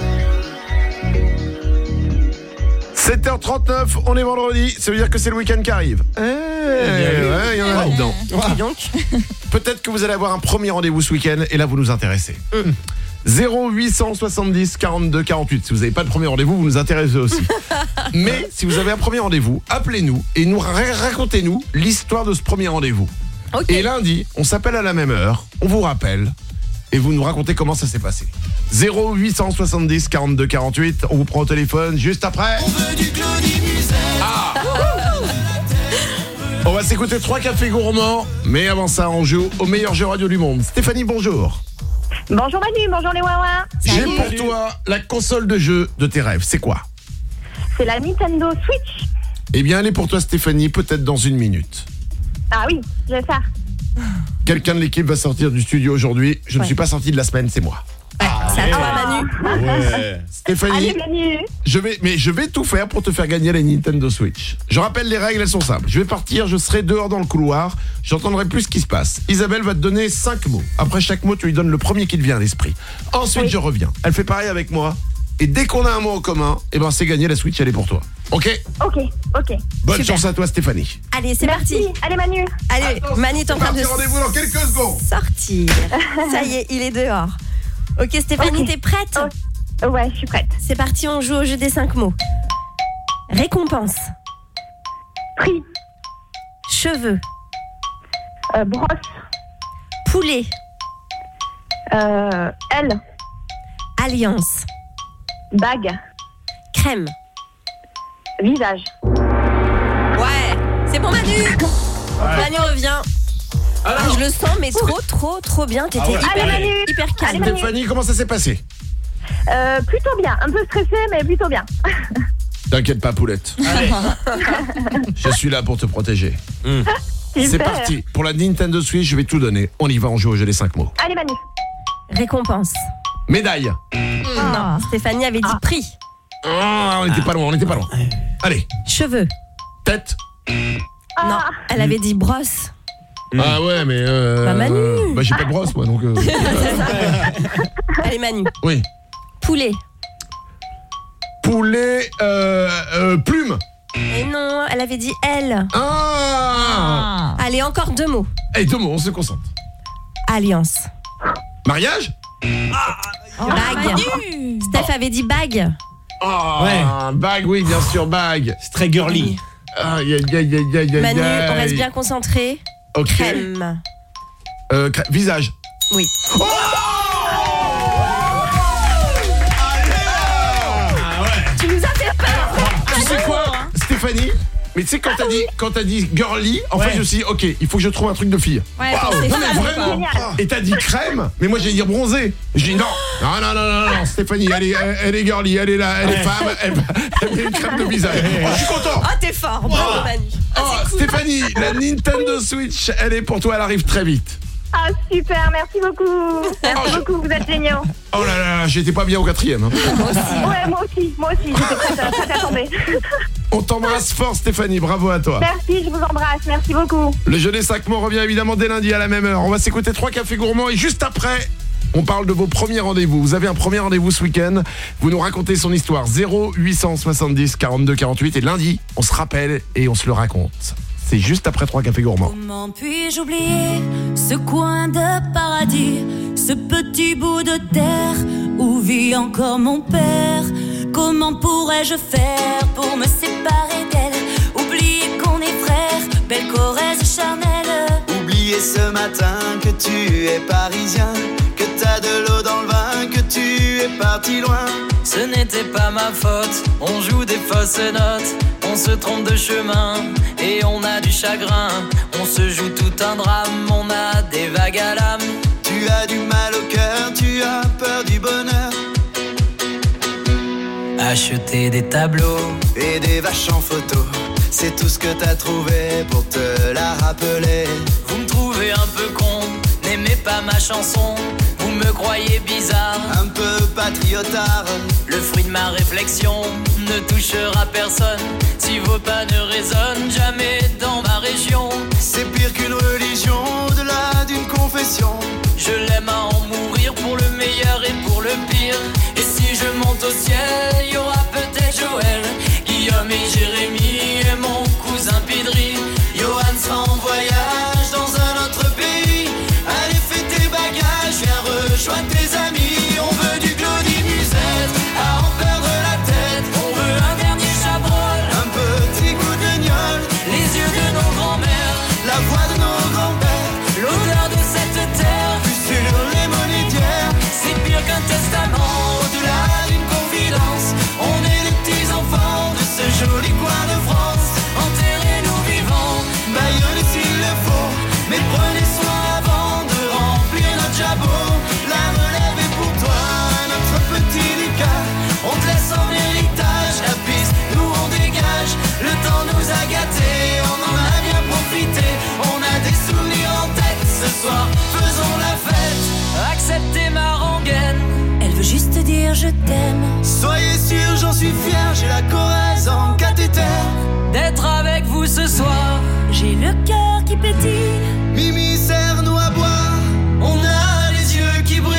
sept heures trente-neuf, on est vendredi, ça veut dire que c'est le week-end qui arrive. Eh, ouais, il y en a là-dedans. Donc. Peut-être que vous allez avoir un premier rendez-vous ce week-end et là vous nous intéressez. zéro huit cent soixante-dix quarante-deux quarante-huit. Si vous n'avez pas de premier rendez-vous, vous nous intéressez aussi. Mais si vous avez un premier rendez-vous, appelez-nous et nous ra- racontez-nous l'histoire de ce premier rendez-vous. Et lundi, on s'appelle à la même heure, on vous rappelle et vous nous racontez comment ça s'est passé. zéro huit cent soixante-dix quarante-deux quarante-huit, on vous prend au téléphone juste après. Ah. On va s'écouter trois cafés gourmands, mais avant ça, on joue au meilleur jeu radio du monde. Stéphanie, bonjour. Bonjour Manu, bonjour les Wawa. J'ai pour toi la console de jeu de tes rêves. C'est quoi? C'est la Nintendo Switch. Eh bien, elle est pour toi, Stéphanie, peut-être dans une minute. Ah oui, je vais faire. Quelqu'un de l'équipe va sortir du studio aujourd'hui. Je ne Ouais. suis pas sorti de la semaine, c'est moi. Ouais, C'est à toi, Manu. Ouais. Stéphanie, Allez, Manu. je vais, mais je vais tout faire pour te faire gagner la Nintendo Switch. Je rappelle les règles, elles sont simples. Je vais partir, je serai dehors dans le couloir, j'entendrai plus ce qui se passe. Isabelle va te donner cinq mots. Après chaque mot, tu lui donnes le premier qui te vient à l'esprit. Ensuite, Oui. je reviens. Elle fait pareil avec moi. Et dès qu'on a un mot en commun, eh ben c'est gagné, la Switch, elle est pour toi. Ok? Ok, ok. Bonne Super. chance à toi, Stéphanie. Allez, c'est Merci. parti. Allez, Manu. Allez, Manu est en train de Parti, rendez-vous dans quelques secondes. sortir. Ça y est, il est dehors. Ok, Stéphanie, Ok. t'es prête? Oh, ouais, je suis prête. C'est parti, on joue au jeu des cinq mots. Récompense. Prix. Cheveux. Euh, brosse. Poulet. Euh, L. Alliance. Bague. Crème. Visage. Ouais, c'est bon, Manu. Manu revient. Alors, Ah, je le sens, mais trop, trop, trop bien. T'étais Ah ouais. hyper, Allez, Manu. hyper calme. Allez, Manu. Stéphanie, comment ça s'est passé? Euh, plutôt bien. Un peu stressée, mais plutôt bien. T'inquiète pas, poulette. Je suis là pour te protéger. Hmm. C'est Super. parti. Pour la Nintendo Switch, je vais tout donner. On y va, on joue au jeu des cinq mots. Allez, Manu. Récompense. Médaille. Non, Stéphanie avait dit prix. Ah, on était pas loin, on était pas loin. Allez, Cheveux. tête. Non, elle avait dit brosse. Ah ouais, mais euh... Bah, Manu. Bah, j'ai pas de brosse, moi, donc... euh, Allez, Manu. Oui. Poulet. Poulet, euh, euh, plume. Et non, elle avait dit elle. Ah, Allez, encore deux mots. Eh, deux mots, on se concentre. Alliance. Mariage. Bague. Steph avait dit bague. Ah, Ouais. bague, oui, bien sûr, bague. C'est très girly. Aïe, aïe, aïe, aïe, aïe, aïe. Manu, on reste bien concentré. Ok. Crème. Euh, crème. Visage. Oui. Oh, Tu nous as fait peur. tu sais quoi, Stéphanie? Mais tu sais, quand t'as dit, quand t'as dit girly, en fait, je me suis dit, ok, il faut que je trouve un truc de fille. Ouais, Waouh. c'est Non, ça, mais c'est vraiment. génial. Et t'as dit crème, mais moi, j'ai dit bronzé. J'ai dit non. Non, non, non, non, non, Stéphanie, elle est, elle, elle est girly, elle est là, elle est femme, elle, elle met une crème de visage. Oh, je suis content. Ah, t'es fort. Bravo, Manu. Oh, Stéphanie, la Nintendo Switch, elle est pour toi, elle arrive très vite. Ah, super. Merci beaucoup. Merci Oh, je- beaucoup. Vous êtes géniaux. Oh là là, j'étais pas bien au quatrième. hein. Ouais, moi aussi. Moi aussi. J'étais prête à, prête à tomber. On t'embrasse fort, Stéphanie, bravo à toi. Merci, je vous embrasse. Merci beaucoup. Le jeu des cinq mots revient évidemment dès lundi à la même heure. On va s'écouter trois cafés gourmands et juste après, on parle de vos premiers rendez-vous. Vous avez un premier rendez-vous ce week-end. Vous nous racontez son histoire. zéro huit cent soixante-dix quarante-deux quarante-huit. Et lundi, on se rappelle et on se le raconte. C'est juste après trois cafés gourmands. Comment puis-je oublier ce coin de paradis, ce petit bout de terre où vit encore mon père? Comment pourrais-je faire pour me séparer d'elle? Oublier qu'on est frères, belle Corrèze charnelle. Oublier ce matin que tu es parisien, que t'as de l'eau dans le vin, que tu es parti loin. Ce n'était pas ma faute, on joue des fausses notes, on se trompe de chemin et on a du chagrin. On se joue tout un drame, on a des vagues à l'âme. Tu as du mal au cœur, tu as peur du bonheur. Acheter des tableaux et des vaches en photo, c'est tout ce que t'as trouvé pour te la rappeler. Vous me trouvez un peu con, n'aimez pas ma chanson. Vous me croyez bizarre, un peu patriotard. Le fruit de ma réflexion ne touchera personne. Si vos pas ne résonnent jamais dans ma région, c'est pire qu'une religion, au-delà d'une confession. Je l'aime à en mourir pour le meilleur et pour le pire. Et si je monte au ciel, y aura peut-être Joël, Guillaume et Jérémy et mon cousin Pidri. Johan sera en voyage dans un autre pays. Allez, fais tes bagages, viens rejoindre tes amis. On veut du Claudie Musette, à en perdre la tête. On veut un dernier chabrol, un petit goût de gnôle, les yeux de nos grands-mères, la voix de nos grands-pères, l'odeur de cette terre, vue sur les monétières. dire je t'aime. Soyez sûr, j'en suis fier, j'ai la Corrèze en cathéter. D'être avec vous ce soir. J'ai le cœur qui pétille. Mimi, serre-nous à boire, on a les yeux qui brillent.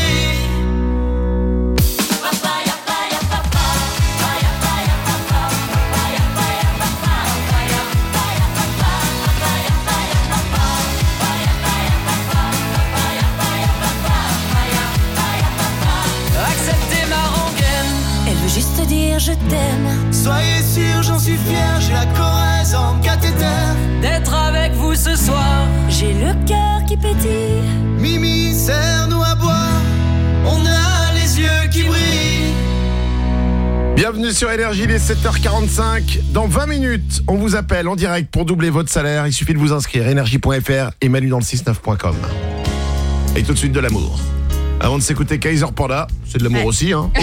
Acceptez ma rengaine. Elle veut juste dire je t'aime. Soyez sûr, j'en suis fier, j'ai la Corrèze en cathéter. D'être avec vous ce soir. J'ai le cœur qui pétille. Mimi, serre-nous à boire, on a les yeux qui brillent. Bienvenue sur Énergie, il est sept heures quarante-cinq. Dans vingt minutes, on vous appelle en direct pour doubler votre salaire. Il suffit de vous inscrire, énergie point f r et manu dans le soixante-neuf point com. Et tout de suite de l'amour. Avant de s'écouter Kaiser Panda, c'est de l'amour Ouais. aussi, hein.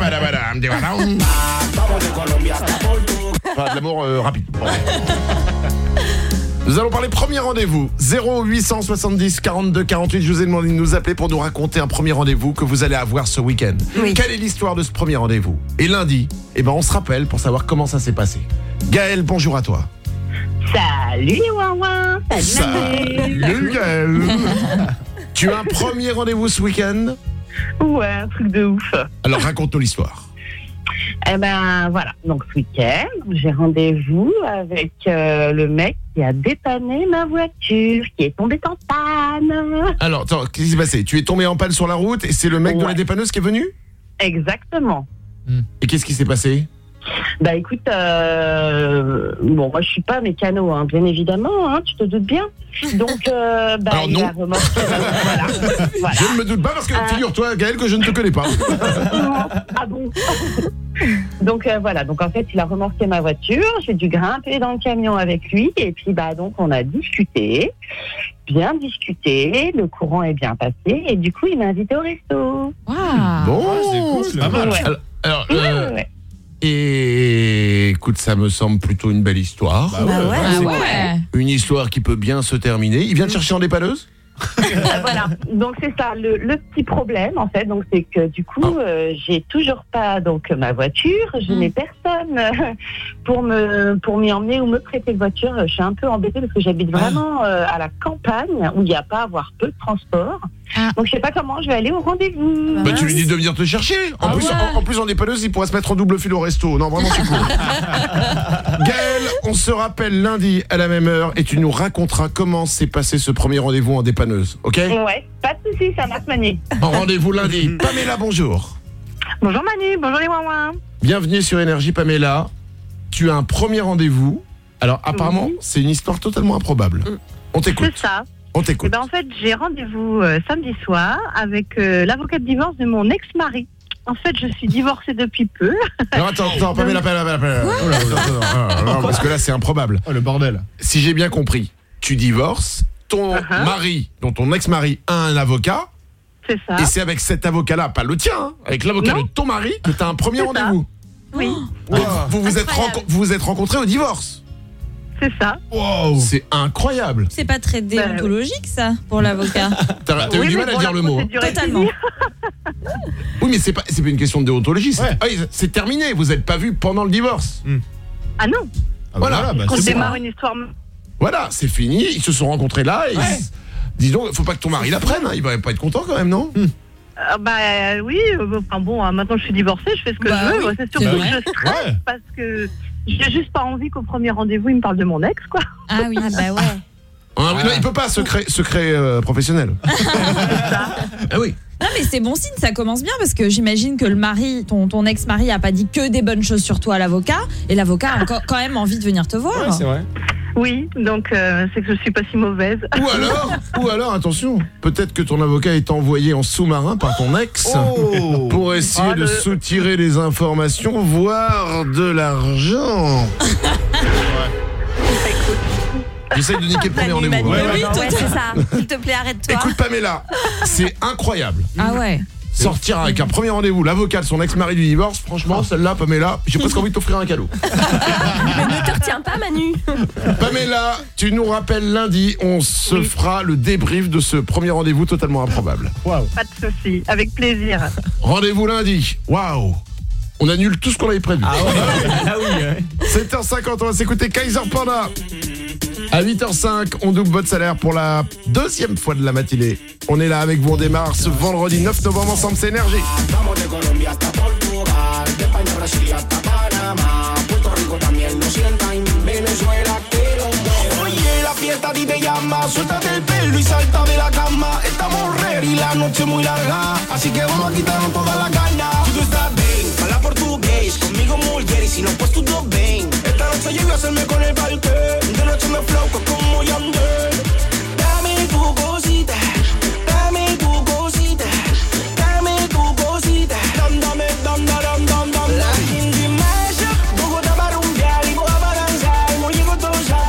Enfin, de l'amour euh, rapide. Nous allons parler premier rendez-vous. zéro huit cent soixante-dix quarante-deux quarante-huit. Je vous ai demandé de nous appeler pour nous raconter un premier rendez-vous que vous allez avoir ce week-end. Oui. Quelle est l'histoire de ce premier rendez-vous? Et lundi, eh ben, on se rappelle pour savoir comment ça s'est passé. Gaël, bonjour à toi. Salut les Wawa. Salut Gaël. Tu as un premier rendez-vous ce week-end? Ouais, un truc de ouf. Alors raconte-nous l'histoire. Eh ben voilà, donc ce week-end, j'ai rendez-vous avec euh, le mec qui a dépanné ma voiture, qui est tombée en panne. Alors, attends, qu'est-ce qui s'est passé? Tu es tombé en panne sur la route et c'est le mec de la Ouais. dépanneuse qui est venu? Exactement. Et qu'est-ce qui s'est passé? Bah écoute, euh, bon, moi je suis pas mécano, hein, bien évidemment, hein, tu te doutes bien. Donc, euh, bah, Alors il non. a remorqué. Voilà. Voilà. Je ne me doute pas parce que Euh. figure-toi Gaël que je ne te connais pas. Ah bon. Donc euh, voilà, donc en fait il a remorqué ma voiture, j'ai dû grimper dans le camion avec lui et puis bah donc on a discuté, bien discuté, le courant est bien passé et du coup il m'a invité au resto. Bon, c'est cool, c'est pas mal. Ouais. Alors, alors, Ouais, euh, ouais, ouais. et écoute, ça me semble plutôt une belle histoire. Bah ouais. Bah c'est ouais. cool. Une histoire qui peut bien se terminer. Il vient te chercher en dépanneuse? Euh, voilà, donc c'est ça, le, le petit problème en fait, donc c'est que du coup euh, j'ai toujours pas donc ma voiture, je n'ai personne euh, pour me pour m'y emmener ou me prêter de voiture. Je suis un peu embêtée parce que j'habite vraiment euh, à la campagne où il n'y a pas à avoir peu de transport. Donc je sais pas comment je vais aller au rendez-vous. Bah tu lui dis de venir te chercher. En Ah plus, ouais. en, en plus en dépanneuse, il pourrait se mettre en double fil au resto. Non, vraiment c'est cool. Gaël, on se rappelle lundi à la même heure et tu nous raconteras comment s'est passé ce premier rendez-vous en dépanneuse, ok? Ouais, pas de soucis, ça marche Manu. En rendez-vous lundi. Pamela, bonjour. Bonjour Manu, bonjour les Wawa. Bienvenue sur Énergie, Pamela. Tu as un premier rendez-vous. Alors apparemment, Oui. c'est une histoire totalement improbable. On t'écoute. C'est ça. On t'écoute. Eh ben, en fait, j'ai rendez-vous euh, samedi soir avec euh, l'avocat de divorce de mon ex-mari. En fait, je suis divorcée depuis peu. Alors attends, attends, Pamela, Pamela, Pamela. Oh là, oh là, oh là, oh là, non, parce que là, c'est improbable. Oh le bordel. Si j'ai bien compris, tu divorces, ton Uh-huh. mari, dont ton ex-mari a un avocat, C'est ça. et c'est avec cet avocat-là, pas le tien, hein, avec l'avocat Non. de ton mari, que tu as un premier C'est ça. rendez-vous. Oui, Donc, vous vous êtes, Incroyable. renco- vous vous êtes rencontrés au divorce. c'est ça. C'est incroyable. C'est pas très déontologique ça pour l'avocat. T'as t'as eu Oui, du mais mal à bon, dire la le mot. hein. procédure est Totalement. finie. Oui, mais c'est pas, c'est pas une question de déontologie. C'est ah, ils- c'est terminé. Vous n'êtes pas vus pendant le divorce. Ah non, Voilà. bah, on c'est démarre bon. une histoire. Voilà, c'est fini. Ils se sont rencontrés là. Et ils- dis donc, faut pas que ton mari la prenne. Hein. Il va pas être content quand même, non? Euh, bah euh, oui, euh, enfin bon, euh, maintenant je suis divorcée, je fais ce que Bah je veux. oui, Moi, c'est sûr c'est que vrai. je stresse Ouais. parce que j'ai juste pas envie qu'au premier rendez-vous il me parle de mon ex, quoi. Ah oui, ah bah ouais. Ah, oui, non, il peut pas, secret, secret euh, professionnel. Ah oui. Non mais c'est bon signe, ça commence bien parce que j'imagine que le mari, ton, ton ex-mari a pas dit que des bonnes choses sur toi à l'avocat et l'avocat a encore quand même envie de venir te voir. Ouais, c'est vrai. Oui, donc euh, c'est que je suis pas si mauvaise. Ou alors, ou alors, attention, peut-être que ton avocat est envoyé en sous-marin par ton ex Oh. pour essayer Oh, de le- soutirer des informations, voire de l'argent. J'essaye de niquer le premier rendez-vous. Manu, Ouais, ouais. ouais, c'est ça. S'il te plaît, arrête-toi. Écoute Pamela, c'est incroyable. Ah ouais. sortir avec un premier rendez-vous, l'avocat de son ex-mari du divorce, franchement, celle-là, Pamela, j'ai presque envie de t'offrir un cadeau. Mais ne te retiens pas, Manu. Pamela, tu nous rappelles lundi, on se oui. fera le débrief de ce premier rendez-vous totalement improbable. Waouh. Pas de souci, avec plaisir. Rendez-vous lundi. Waouh. On annule tout ce qu'on avait prévu. Ah ouais, ah oui, ouais. sept heures cinquante, on va s'écouter Kaiser Panda. À huit heures cinq, on double votre salaire pour la deuxième fois de la matinée. On est là avec vous, on démarre ce vendredi neuf novembre ensemble, c'est Énergie. Fiesta a ti te llama, suéltate el pelo y salta de la cama. Estamos ready, la noche muy larga, así que vamos a quitarnos toda la caña. Tú estás bien, habla portugués, conmigo mujer y si no pues tú dos ven. Esta noche yo voy a hacerme con el parque, de noche me flow como Yandel. Dame tu cosita, dame tu cosita, dame tu cosita. Dam, dame, dam, dam, dam, dam. La gente masha, Bogotá para rumbear y Boa para danzar. No llego todo ya.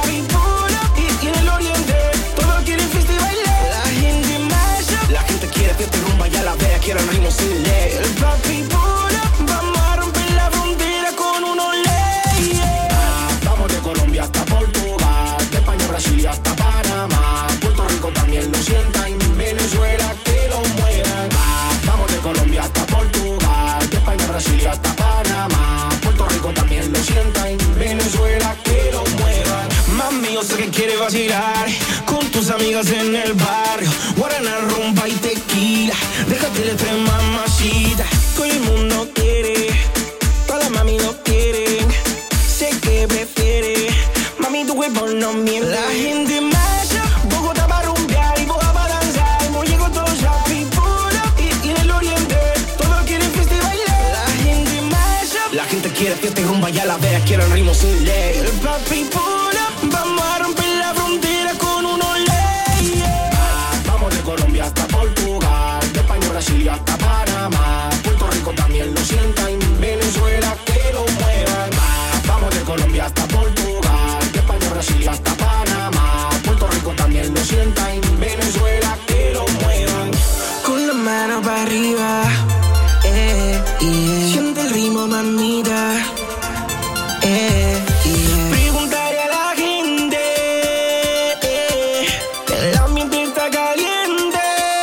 Quiero ritmo sin ley. El papi pura, vamos a romper la frontera con unos leyes. Ah, vamos de Colombia hasta Portugal, de España a Brasil y hasta Panamá. Puerto Rico también lo sienta y Venezuela que lo muevan. Ah, vamos de Colombia hasta Portugal, de España a Brasil y hasta Panamá. Puerto Rico también lo sienta y Venezuela que lo muevan. Mami, yo sé que quieres vacilar con tus amigas en el barrio. Guaraná, rumba y tequila. Déjate de tres mamacita. Todo el mundo quiere, todas las mami lo quieren. Sé que prefiere, mami tu cuerpo no miente. La gente masha, Bogotá para rumbear y Boa para danzar. No llego todo ya pipula y, y en el oriente todos quieren fiesta y bailar. La gente masha, la gente quiere fiesta y rumba, ya la vea, quiere el ritmo sin ley. El papi pula, vamos a romper la frontera con unos leyes. Ah, vamos de Colombia hasta Portugal, de España a Brasil y hasta Panamá. Puerto Rico también lo sienta y Venezuela que lo muevan. Ah, vamos de Colombia hasta Portugal, de España a Brasil y hasta Panamá. Puerto Rico también lo sienta y Venezuela que lo muevan. Con la mano para arriba, eh, yeah. Siente el ritmo, mamita, eh, yeah. Preguntaré a la gente, eh, el ambiente está caliente,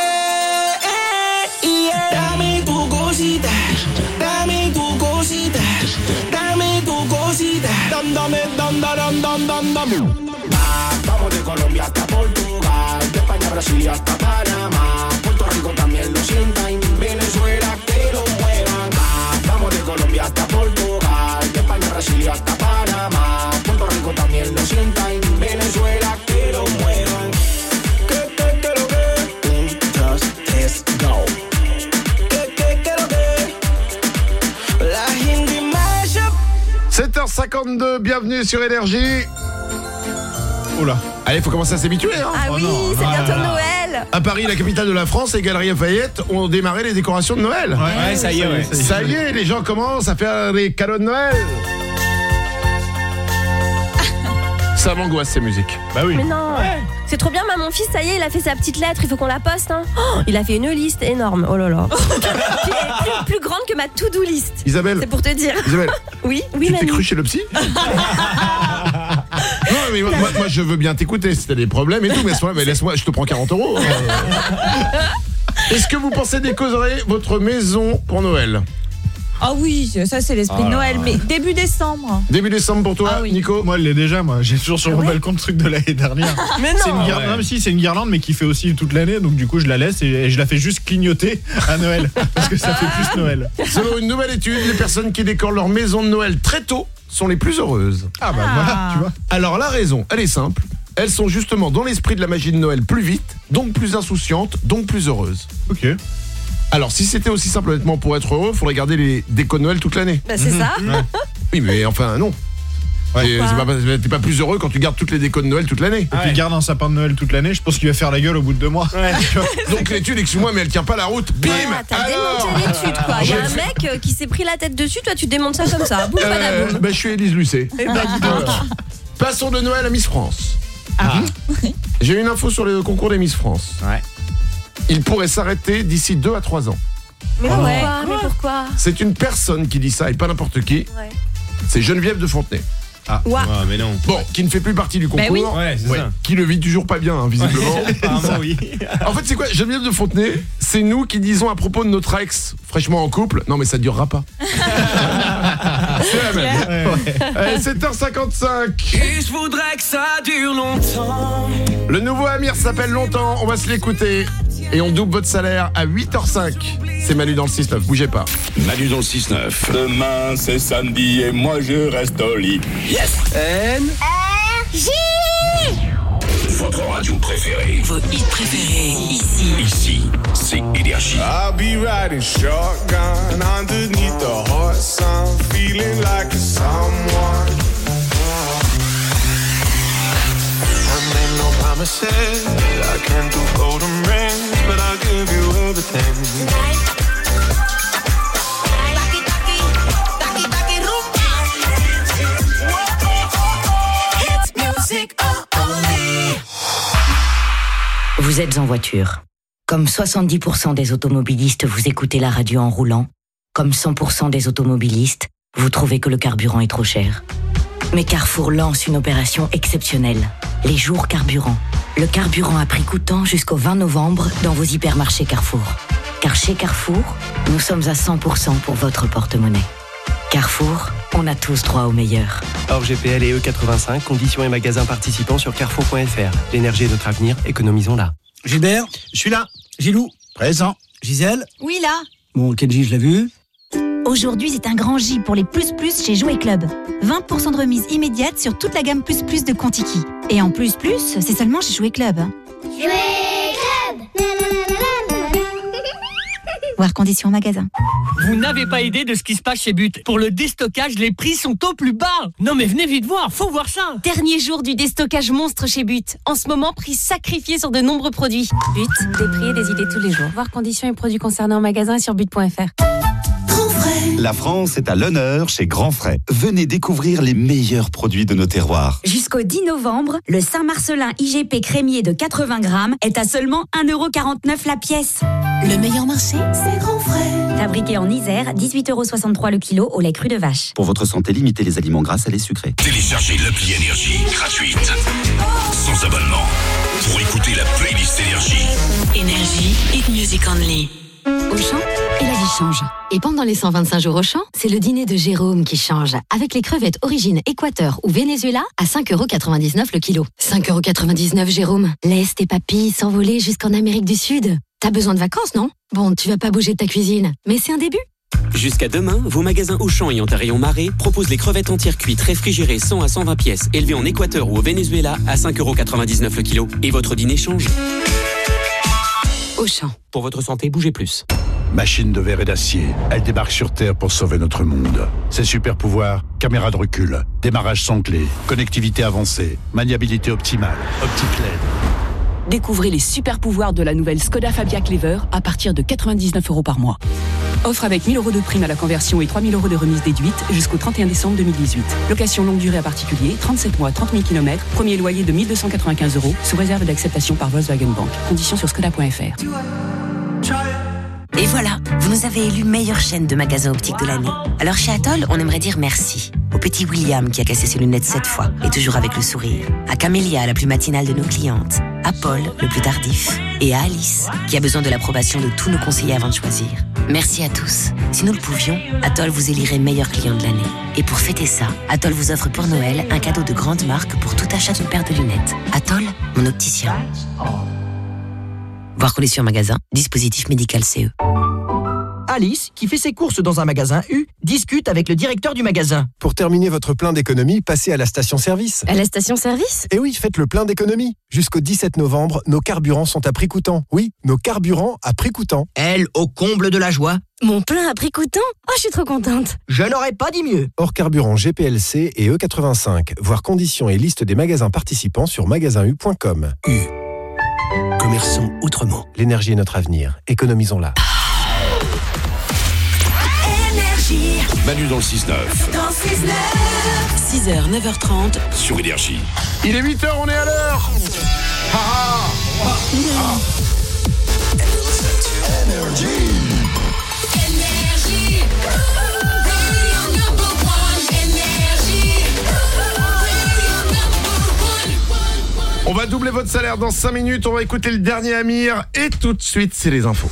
eh, yeah. Dame tu cosita, dame tu cosita, dame tu cosita. Dam, dame, dam, dam, dam, dam, dam. Ah, vamos de Colombia hasta Portugal, de España a Brasil y hasta Panamá. Puerto Rico también lo sienta y Venezuela que lo muevan. Ah, vamos de Colombia hasta Portugal, de España a Brasil y hasta Panamá. Puerto Rico también lo sienta y Venezuela que lo muevan. Que, que, que lo que. Un, dos, tres, go. Que, que, que lo que. La gente mashup. sept heures cinquante-deux, bienvenue sur Énergie. Oula. Allez, faut commencer à s'habituer, hein. Ah oui, oh c'est bientôt ah là là. Noël. À Paris, la capitale de la France, et Galeries Lafayette ont démarré les décorations de Noël. Ouais, ouais, ça y est, ouais. Ça y est, les gens commencent à faire des cadeaux de Noël. Ça m'angoisse ces musiques. Bah oui. Mais non, ouais. C'est trop bien, maman, mon fils, ça y est, il a fait sa petite lettre, il faut qu'on la poste. Hein. Oh, il a fait une liste énorme, oh là là. Qui est plus, plus grande que ma to-do list. Isabelle. C'est pour te dire. Isabelle. Oui, oui, tu Manu. t'es cru chez le psy? Non, mais moi, moi, moi, je veux bien t'écouter si t'as des problèmes et tout, mais laisse-moi, mais laisse-moi, je te prends quarante euros. Est-ce que vous pensez décorer votre maison pour Noël? Ah oui, ça c'est l'esprit Ah de là Noël, là. mais début décembre. Début décembre pour toi, Ah oui. Nico? Moi, elle l'est déjà, moi. J'ai toujours sur mon Ah ouais balcon le truc de l'année dernière. Mais C'est non. une guirlande, Ah ouais. non, mais si, c'est une guirlande, mais qui fait aussi toute l'année. Donc, du coup, je la laisse et, et je la fais juste clignoter à Noël. Parce que ça fait plus Noël. Selon une nouvelle étude, les personnes qui décorent leur maison de Noël très tôt sont les plus heureuses. Ah bah voilà, tu vois. Alors la raison, elle est simple. Elles sont justement dans l'esprit de la magie de Noël plus vite, donc plus insouciantes, donc plus heureuses. Ok. Alors si c'était aussi simple honnêtement pour être heureux, faudrait garder les décos de Noël toute l'année. Bah c'est ça. Ouais. Oui mais enfin non. Et c'est pas, t'es pas plus heureux quand tu gardes toutes les décos de Noël toute l'année. Et puis, il garde un sapin de Noël toute l'année. Je pense qu'il va faire la gueule au bout de deux mois. Ouais. Donc l'étude, excuse-moi, mais elle tient pas la route. Bim. Voilà, t'as Alors démonté l'étude, quoi. Il y a J'ai un fait- mec euh, qui s'est pris la tête dessus, toi tu démontes ça comme ça. Boum, Euh, badaboum. bah, je suis Élise Lucet. Eh ben, dis donc. Voilà. Passons de Noël à Miss France. Ah. J'ai une info sur le concours des Miss France. Ouais. Il pourrait s'arrêter d'ici deux à trois ans. Mais Oh. pourquoi Mais pourquoi C'est une personne qui dit ça et pas n'importe qui. Ouais. C'est Geneviève de Fontenay. Ah, Ouah. ah, mais non. Bon, qui ne fait plus partie du Bah concours. oui. Ouais, c'est ça. Qui le vit toujours pas bien, hein, visiblement. Apparemment, oui. En fait, c'est quoi Geneviève de Fontenay, c'est nous qui disons à propos de notre ex fraîchement en couple, non mais ça durera pas. C'est la même. Ouais, ouais. Allez, sept heures cinquante-cinq. Et je voudrais que ça dure longtemps. Le nouveau Amir s'appelle Longtemps, on va se l'écouter. Et on double votre salaire à huit heures cinq. C'est Manu dans le six neuf, bougez pas. Manu dans le six neuf. Demain c'est samedi et moi je reste au lit. Yes. N. J. Votre radio préférée. Vos hits préférés, ici. Ici, c'est Énergie. I'll be riding shotgun underneath the hot sun, feeling like a someone. I made no promises, I can't do golden rings, but I'll give you everything. Hits music only. Vous êtes en voiture. Comme soixante-dix pour cent des automobilistes, vous écoutez la radio en roulant. Comme cent pour cent des automobilistes, vous trouvez que le carburant est trop cher. Mais Carrefour lance une opération exceptionnelle. Les jours carburant. Le carburant à prix coûtant jusqu'au vingt novembre dans vos hypermarchés Carrefour. Car chez Carrefour, nous sommes à cent pour cent pour votre porte-monnaie. Carrefour, on a tous droit au meilleur. Hors G P L et E quatre-vingt-cinq, conditions et magasins participants sur carrefour point f r. L'énergie est notre avenir, économisons-la. Gilbert, je suis là. Gilou, présent. Gisèle. Oui, là. Bon, Kenji, je l'ai vu. Aujourd'hui, c'est un grand J pour les plus plus chez Jouet Club. vingt pour cent de remise immédiate sur toute la gamme plus plus de Contiki. Et en plus plus, c'est seulement chez Jouet Club. Jouet Club. Voir conditions en magasin. Vous n'avez pas idée de ce qui se passe chez But. Pour le déstockage, les prix sont au plus bas. Non mais venez vite voir, faut voir ça. Dernier jour du déstockage monstre chez But. En ce moment, prix sacrifié sur de nombreux produits. But, des prix et des idées tous les jours. Voir conditions et produits concernés en magasin et sur but point f r. La France est à l'honneur chez Grand Frais. Venez découvrir les meilleurs produits de nos terroirs. Jusqu'au dix novembre, le Saint-Marcelin I G P crémier de quatre-vingts grammes est à seulement un euro quarante-neuf la pièce. Le meilleur marché, c'est Grand Frais. Fabriqué en Isère, dix-huit euros soixante-trois le kilo au lait cru de vache. Pour votre santé, limitez les aliments gras et les sucrés. Téléchargez l'appli Énergie gratuite. Sans abonnement. Pour écouter la playlist Énergie. Énergie, hit music only. Auchan, et la vie change. Et pendant les cent vingt-cinq jours Auchan, c'est le dîner de Jérôme qui change. Avec les crevettes origine Équateur ou Venezuela à cinq euros quatre-vingt-dix-neuf le kilo. cinq euros quatre-vingt-dix-neuf Jérôme. Laisse tes papilles s'envoler jusqu'en Amérique du Sud. T'as besoin de vacances, non? Bon, tu vas pas bouger de ta cuisine, mais c'est un début. Jusqu'à demain, vos magasins Auchan ayant un rayon marée proposent les crevettes entières cuites réfrigérées cent à cent vingt pièces, élevées en Équateur ou au Venezuela à cinq euros quatre-vingt-dix-neuf le kilo. Et votre dîner change. Auchan. Pour votre santé, bougez plus. Machine de verre et d'acier, elle débarque sur Terre pour sauver notre monde. Ses super pouvoirs, caméra de recul, démarrage sans clé, connectivité avancée, maniabilité optimale, optique L E D. Découvrez les super pouvoirs de la nouvelle Skoda Fabia Clever à partir de quatre-vingt-dix-neuf euros par mois. Offre avec mille euros de prime à la conversion et trois mille euros de remise déduite jusqu'au trente et un décembre deux mille dix-huit. Location longue durée à particulier, trente-sept mois, trente mille kilomètres, premier loyer de mille deux cent quatre-vingt-quinze euros, sous réserve d'acceptation par Volkswagen Bank. Conditions sur skoda point f r. Et voilà, vous nous avez élu meilleure chaîne de magasins optiques de l'année. Alors chez Atoll, on aimerait dire merci au petit William qui a cassé ses lunettes sept fois et toujours avec le sourire, à Camélia, la plus matinale de nos clientes, à Paul, le plus tardif, et à Alice, qui a besoin de l'approbation de tous nos conseillers avant de choisir. Merci à tous. Si nous le pouvions, Atoll vous élirait meilleur client de l'année. Et pour fêter ça, Atoll vous offre pour Noël un cadeau de grande marque pour tout achat d'une paire de lunettes. Atoll, mon opticien. Voir conditions magasin, dispositif médical C E. Alice, qui fait ses courses dans un magasin U, discute avec le directeur du magasin. Pour terminer votre plein d'économie, passez à la station-service. À la station-service ? Eh oui, faites le plein d'économie. Jusqu'au dix-sept novembre, nos carburants sont à prix coûtant. Oui, nos carburants à prix coûtant. Elle, au comble de la joie. Mon plein à prix coûtant ? Oh, je suis trop contente. Je n'aurais pas dit mieux. Hors carburant G P L C et E quatre-vingt-cinq. Voir conditions et liste des magasins participants sur magasin u point com. U. Commerçons autrement. L'énergie est notre avenir. Économisons-la. Manu dans le six neuf. Dans six neuf. six heures, neuf heures trente. Sur Énergie. Il est huit heures, on est à l'heure. Ha ha. doubler votre salaire dans cinq minutes. On va écouter le dernier Amir. Et tout de suite, c'est les infos.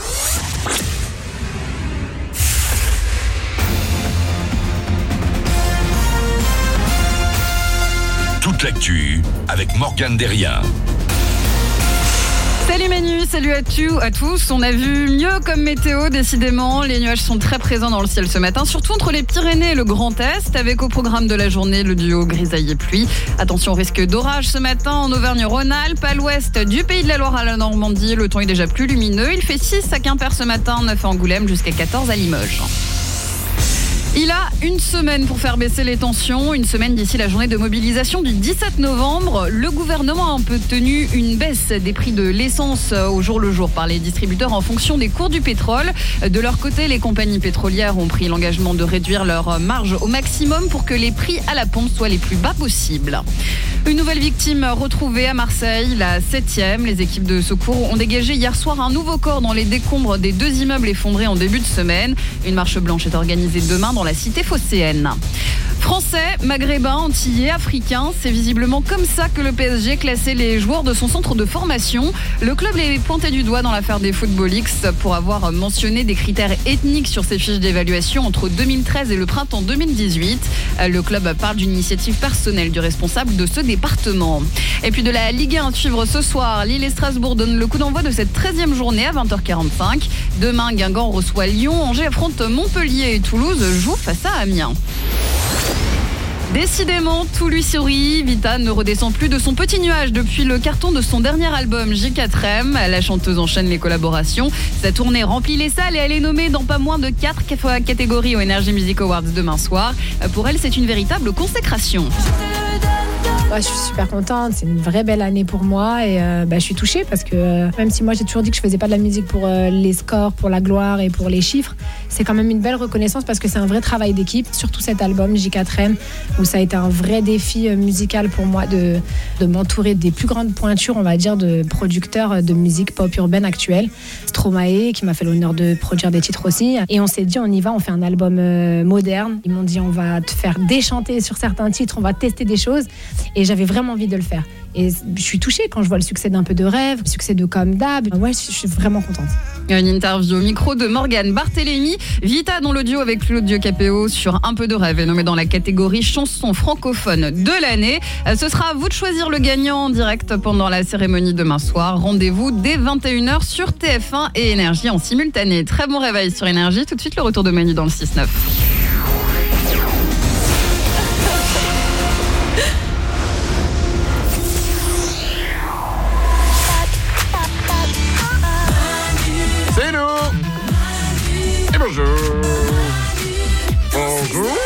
Toute l'actu avec Morgane Derrien. Salut Manu, salut à, tu, à tous. On a vu mieux comme météo, décidément. Les nuages sont très présents dans le ciel ce matin, surtout entre les Pyrénées et le Grand Est, avec au programme de la journée le duo grisaille et pluie. Attention au risque d'orage ce matin en Auvergne-Rhône-Alpes, à l'ouest du Pays de la Loire à la Normandie. Le temps est déjà plus lumineux. Il fait six à Quimper ce matin, neuf à Angoulême, jusqu'à quatorze à Limoges. Il a une semaine pour faire baisser les tensions, une semaine d'ici la journée de mobilisation du dix-sept novembre. Le gouvernement a un peu tenu une baisse des prix de l'essence au jour le jour par les distributeurs en fonction des cours du pétrole. De leur côté, les compagnies pétrolières ont pris l'engagement de réduire leur marge au maximum pour que les prix à la pompe soient les plus bas possibles. Une nouvelle victime retrouvée à Marseille, la septième. Les équipes de secours ont dégagé hier soir un nouveau corps dans les décombres des deux immeubles effondrés en début de semaine. Une marche blanche est organisée demain dans la cité phocéenne. Français, maghrébins, antillais, africains, c'est visiblement comme ça que le P S G classait les joueurs de son centre de formation. Le club les pointait du doigt dans l'affaire des Footballix pour avoir mentionné des critères ethniques sur ses fiches d'évaluation entre deux mille treize et le printemps deux mille dix-huit. Le club parle d'une initiative personnelle du responsable de ce département. Et puis de la Ligue un à suivre ce soir, Lille et Strasbourg donnent le coup d'envoi de cette treizième journée à vingt heures quarante-cinq. Demain, Guingamp reçoit Lyon, Angers affronte Montpellier et Toulouse joue face à Amiens. Décidément, tout lui sourit. Vita ne redescend plus de son petit nuage depuis le carton de son dernier album J quatre M. La chanteuse enchaîne les collaborations. Sa tournée remplit les salles et elle est nommée dans pas moins de quatre catégories aux Energy Music Awards demain soir. Pour elle, c'est une véritable consécration. Ouais, je suis super contente, c'est une vraie belle année pour moi et euh, bah, je suis touchée parce que euh, même si moi j'ai toujours dit que je faisais pas de la musique pour euh, les scores, pour la gloire et pour les chiffres, c'est quand même une belle reconnaissance parce que c'est un vrai travail d'équipe, surtout cet album J quatre M où ça a été un vrai défi euh, musical pour moi de, de m'entourer des plus grandes pointures, on va dire, de producteurs de musique pop urbaine actuelle. Stromae qui m'a fait l'honneur de produire des titres aussi et on s'est dit on y va, on fait un album euh, moderne. Ils m'ont dit on va te faire déchanter sur certains titres, on va tester des choses. Et j'avais vraiment envie de le faire. Et je suis touchée quand je vois le succès d'Un peu de rêve, le succès de Comme d'hab. Ouais, je suis vraiment contente. Une interview au micro de Morgane Barthélémy. Vita, dont l'audio avec Claudio Capéo sur Un peu de rêve, est nommé dans la catégorie chanson francophone de l'année. Ce sera à vous de choisir le gagnant en direct pendant la cérémonie demain soir. Rendez-vous dès vingt et une heures sur T F un et Énergie en simultané. Très bon réveil sur Énergie. Tout de suite, le retour de Manu dans le six neuf. C'est nous. Et bonjour. Bonjour.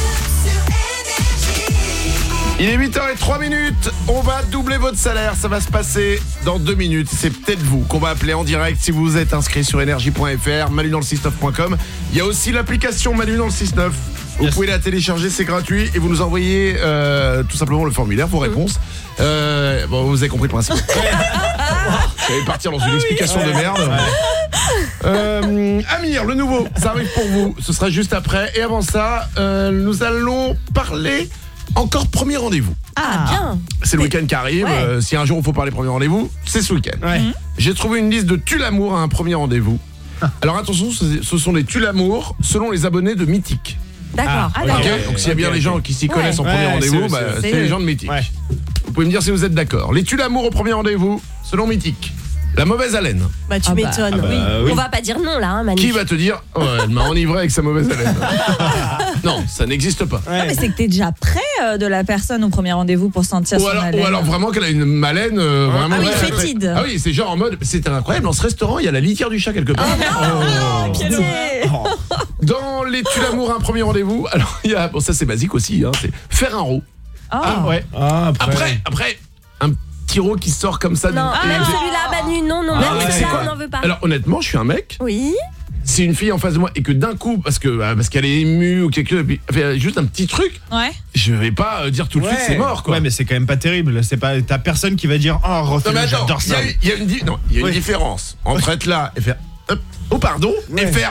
Il est huit heures zéro trois minutes. On va doubler votre salaire. Ça va se passer dans deux minutes. C'est peut-être vous qu'on va appeler en direct si vous êtes inscrit sur énergie point f r, manu dans le six neuf point com. Il y a aussi l'application Manu dans le six neuf. Vous yes. pouvez la télécharger, c'est gratuit. Et vous nous envoyez euh, tout simplement le formulaire, vos réponses. Euh, bon, vous avez compris le principe. Vous allez partir dans une ah explication oui. de merde. Ouais. Euh, Amir, le nouveau, ça arrive pour vous. Ce sera juste après. Et avant ça, euh, nous allons parler encore premier rendez-vous. Ah, bien. C'est le week-end qui arrive. Ouais. Euh, si un jour il faut parler premier rendez-vous, c'est ce week-end. Ouais. Mmh. J'ai trouvé une liste de tue l'amour à un premier rendez-vous. Alors attention, ce sont des tue l'amour selon les abonnés de Mythique. D'accord. Ah, okay. Okay. Donc s'il y a bien okay. des gens qui s'y connaissent ouais. en premier ouais, rendez-vous, c'est, bah, c'est, c'est, c'est les gens de Mythique. Ouais. Vous pouvez me dire si vous êtes d'accord. Les tue l'amour au premier rendez-vous selon Mythique. La mauvaise haleine. Bah tu ah m'étonnes. Bah, oui. Ah bah, oui. On va pas dire non là, hein, Manu. Qui va te dire oh, elle m'a enivré avec sa mauvaise haleine. Non, ça n'existe pas. Ouais. Non, mais c'est que t'es déjà prêt euh, de la personne au premier rendez-vous pour sentir ou son alors, haleine. Ou alors vraiment qu'elle a une haleine euh, ah, vraiment. Ah oui, fétide. Ah oui, c'est genre en mode c'est incroyable. Dans ce restaurant, il y a la litière du chat quelque part. Oh non, oh, pitié. Oh. Dans les tue l'amour à un premier rendez-vous, alors il y a bon ça c'est basique aussi, hein, c'est faire un row. Oh. Ah ouais. Ah, après. après, après un tiro qui sort comme ça. Non, ah, même celui-là, Manu, non, non, ah, même ça, on n'en veut pas. Alors honnêtement, je suis un mec. Oui. Si une fille en face de moi et que d'un coup, parce que parce qu'elle est émue ou quelque chose, et puis fait juste un petit truc, ouais. je vais pas euh, dire tout de ouais. suite c'est mort quoi. Ouais, mais c'est quand même pas terrible. C'est pas t'as personne qui va dire oh refais-le, j'adore ça. Il y a une, non, il y a une oui. différence entre être là et faire hop, oh pardon ouais. et faire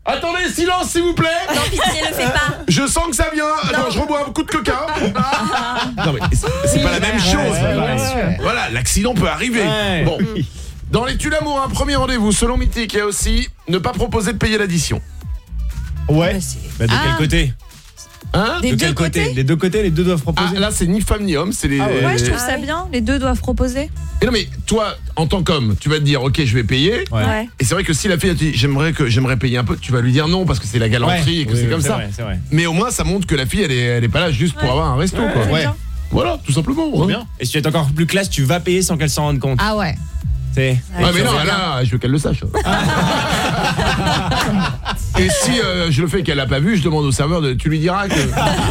Attendez, silence s'il vous plaît. Non, pitié, le fais pas. Je sens que ça vient. Attends, je rebois un coup de coca. Non mais c'est, c'est pas la même chose. ouais, ouais. Voilà, l'accident peut arriver. Ouais. Bon. Dans les Tu l'amour, un premier rendez-vous, selon Mythique, il y a aussi ne pas proposer de payer l'addition. Ouais. Bah, de Ah. quel côté Hein Des De deux quel côté côtés Les deux côtés, les deux doivent proposer. Ah, là, c'est ni femme ni homme, c'est les. Ah ouais, je trouve Ah ça oui. bien. Les deux doivent proposer. Et non mais toi, en tant qu'homme, tu vas te dire ok, je vais payer. Ouais. Ouais. Et c'est vrai que si la fille elle te dit j'aimerais que j'aimerais payer un peu, tu vas lui dire non parce que c'est la galanterie Ouais. et que Oui, c'est oui, comme c'est ça. vrai, c'est vrai. Mais au moins ça montre que la fille elle est elle est pas là juste pour Ouais. avoir un resto Ouais, quoi. c'est Ouais. bien. Voilà, tout simplement. Trop hein. bien. Et si tu es encore plus classe, tu vas payer sans qu'elle s'en rende compte. Ah ouais. C'est. Ouais, mais non, là, je veux qu'elle le sache. Et si euh, je le fais qu'elle l'a pas vu, je demande au serveur de tu lui diras que.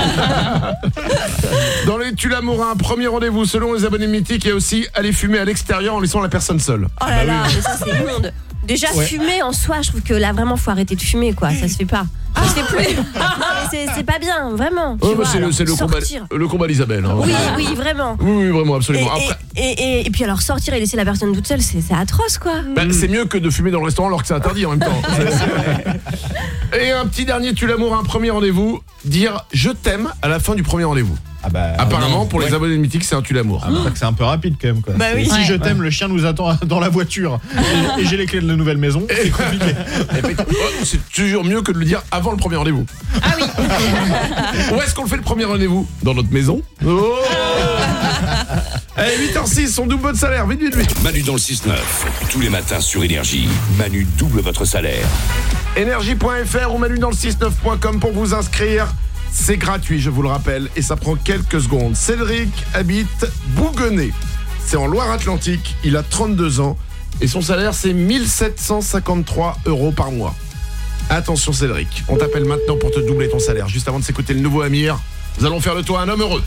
Dans les Tu l'amour, un premier rendez-vous selon les abonnés mythiques, il y a aussi aller fumer à l'extérieur en laissant la personne seule. Oh là là, mais ça c'est immonde. Déjà Ouais. fumer en soi, je trouve que là vraiment faut arrêter de fumer quoi, ça se fait pas. Ça se fait plus. Non mais c'est, c'est pas bien, vraiment. Tu Ouais, bah, vois, c'est, le, alors, c'est le combat, sortir. le combat d'Isabelle. Hein. Oui, oui, vraiment. Oui, oui, vraiment, absolument. Et, Après, et, et, et puis alors sortir et laisser la personne toute seule, c'est, c'est atroce quoi. bah, c'est mieux que de fumer dans le restaurant alors que c'est interdit en même temps. C'est- c'est- Et un petit dernier Tu l'amour, un premier rendez-vous, dire je t'aime à la fin du premier rendez-vous. Ah bah, Apparemment, non. pour les Ouais. abonnés mythiques, c'est un Tu l'amour. Ah, c'est que c'est un peu rapide quand même quoi. Bah oui. Si Ouais. je t'aime, le chien nous attend dans la voiture et, et j'ai les clés de la nouvelle maison. C'est compliqué. C'est toujours mieux que de le dire avant le premier rendez-vous. Ah oui. Où est-ce qu'on le fait le premier rendez-vous? Dans notre maison. Oh Allez, huit heures six, on double de salaire, vite, vite, vite. Manu dans le six neuf. Tous les matins sur Énergie. Manu double votre salaire. énergie point f r ou manu dans le six-neuf point com pour vous inscrire. C'est gratuit, je vous le rappelle, et ça prend quelques secondes. Cédric habite Bouguenais. C'est en Loire-Atlantique, il a trente-deux ans et son salaire c'est mille sept cent cinquante-trois euros par mois. Attention Cédric, on t'appelle maintenant pour te doubler ton salaire. Juste avant de s'écouter le nouveau Amir, nous allons faire de toi un homme heureux.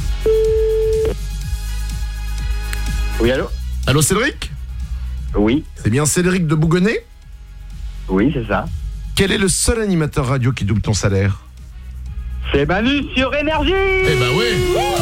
Oui, allô? Allô Cédric? Oui. C'est bien Cédric de Bouguenais? Oui, c'est ça. Quel est le seul animateur radio qui double ton salaire? C'est Manu sur Énergie. Eh ben oui.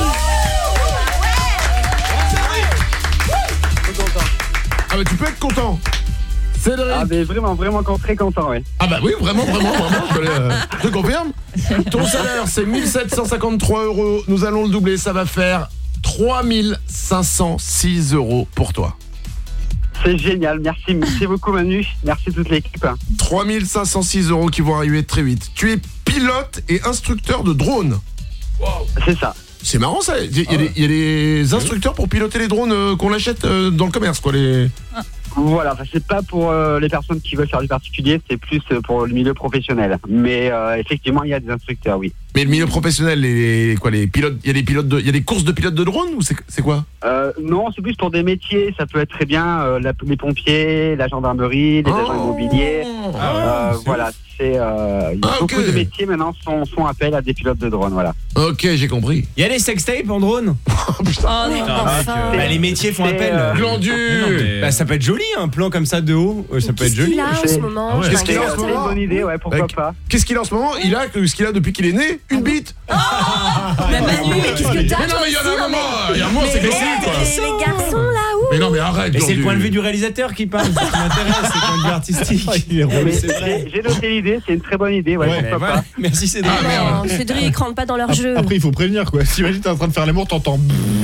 Ah bah tu peux être content. Cédric. Ah mais vraiment, vraiment très content, ouais. Ah bah oui, vraiment, vraiment, vraiment, je te, euh, je te confirme. Ton salaire, c'est mille sept cent cinquante-trois euros. Nous allons le doubler, ça va faire trois mille cinq cent six euros pour toi. C'est génial, merci, merci beaucoup Manu, merci toute l'équipe. trois mille cinq cent six euros qui vont arriver très vite. Tu es pilote et instructeur de drone. C'est ça. C'est marrant ça, il y, a des- il y a des instructeurs pour piloter les drones euh, qu'on achète euh, dans le commerce quoi. Les... Voilà, enfin, c'est pas pour euh, les personnes qui veulent faire du particulier, c'est plus euh, pour le milieu professionnel. Mais euh, effectivement, il y a des instructeurs, oui. Mais le milieu professionnel, les quoi, les pilotes, il y a des pilotes, de, il y a des courses de pilotes de drone ou c'est c'est quoi? Euh, non, c'est plus pour des métiers, ça peut être très bien euh, la- les pompiers, la gendarmerie, les Oh. agents immobiliers. Ah ouais, Euh, c'est voilà, c'est euh, Ah, beaucoup ok. de métiers maintenant font, font appel à des pilotes de drone, voilà. Ok, j'ai compris. Il y a les sextapes en drone. Oh non, enfin. Bah, les métiers font C'est, appel. euh, Glandu. Bah, ça peut être joli, un plan comme ça de haut. euh, Ça peut être Qu'est-ce joli. qu'il a en ce moment? Ah ouais. Je Qu'est-ce qu'il a en regarde. ce C'est une moment bonne idée, ouais, pourquoi Avec- pas. Qu'est-ce qu'il a en ce moment? Il a ce qu'il a depuis qu'il est né, une bite. Mais Manu, mais qu'est-ce que t'as? Mais non, mais il y en a un moment, il y a un moment, c'est Mais glacé quoi. les, les garçons là, où? Mais non, mais arrête. Et c'est le Glandu. point de vue du réalisateur qui parle, c'est ce qui m'intéresse, c'est le point de vue artistique. Il est relou. Mais c'est vrai. J'ai j'ai noté l'idée, c'est une très bonne idée, ouais, Ouais, pourquoi Voilà. pas. Merci Cédric. Ah, merde. Non, Cédric, rentre pas dans leur jeu. Après, il faut prévenir quoi. T'imagines, t'es en train de faire l'amour, t'entends.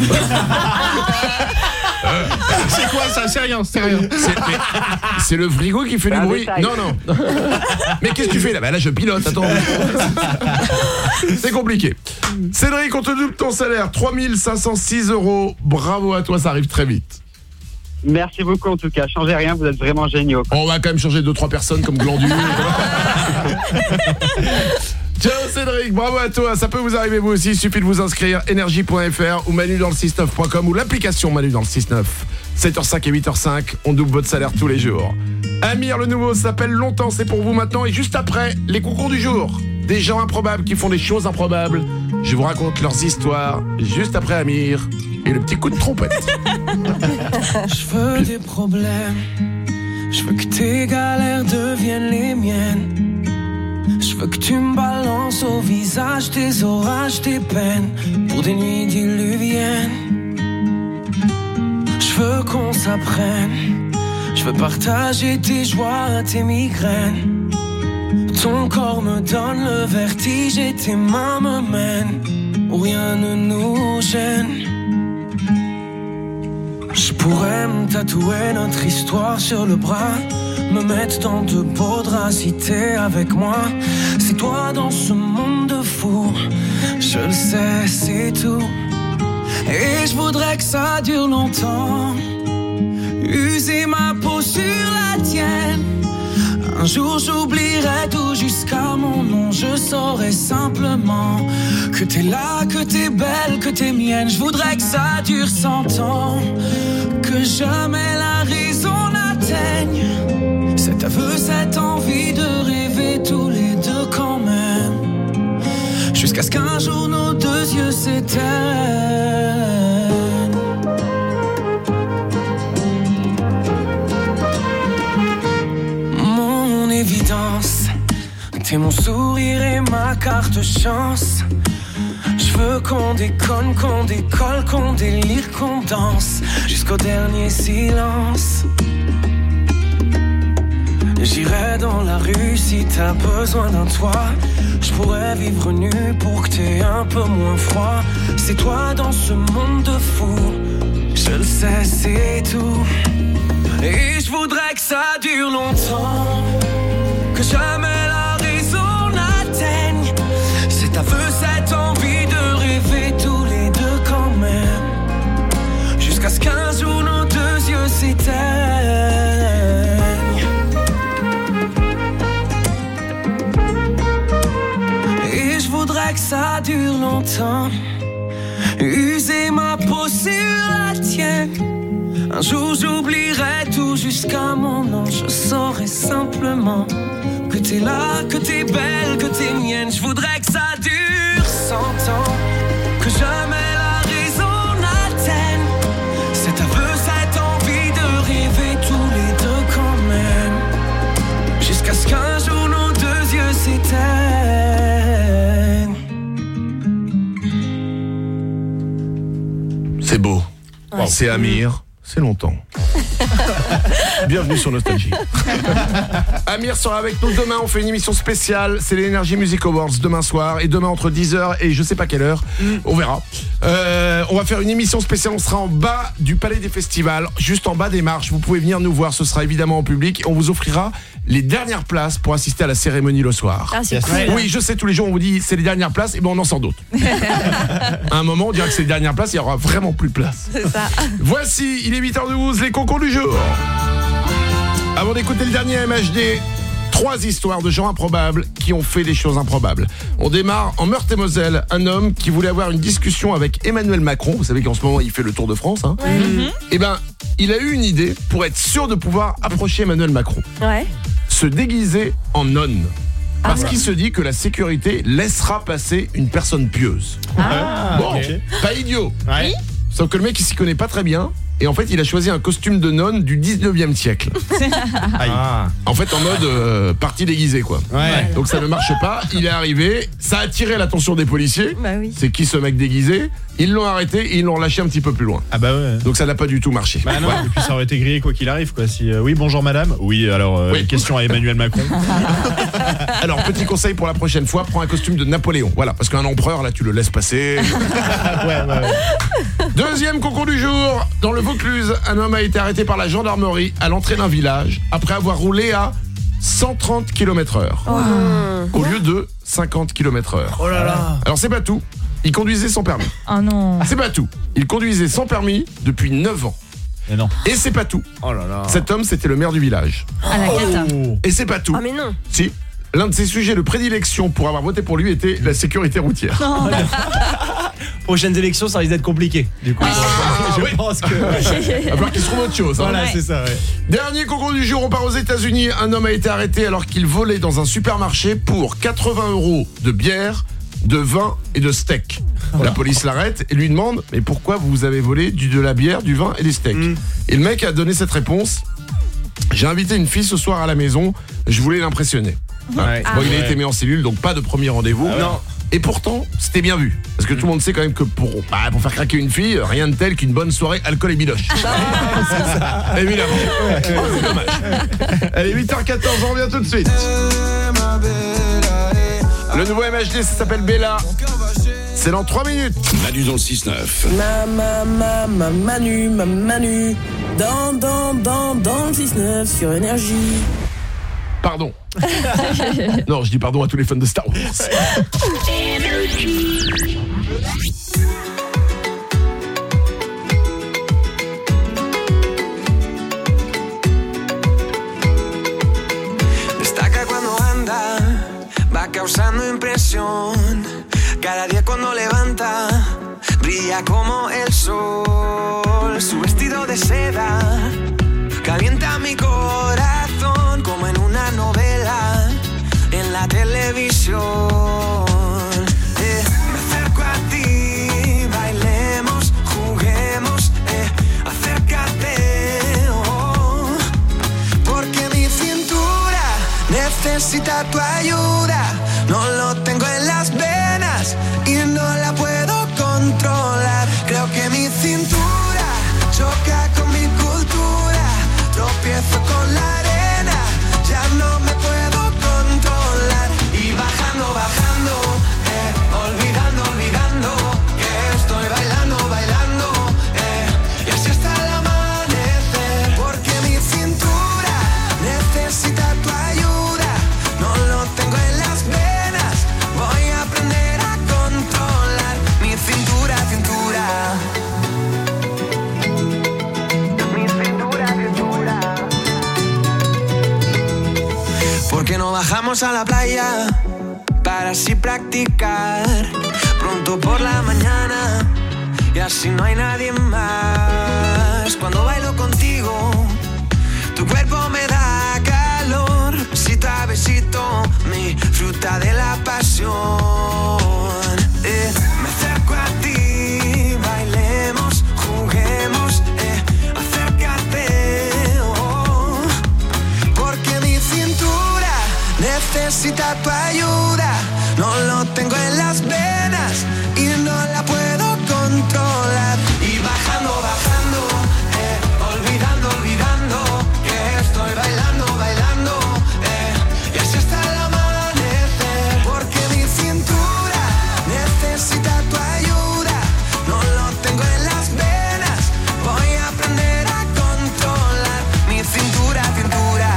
C'est quoi ça? C'est rien, c'est rien. C'est mais- c'est le frigo qui fait C'est du un bruit. détail. Non, non. Mais qu'est-ce que tu fais là? Bah là, je pilote, attends. C'est compliqué. Cédric, on te double ton salaire, trois mille cinq cent six euros. Bravo à toi, ça arrive très vite. Merci beaucoup en tout cas, changez rien, vous êtes vraiment géniaux. On va quand même changer deux trois personnes comme Glandu. Ciao Cédric, bravo à toi. Ça peut vous arriver vous aussi, il suffit de vous inscrire énergie point f r ou manu dans le six neuf point com ou l'application Manu dans le six neuf. sept heures cinq et huit heures cinq, on double votre salaire tous les jours. Amir le nouveau s'appelle Longtemps, c'est pour vous maintenant. Et juste après, les concours du jour. Des gens improbables qui font des choses improbables. Je vous raconte leurs histoires juste après Amir et le petit coup de trompette. Je veux des problèmes. Je veux que tes galères deviennent les miennes. Je veux que tu me balances au visage tes orages, tes peines pour des nuits diluviennes. Je veux qu'on s'apprenne. Je veux partager tes joies, tes migraines. Ton corps me donne le vertige et tes mains me mènent où rien ne nous gêne. Je pourrais me tatouer notre histoire sur le bras, me mettre dans de beaux draps si t'es avec moi. C'est toi dans ce monde de fou, je le sais, c'est tout. Et je voudrais que ça dure longtemps, user ma peau sur la tienne. Un jour j'oublierai tout jusqu'à mon nom. Je saurai simplement que t'es là, que t'es belle, que t'es mienne. Je voudrais que ça dure cent ans, que jamais la raison n'atteigne cet aveu, cette envie de rêver tous les deux quand même, jusqu'à ce qu'un jour nos deux yeux s'éteignent. Mon évidence, t'es mon sourire et ma carte chance. Je veux qu'on déconne, qu'on décolle, qu'on délire, qu'on danse jusqu'au dernier silence. J'irai dans la rue si t'as besoin d'un toit. Je pourrais vivre nu pour que t'aies un peu moins froid. C'est toi dans ce monde de fous, je le sais, c'est tout. Et je voudrais que ça dure longtemps, que jamais la raison n'atteigne cet aveu, cette envie de rêver tous les deux quand même, jusqu'à ce qu'un jour nos deux yeux s'éteignent. Et je voudrais que ça dure longtemps, user ma peau sur la tienne. Un jour j'oublierai tout jusqu'à mon nom. Je saurai simplement que t'es là, que t'es belle, que t'es mienne. Je voudrais que ça dure cent ans, que jamais la raison n'atteigne cet aveu, cette envie de rêver tous les deux quand même, jusqu'à ce qu'un jour nos deux yeux s'éteignent. C'est beau. Ouais. C'est Amir. C'est longtemps. Bienvenue sur Nostalgie. Amir sera avec nous demain. On fait une émission spéciale. C'est les Energy Music Awards demain soir. Et demain entre dix heures et je sais pas quelle heure. On verra. Euh, on va faire une émission spéciale. On sera en bas du Palais des Festivals, juste en bas des marches. Vous pouvez venir nous voir. Ce sera évidemment en public. On vous offrira les dernières places pour assister à la cérémonie le soir. Ah, c'est cool. Oui, je sais, tous les jours on vous dit c'est les dernières places. Et ben on en sort d'autres. À un moment, on dira que c'est les dernières places. Il y aura vraiment plus de place. C'est ça. Voici, il est huit heures douze, les concours du jour. Avant d'écouter le dernier M H D, trois histoires de gens improbables qui ont fait des choses improbables. On démarre en Meurthe-et-Moselle, un homme qui voulait avoir une discussion avec Emmanuel Macron. Vous savez qu'en ce moment il fait le tour de France, hein. Ouais. Mm-hmm. Et ben, il a eu une idée pour être sûr de pouvoir approcher Emmanuel Macron. Ouais. Se déguiser en nonne. Parce Ah ouais. qu'il se dit que la sécurité laissera passer une personne pieuse. Ah. Bon, ok. pas idiot. Ouais. Sauf que le mec il s'y connaît pas très bien. Et en fait il a choisi un costume de nonne du dix-neuvième siècle. Ah. En fait en mode euh, partie déguisée quoi. Ouais. Donc ça ne marche pas. Il est arrivé, ça a attiré l'attention des policiers. Bah oui. C'est qui ce mec déguisé? Ils l'ont arrêté et ils l'ont lâché un petit peu plus loin. Ah bah ouais. Donc ça n'a pas du tout marché. Bah non, Voilà. et puis ça aurait été grillé quoi qu'il arrive quoi. Si euh, oui bonjour madame. Oui alors euh, Oui. question à Emmanuel Macron. Alors petit conseil pour la prochaine fois, prends un costume de Napoléon. Voilà, parce qu'un empereur là tu le laisses passer. ouais, ouais, ouais. Deuxième concours du jour. Dans le Vaucluse, un homme a été arrêté par la gendarmerie à l'entrée d'un village après avoir roulé à cent trente kilomètres heure Oh. au lieu de cinquante kilomètres heure. Oh là là. Alors c'est pas tout, il conduisait sans permis. Oh non. C'est pas tout, il conduisait sans permis depuis neuf ans. Mais non. Et c'est pas tout. Oh là là. Cet homme c'était le maire du village. À la cata. Oh. Et c'est pas tout. Ah mais non. Si, l'un de ses sujets de prédilection pour avoir voté pour lui était la sécurité routière. Non. Prochaines élections, ça risque d'être compliqué. Du coup, je oui. pense que. Il va falloir qu'il se trouve autre chose. hein. Voilà, Ouais. c'est ça, ouais. Dernier concours du jour, on part aux États-Unis. Un homme a été arrêté alors qu'il volait dans un supermarché pour quatre-vingts euros de bière, de vin et de steak. La police l'arrête et lui demande mais pourquoi vous avez volé du, de la bière, du vin et des steaks? Mm. Et le mec a donné cette réponse: j'ai invité une fille ce soir à la maison, je voulais l'impressionner. Ouais. Bon, il a Ouais. été mis en cellule, donc pas de premier rendez-vous. Ah ouais. Non. Et pourtant, c'était bien vu. Parce que tout le monde sait quand même que pour, bah, pour faire craquer une fille, rien de tel qu'une bonne soirée alcool et bidoche. C'est ça. Évidemment. Oh, c'est dommage. Allez, huit heures quatorze, on revient tout de suite. Le nouveau M H D, ça s'appelle Bella. C'est dans trois minutes. Manu dans le six neuf. Ma, ma, ma, ma, Manu, ma, Manu. Dans, dans, dans, dans le six neuf sur Énergie. Pardon. Non, je dis pardon à tous les fans de Star Wars. Destaca cuando anda, va causando impresión. Cada día cuando levanta, brilla como el sol. Su vestido de seda calienta mi corazón como en una novela en la televisión. Eh, me acerco a ti, bailemos, juguemos, eh, acércate, oh, porque mi cintura necesita tu ayuda. No lo tengo en las venas y no la puedo controlar. Creo que mi cintura choca con mi cultura. Tropiezo con la arena, ya no me puedo controlar. Y bajando, bajando, eh, olvidando, olvidando que estoy bailando, bailando, eh, y así hasta el amanecer. Porque mi cintura necesita tu ayuda. No lo tengo en las venas, voy a aprender a controlar mi cintura, cintura. ¿Por qué no bajamos a la playa para así practicar? Pronto por la mañana y así no hay nadie más. Cuando bailo contigo, tu cuerpo me da calor. Besito a besito, mi fruta de la pasión. Eh, me acerco a ti, bailemos, juguemos, eh, acércate, oh, porque mi cintura necesita tu ayuda. No lo tengo en las venas y no la puedo controlar. Y bajando, bajando, eh, olvidando, olvidando que estoy bailando, bailando, eh, y así hasta el amanecer. Porque mi cintura necesita tu ayuda. No lo tengo en las venas, voy a aprender a controlar mi cintura, cintura.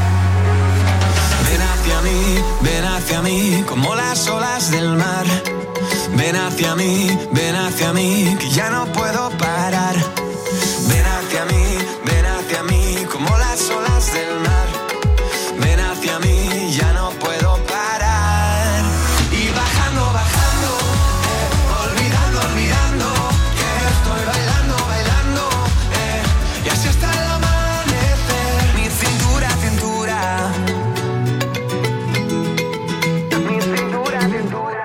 Ven hacia mí, ven hacia mí, como las olas del mar. Ven hacia mí, ven hacia mí, que ya no puedo parar. Ven hacia mí, ven hacia mí, como las olas del mar. Ven hacia mí, ya no puedo parar. Y bajando, bajando, eh, olvidando, olvidando que estoy bailando, bailando, eh, y así hasta el amanecer. Mi cintura, cintura. Mi cintura, cintura.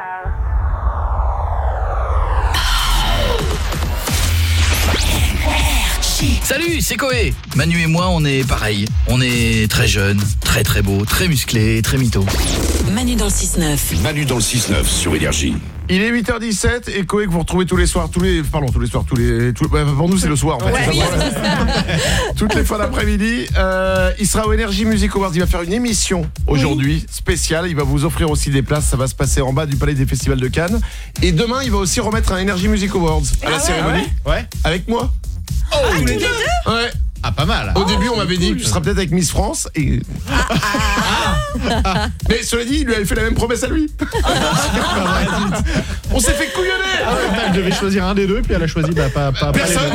Salut, c'est Koé. Manu et moi, on est pareil. On est très jeunes, très très beaux, très musclés, très mythos. Manu dans le six neuf. Manu dans le six neuf sur Énergie. Il est huit heures dix-sept et Koé que vous retrouvez tous les soirs, tous les, pardon, tous les soirs, tous les, tous, bah, pour nous c'est le soir en fait. Ouais, c'est ça, oui, voilà. c'est ça. Toutes les fois d'après-midi, euh, il sera au Energy Music Awards. Il va faire une émission aujourd'hui spéciale. Il va vous offrir aussi des places. Ça va se passer en bas du Palais des Festivals de Cannes. Et demain, il va aussi remettre un Energy Music Awards à la Ah ouais, cérémonie. ouais. Avec moi. Oh, Ah, tous les deux ? Ouais. Ah, pas mal. Au début, on m'avait dit que tu seras peut-être avec Miss France. Et... Mais cela dit, il lui avait fait la même promesse à lui. On s'est fait couillonner. Ah ouais, elle devait choisir un des deux, puis elle a choisi bah, pas, pas, pas les Personne.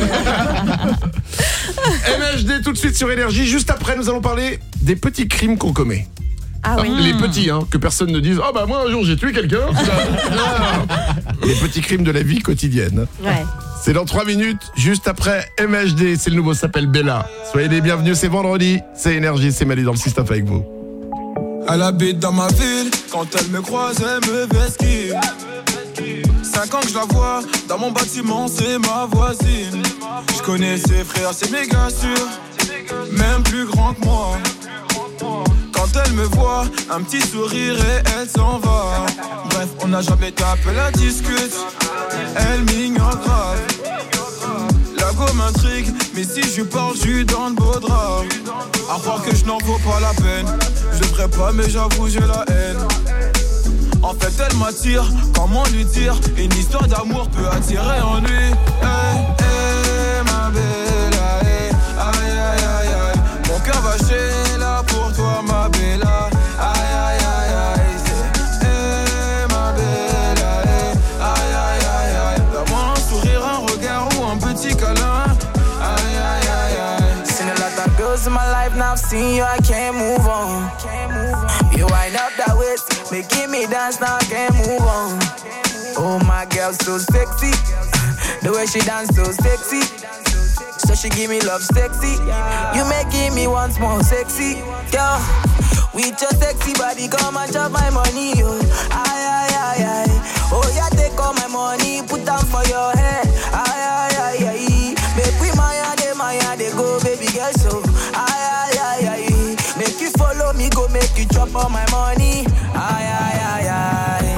deux. M H D tout de suite sur Énergie. Juste après, nous allons parler des petits crimes qu'on commet. Ah oui. Les petits, hein, que personne ne dise. Ah oh bah moi un jour j'ai tué quelqu'un. Les petits crimes de la vie quotidienne. Ouais. C'est dans trois minutes, juste après M H D. C'est le nouveau, s'appelle Bella. Soyez les bienvenus, c'est vendredi. C'est Énergie, c'est Mali dans le système avec vous. Elle habite dans ma ville. Quand elle me croise, elle me vesquille. Cinq ans que je la vois, dans mon bâtiment, c'est ma voisine. Je connais ses frères, c'est méga sûr. Même plus grand que moi. Quand elle me voit, un petit sourire et elle s'en va. Bref, on n'a jamais tapé la discute. Elle m'ignore grave. La go m'intrigue, mais si je parle, je suis dans le beau drap. À croire que je n'en vaux pas la peine. Je devrais pas, mais j'avoue, j'ai la haine. En fait, elle m'attire, comment lui dire? Une histoire d'amour peut attirer en lui. Hey, hey, ma bella, hey. Aïe, aïe, aïe, aïe. Mon cœur va chez là pour toi, ma bella. Aïe, aïe, aïe, aïe. Hey, ma bella, hey. Aïe, aïe, aïe, aïe. Donne-moi un sourire, un regard ou un petit câlin. Aïe, aïe, aïe, aïe. Seen a lot of girls in my life, now I've seen you, I can't move on. You wind up that waist, making me dance, now I can't move on. Oh, my girl, so sexy. The way she dance, so sexy. So she give me love, sexy. You making me once more sexy. Girl, with your sexy body, come and chop my money, oh. Aye, aye, aye, aye. Oh, yeah, take all my money, put them for your head. Aye, aye, aye, aye. Make we maya, de maya, de go, baby girl, so. Aye, aye, aye, aye. Make you follow me, go make you chop all my money. Aye, aye, aye, aye.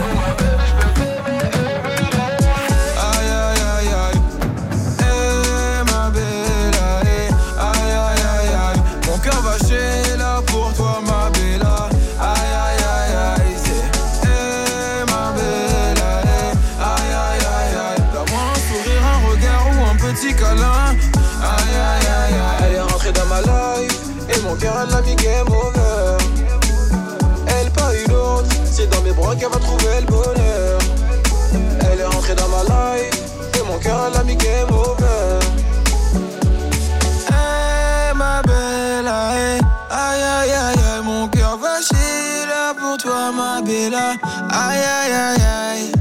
Aïe, aïe, aïe, aïe. Eh, ma bella, eh. Aïe, aïe, aïe, aïe. Mon cœur va chez là pour toi, ma bella. Aïe, aïe, aïe, aïe. C'est, eh, ma bella, eh. Aïe, aïe, aïe, aïe. Donne-moi un sourire, un regard ou un petit câlin. Aïe, aïe, aïe, aïe. Elle est rentrée dans ma life et mon cœur elle l'a mis game over. Elle pas une autre, c'est dans mes bras qu'elle va trouver le bonheur. Elle est rentrée dans ma life et mon cœur elle a mis game over. Hey, ma bella, hey. Aïe aïe aïe aïe, mon cœur va chier là pour toi, ma bella. Aïe aïe aïe aïe.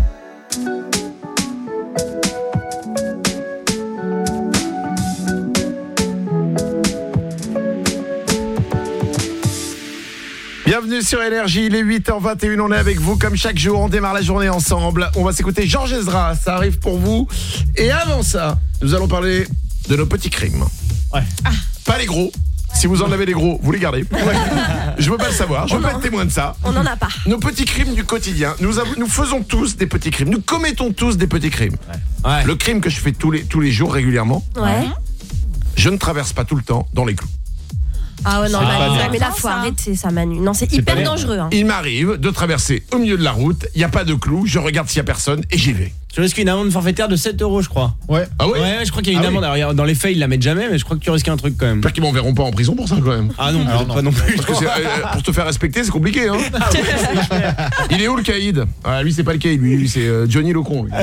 Bienvenue sur Énergie, il est huit heures vingt et une, on est avec vous comme chaque jour, on démarre la journée ensemble. On va s'écouter Georges Ezra, ça arrive pour vous. Et avant ça, nous allons parler de nos petits crimes. Ouais. Ah. Pas les gros. Si vous en avez des gros, vous les gardez. Je veux pas le savoir, je veux pas être témoin de ça. On n'en a pas. Nos petits crimes du quotidien. Nous, avons, nous faisons tous des petits crimes. Nous commettons tous des petits crimes. Ouais. Ouais. Le crime que je fais tous les, tous les jours régulièrement. Ouais. Je ne traverse pas tout le temps dans les clous. Ah ouais, non, Manu, ouais, mais là, faut arrêter ça, Manu. Non, c'est hyper dangereux. Hein. Il m'arrive de traverser au milieu de la route, il n'y a pas de clous, je regarde s'il n'y a personne et j'y vais. Tu risques une amende forfaitaire de sept euros, je crois. Ouais. Ah ouais, ouais, je crois qu'il y a une ah amende. Oui. Alors, dans les faits, ils la mettent jamais, mais je crois que tu risques un truc quand même. J'espère qu'ils m'enverront pas en prison pour ça quand même. Ah non, alors, non. pas non plus. Parce que c'est, euh, pour te faire respecter, c'est compliqué. Hein. Ah ouais, il est où le caïd? Ah, lui, c'est pas le caïd, lui, lui c'est euh, Johnny Locon. Lui.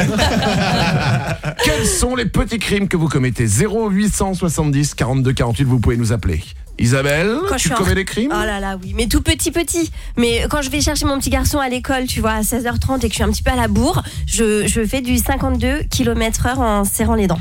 Quels sont les petits crimes que vous commettez? Zéro huit cent soixante-dix quarante-deux quarante-huit, vous pouvez nous appeler. Isabelle, quand tu commets en... des crimes? Oh là là, oui, mais tout petit petit. Mais quand je vais chercher mon petit garçon à l'école, tu vois, à seize heures trente et que je suis un petit peu à la bourre, je, je fais du cinquante-deux kilomètres heure en serrant les dents.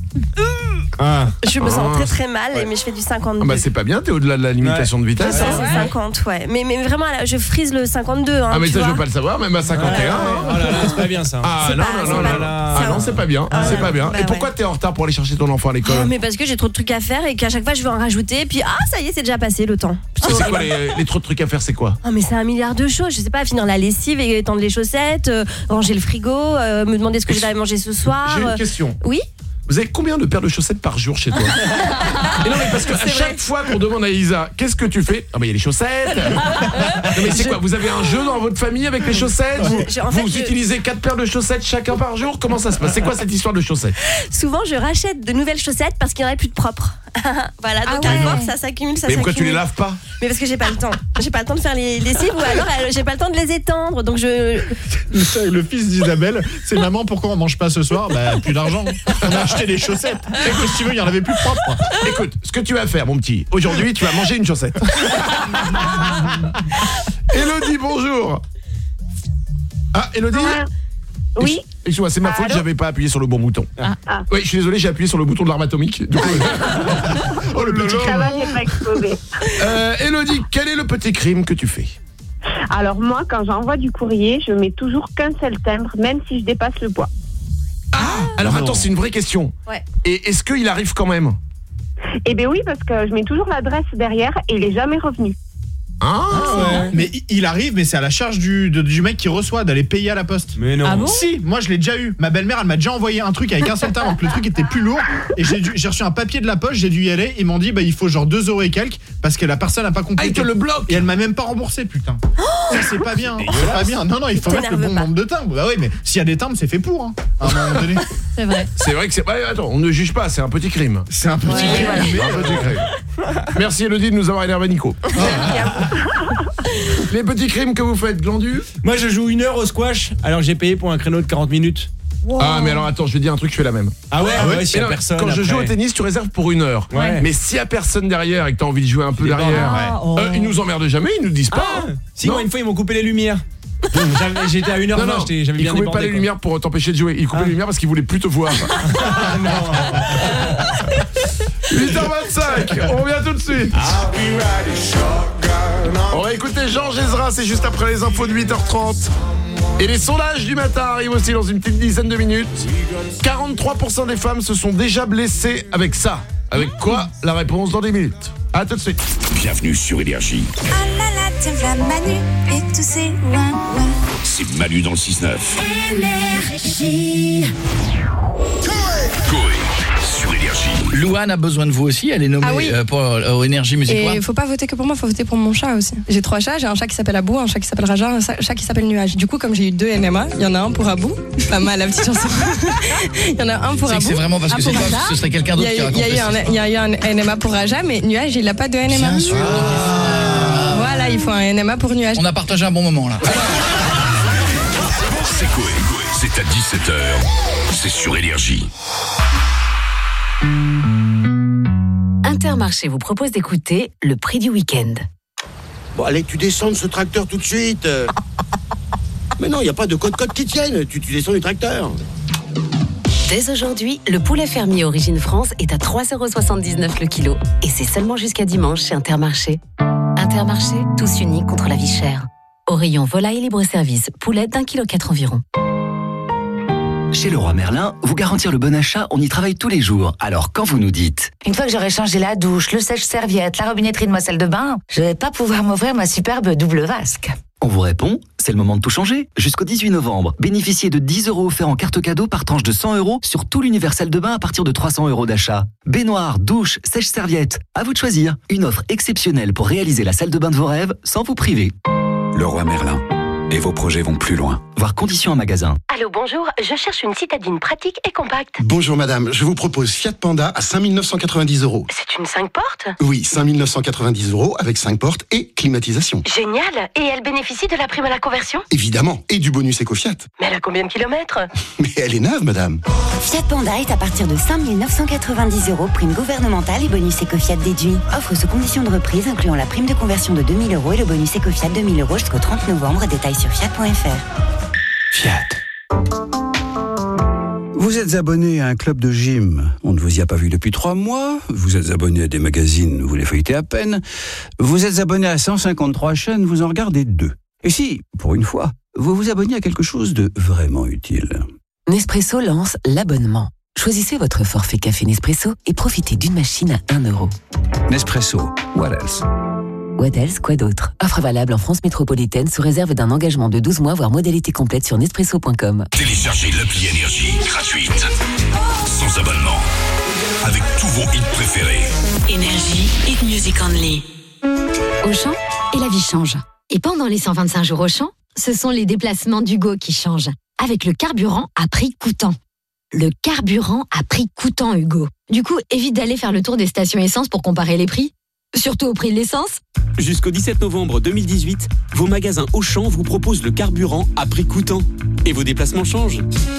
Ah. Je me sens ah. très très mal, ouais. mais je fais du cinquante-deux. Ah bah c'est pas bien, t'es au-delà de la limitation ouais. de vitesse. Ouais, c'est cinquante, ouais. Mais, mais vraiment, là, je frise le cinquante-deux. Hein, ah mais ça vois. je veux pas le savoir, même à cinquante et un. Ouais, ouais. Oh là là, c'est pas bien ça. Ah non, pas, non, non, non, non. Ah non, c'est pas bien, ah, c'est pas bien. Bah, et pourquoi ouais. t'es en retard pour aller chercher ton enfant à l'école? Oh, mais parce que j'ai trop de trucs à faire et qu'à chaque fois je veux en rajouter. Et puis ah, ça y est, c'est déjà passé le temps. C'est, c'est quoi les, les trop de trucs à faire, c'est quoi? Oh mais c'est un milliard de choses. Je sais pas, finir la lessive et étendre les chaussettes, euh, ranger le frigo, euh, me demander ce que je vais manger ce soir. J'ai une question. Oui. Vous avez combien de paires de chaussettes par jour chez toi? Et non mais parce que à chaque fois qu'on demande à Isa qu'est-ce que tu fais? Ah bah il y a les chaussettes. Non mais c'est je... quoi? Vous avez un jeu dans votre famille avec les chaussettes? Vous, je, en fait, vous je... utilisez quatre paires de chaussettes chacun par jour? Comment ça se passe? C'est quoi cette histoire de chaussettes? Souvent je rachète de nouvelles chaussettes parce qu'il n'y en a plus de propres. Voilà, donc ah ouais. à force ça s'accumule, ça mais s'accumule. pourquoi tu les laves pas? Mais parce que j'ai pas le temps. J'ai pas le temps de faire les lessives ou alors j'ai pas le temps de les étendre. Donc je le, le fils d'Isabelle, c'est maman, pourquoi on mange pas ce soir? Bah plus d'argent. On a acheté des chaussettes. Et que si tu veux, il y en avait plus propre. Écoute, ce que tu vas faire mon petit, aujourd'hui tu vas manger une chaussette. Elodie, bonjour. Ah, Elodie? Oui. Excuse-moi, c'est ma ah, faute, allô? J'avais pas appuyé sur le bon bouton. Ah. Ah. Oui, je suis désolé, j'ai appuyé sur le bouton de l'arme atomique. Donc, oh le petit crime. Ça va, j'ai pas explosé. Euh, Elodie, quel est le petit crime que tu fais? Alors moi, quand j'envoie du courrier, je mets toujours qu'un seul timbre, même si je dépasse le poids. Ah, alors non. Attends, c'est une vraie question. Ouais. Et est-ce qu'il arrive quand même? Eh bien oui, parce que je mets toujours l'adresse derrière et il est jamais revenu. Ah, ouais. Mais il- il arrive, mais c'est à la charge du, de- du mec qui reçoit d'aller payer à la poste. Mais non. Ah bon Si, moi je l'ai déjà eu. Ma belle-mère, elle m'a déjà envoyé un truc avec un seul timbre, donc le truc était plus lourd. Et j'ai, dû- j'ai reçu un papier de la poste, j'ai dû y aller. Ils m'ont dit, bah il faut genre deux euros et quelques parce que la personne n'a pas compris. Ah, il te le bloque. Et elle m'a même pas remboursé, putain. Ça c'est pas bien. C'est pas bien. Non, non, il faut mettre le bon nombre de timbres. Bah oui, mais s'il y a des timbres, c'est fait pour. Hein, à un moment donné. C'est vrai. C'est vrai que c'est. Ouais, attends, on ne juge pas, c'est un petit crime. C'est un petit Ouais, crime. voilà. Un petit crime. Merci Elodie de nous avoir énervé Nico. Les petits crimes que vous faites, Glandu? Moi, je joue une heure au squash, alors j'ai payé pour un créneau de quarante minutes. Wow. Ah, mais alors attends, je vais dire un truc, je fais la même. Ah ouais, ah ouais, s'il y a non, personne Quand je après. joue au tennis, tu réserves pour une heure. Ouais. Mais s'il y a personne derrière et que t'as envie de jouer un peu Des derrière, bords, ouais. euh, ils nous emmerdent jamais, ils nous disent pas. Ah, hein. si, Non. moi, une fois, ils m'ont coupé les lumières. J'avais- J'étais à une heure Non, vingt, non, j'étais- j'avais ils bien coupaient débordé. pas les quoi. lumières pour t'empêcher de jouer. Ils coupaient Ah. les lumières parce qu'ils voulaient plus te voir. huit heures vingt-cinq, on revient tout de suite. On va écouter Jean Gézra, c'est juste après les infos de huit heures trente. Et les sondages du matin arrivent aussi dans une petite dizaine de minutes. quarante-trois pour cent des femmes se sont déjà blessées avec ça. Avec quoi? La réponse dans dix minutes. A tout de suite. Bienvenue sur Énergie. Ah là là, tiens v'là Manu et tous ces ouin ouin. C'est Manu dans le six neuf. Énergie. Coé sur Énergie. Louane a besoin de vous aussi, elle est nommée Ah oui. euh, pour euh, Énergie Music Et One. il faut pas voter que pour moi, il faut voter pour mon chat aussi. J'ai trois chats, j'ai un chat qui s'appelle Abou, un chat qui s'appelle Raja, un sa- chat qui s'appelle Nuage. Du coup, comme j'ai eu deux N M A, il y en a un pour Abou, pas mal la petite chanson. Il y en a un pour C'est que Abou. c'est vraiment parce un que pour c'est pas- Raja. ce serait quelqu'un d'autre Il y a qui eu- il y a eu raconterait un- cette Il y a eu un N M A pour Raja, mais Nuage, il a pas de N M A. Bien sûr. Voilà, il faut un N M A pour Nuage. On a partagé un bon moment là. C'est Coé. C'est à dix-sept heures. C'est sur Énergie. Intermarché vous propose d'écouter le prix du week-end. Bon, allez, tu descends de ce tracteur tout de suite. Mais non, il n'y a pas de code-code qui tienne. Tu, tu descends du tracteur. Dès aujourd'hui, le poulet fermier Origine France est à trois euros soixante-dix-neuf le kilo. Et c'est seulement jusqu'à dimanche chez Intermarché. Intermarché, tous unis contre la vie chère. Au rayon volaille libre-service, poulet d'un kilo quatre environ. Chez Leroy Merlin, vous garantir le bon achat, on y travaille tous les jours. Alors quand vous nous dites Une fois que j'aurai changé la douche, le sèche-serviette, la robinetterie de ma salle de bain, je vais pas pouvoir m'offrir ma superbe double vasque. on vous répond, c'est le moment de tout changer. Jusqu'au dix-huit novembre, bénéficiez de dix euros offerts en carte cadeau par tranche de cent euros sur tout l'univers salle de bain à partir de trois cents euros d'achat. Baignoire, douche, sèche-serviette, à vous de choisir. Une offre exceptionnelle pour réaliser la salle de bain de vos rêves sans vous priver. Leroy Merlin. Et vos projets vont plus loin. Voir conditions en magasin. Allô, bonjour, je cherche une citadine pratique et compacte. Bonjour madame, je vous propose Fiat Panda à cinq mille neuf cent quatre-vingt-dix euros. C'est une cinq portes? Oui, cinq mille neuf cent quatre-vingt-dix euros avec cinq portes et climatisation. Génial. Et elle bénéficie de la prime à la conversion? Évidemment, et du bonus éco-Fiat. Mais elle a combien de kilomètres? Mais elle est neuve madame. Fiat Panda est à partir de cinq mille neuf cent quatre-vingt-dix euros, prime gouvernementale et bonus éco-Fiat déduit. Offre sous condition de reprise incluant la prime de conversion de deux mille euros et le bonus éco-Fiat deux mille euros jusqu'au trente novembre. Détails sur fiat point f r. Fiat. Vous êtes abonné à un club de gym, on ne vous y a pas vu depuis trois mois. Vous êtes abonné à des magazines, vous les feuilletez à peine. Vous êtes abonné à cent cinquante-trois chaînes, vous en regardez deux. Et si, pour une fois, vous vous abonnez à quelque chose de vraiment utile. Nespresso lance l'abonnement. Choisissez votre forfait café Nespresso et profitez d'une machine à un euro. Nespresso, what else? What else, quoi d'autre? Offre valable en France métropolitaine sous réserve d'un engagement de douze mois, voire modalité complète sur nespresso point com. Téléchargez l'appli Énergie gratuite, sans abonnement, avec tous vos hits préférés. Énergie, hit music only. Auchan, et la vie change. Et pendant les cent vingt-cinq jours Auchan, ce sont les déplacements d'Hugo qui changent. Avec le carburant à prix coûtant. Le carburant à prix coûtant, Hugo. Du coup, évite d'aller faire le tour des stations essence pour comparer les prix. Surtout au prix de l'essence. Jusqu'au dix-sept novembre deux mille dix-huit, vos magasins Auchan vous proposent le carburant à prix coûtant. Et vos déplacements changent.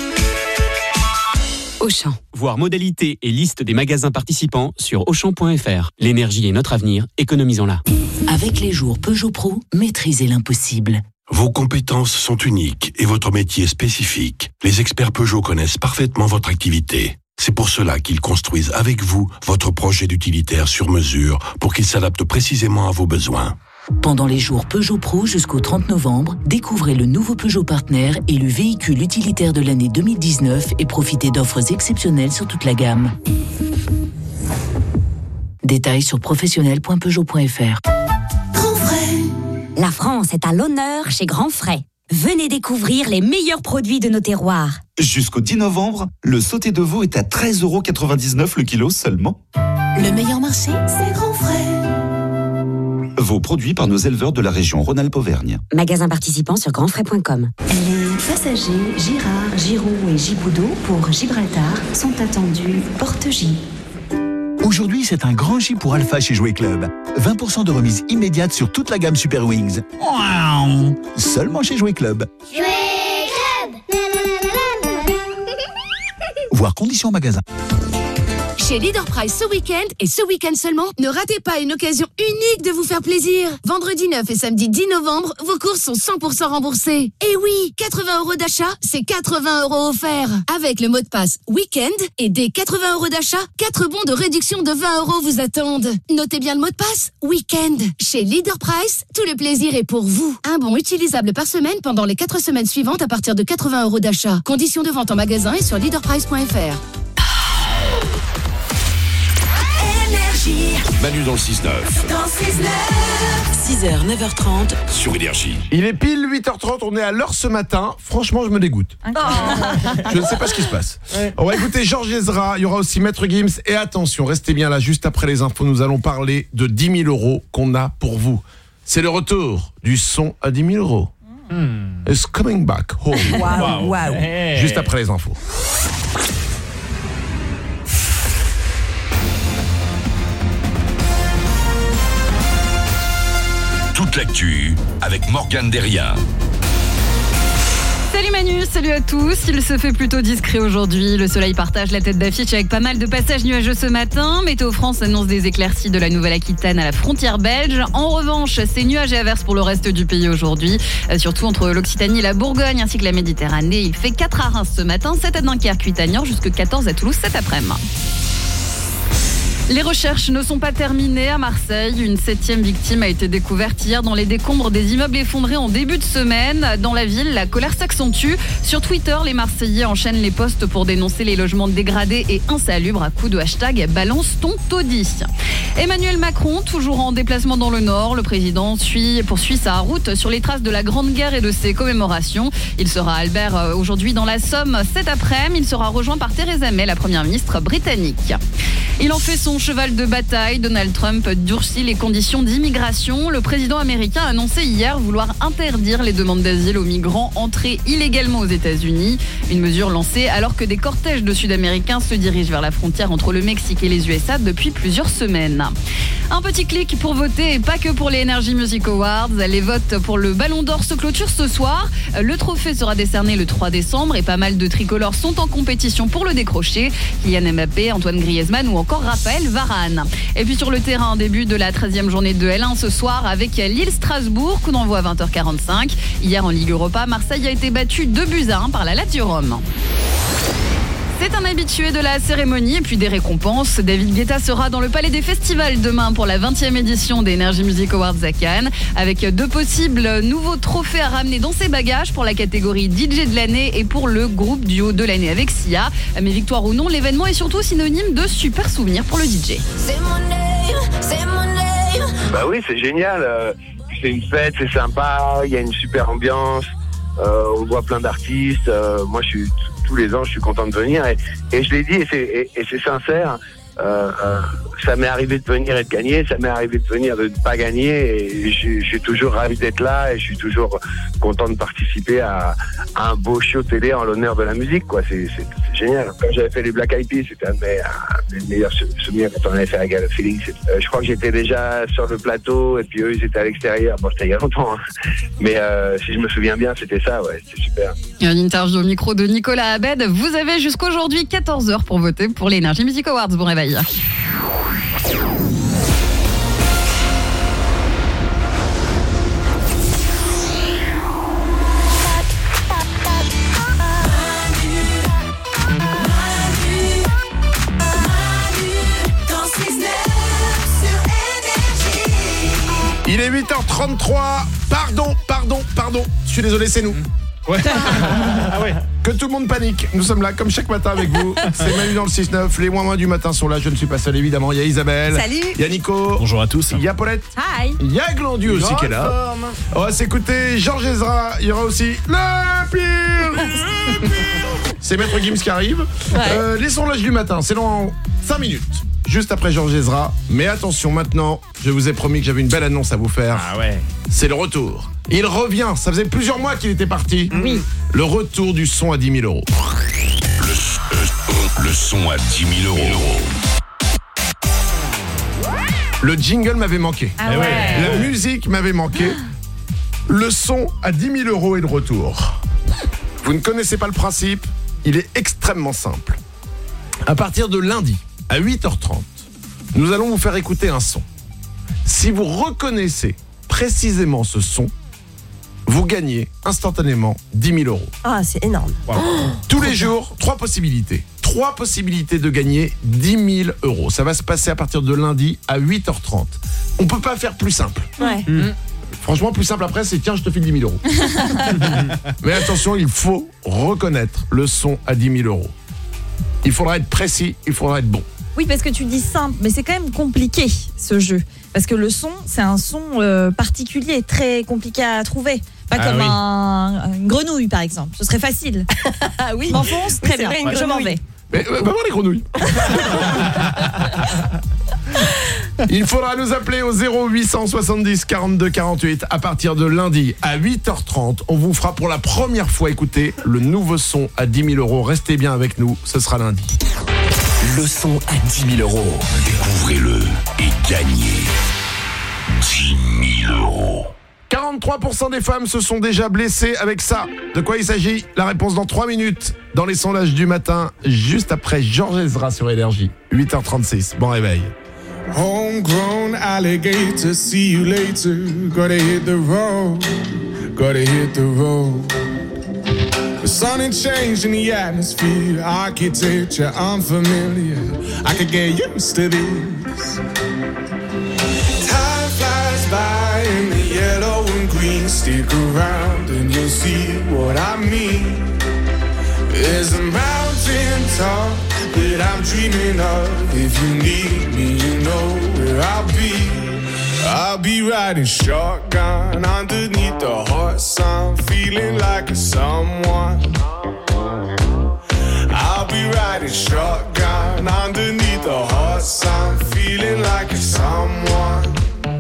Auchan. Voir modalités et liste des magasins participants sur auchan point f r. L'énergie est notre avenir, économisons-la. Avec les jours Peugeot Pro, maîtrisez l'impossible. Vos compétences sont uniques et votre métier spécifique. Les experts Peugeot connaissent parfaitement votre activité. C'est pour cela qu'ils construisent avec vous votre projet d'utilitaire sur mesure pour qu'il s'adapte précisément à vos besoins. Pendant les jours Peugeot Pro jusqu'au trente novembre, découvrez le nouveau Peugeot Partner et le véhicule utilitaire de l'année deux mille dix-neuf et profitez d'offres exceptionnelles sur toute la gamme. Détails sur professionnel point peugeot point f r. Trop vrai. La France est à l'honneur chez Grand Frais. Venez découvrir les meilleurs produits de nos terroirs. Jusqu'au dix novembre, le sauté de veau est à treize euros quatre-vingt-dix-neuf le kilo seulement. Le meilleur marché, c'est Grand Frais. Vos produits par nos éleveurs de la région Rhône-Alpes-Auvergne. Magasin participant sur grandfrais point com. Les passagers Girard, Giroud et Giboudot pour Gibraltar sont attendus porte J. Aujourd'hui, c'est un grand J pour Alpha chez Jouet Club. vingt pour cent de remise immédiate sur toute la gamme Super Wings. Seulement chez Jouet Club. Jouet Club. Voir conditions au magasin. Chez Leader Price ce week-end, et ce week-end seulement, ne ratez pas une occasion unique de vous faire plaisir. Vendredi neuf et samedi dix novembre, vos courses sont cent pour cent remboursées. Et oui, quatre-vingts euros d'achat, c'est quatre-vingts euros offerts. Avec le mot de passe week-end, et dès quatre-vingts euros d'achat, quatre bons de réduction de vingt euros vous attendent. Notez bien le mot de passe week-end. Chez Leader Price, tout le plaisir est pour vous. Un bon utilisable par semaine pendant les quatre semaines suivantes à partir de quatre-vingts euros d'achat. Conditions de vente en magasin et sur leader price point f r. Manu dans le six neuf. Dans six neuf. six heures, neuf heures trente. Sur Énergie. Il est pile huit heures trente, on est à l'heure ce matin. Franchement, je me dégoûte. Oh. Je ne sais pas ce qui se passe. On va écouter Georges Ezra, il y aura aussi Maître Gims. Et attention, restez bien là, juste après les infos, nous allons parler de dix mille euros qu'on a pour vous. C'est le retour du son à dix mille euros. Mm. It's coming back home. Waouh, waouh. Hey. Juste après les infos. Toute l'actu avec Morgane Derrien. Salut Manu, salut à tous. Il se fait plutôt discret aujourd'hui. Le soleil partage la tête d'affiche avec pas mal de passages nuageux ce matin. Météo France annonce des éclaircies de la Nouvelle-Aquitaine à la frontière belge. En revanche, c'est nuages et averses pour le reste du pays aujourd'hui. Surtout entre l'Occitanie et la Bourgogne ainsi que la Méditerranée. Il fait quatre à Reims ce matin, sept à Dunkerque, huit à Niort, jusque quatorze à Toulouse cet après-midi. Les recherches ne sont pas terminées à Marseille. Une septième victime a été découverte hier dans les décombres des immeubles effondrés en début de semaine. Dans la ville, la colère s'accentue. Sur Twitter, les Marseillais enchaînent les posts pour dénoncer les logements dégradés et insalubres à coups de hashtag balance ton taudis. Emmanuel Macron, toujours en déplacement dans le Nord. Le président suit, poursuit sa route sur les traces de la Grande Guerre et de ses commémorations. Il sera à Albert aujourd'hui dans la Somme cet après-midi. Il sera rejoint par Theresa May, la première ministre britannique. Il en fait son cheval de bataille. Donald Trump durcit les conditions d'immigration. Le président américain a annoncé hier vouloir interdire les demandes d'asile aux migrants entrés illégalement aux États-Unis. Une mesure lancée alors que des cortèges de Sud-Américains se dirigent vers la frontière entre le Mexique et les U S A depuis plusieurs semaines. Un petit clic pour voter et pas que pour les Energy Music Awards. Les votes pour le Ballon d'Or se clôturent ce soir. Le trophée sera décerné le trois décembre et pas mal de tricolores sont en compétition pour le décrocher. Kylian Mbappé, Antoine Griezmann ou encore Raphaël Varane. Et puis sur le terrain, début de la treizième journée de L un ce soir avec Lille-Strasbourg, coup d'envoi à vingt heures quarante-cinq. Hier en Ligue Europa, Marseille a été battu deux buts à un par la Lazio Rome. C'est un habitué de la cérémonie et puis des récompenses. David Guetta sera dans le Palais des Festivals demain pour la vingtième édition des Energy Music Awards à Cannes, avec deux possibles nouveaux trophées à ramener dans ses bagages pour la catégorie D J de l'année et pour le groupe duo de l'année avec Sia. Mais victoire ou non, l'événement est surtout synonyme de super souvenirs pour le D J. C'est mon name, c'est mon name. Bah oui, c'est génial. C'est une fête, c'est sympa, il y a une super ambiance. Euh, on voit plein d'artistes. Euh, moi, je suis tous les ans, je suis content de venir et, et je l'ai dit et c'est, et, et c'est sincère. Euh, euh, ça m'est arrivé de venir et de gagner, ça m'est arrivé de venir et de ne pas gagner et je, je suis toujours ravi d'être là et je suis toujours content de participer à, à un beau show télé en l'honneur de la musique, quoi. C'est, c'est, c'est génial. Quand j'avais fait les Black Eyed Peas, c'était un de mes, un des meilleurs souvenirs quand on avait fait la Gala Feeling. Euh, je crois que j'étais déjà sur le plateau et puis eux ils étaient à l'extérieur. Bon, c'était il y a longtemps, hein. Mais euh, si je me souviens bien, c'était ça, ouais, c'était super. Une interview au micro de Nicolas Abed. Vous avez jusqu'aujourd'hui quatorze heures pour voter pour les Energy Music Awards. Bon réveil. Il est huit heures trente-trois. Pardon, pardon, pardon. Je suis désolé, c'est nous. Ouais. Ah ouais. Que tout le monde panique. Nous sommes là comme chaque matin avec vous. C'est Manu dans le six neuf. Les moins moins du matin sont là. Je ne suis pas seul évidemment. Il y a Isabelle. Salut. Il y a Nico. Bonjour à tous. Il y a Paulette. Hi. Il y a Glandu aussi qui est là. On va s'écouter Georges Ezra. Il y aura aussi le pire. C'est Maître Gims qui arrive. Ouais. Euh, les sondages du matin, c'est dans cinq minutes. Juste après Georges Ezra. Mais attention maintenant, je vous ai promis que j'avais une belle annonce à vous faire. Ah ouais. C'est le retour. Il revient, ça faisait plusieurs mois qu'il était parti. Oui. Le retour du son à dix mille euros. Le, le, le son à dix mille euros. Le jingle m'avait manqué. Ah ouais. La musique m'avait manqué. Le son à dix mille euros est de retour. Vous ne connaissez pas le principe, il est extrêmement simple. À partir de lundi, à huit heures trente, nous allons vous faire écouter un son. Si vous reconnaissez précisément ce son, vous gagnez instantanément dix mille euros. Ah, c'est énorme. Wow. Tous les jours, trois possibilités. Trois possibilités de gagner dix mille euros. Ça va se passer à partir de lundi à huit heures trente. On peut pas faire plus simple. Ouais. Mmh. Franchement, plus simple après, c'est tiens, je te file dix mille euros. Mais attention, il faut reconnaître le son à dix mille euros. Il faudra être précis, il faudra être bon. Oui, parce que tu dis simple, mais c'est quand même compliqué, ce jeu. Parce que le son, c'est un son euh, particulier, très compliqué à trouver. Pas Ah comme oui. un, une grenouille, par exemple. Ce serait facile. Ah oui. Je m'enfonce, Oui, très c'est bien. vrai, une Je m'en grenouille. vais. Mais euh, va voir les grenouilles. Il faudra nous appeler au zéro huit cent soixante-dix quarante-deux quarante-huit à partir de lundi à huit heures trente. On vous fera pour la première fois écouter le nouveau son à dix mille euros. Restez bien avec nous, ce sera lundi. Le son à dix mille euros. Découvrez-le et gagnez dix mille euros. quarante-trois pour cent des femmes se sont déjà blessées avec ça. De quoi il s'agit? La réponse dans trois minutes dans les sondages du matin, juste après Georges Ezra sur Énergie. huit heures trente-six, bon réveil. Homegrown alligator, see you later. Gotta hit the road, gotta hit the road. The sun ain't changed in the atmosphere, architecture unfamiliar. I could get used to this. Time flies by in the yellow and green. Stick around and you'll see what I mean. There's a mountain top that I'm dreaming of. If you need me, you know where I'll be. I'll be riding shotgun underneath the hot sun, feeling like a someone. I'll be riding shotgun underneath the hot sun, feeling like a someone.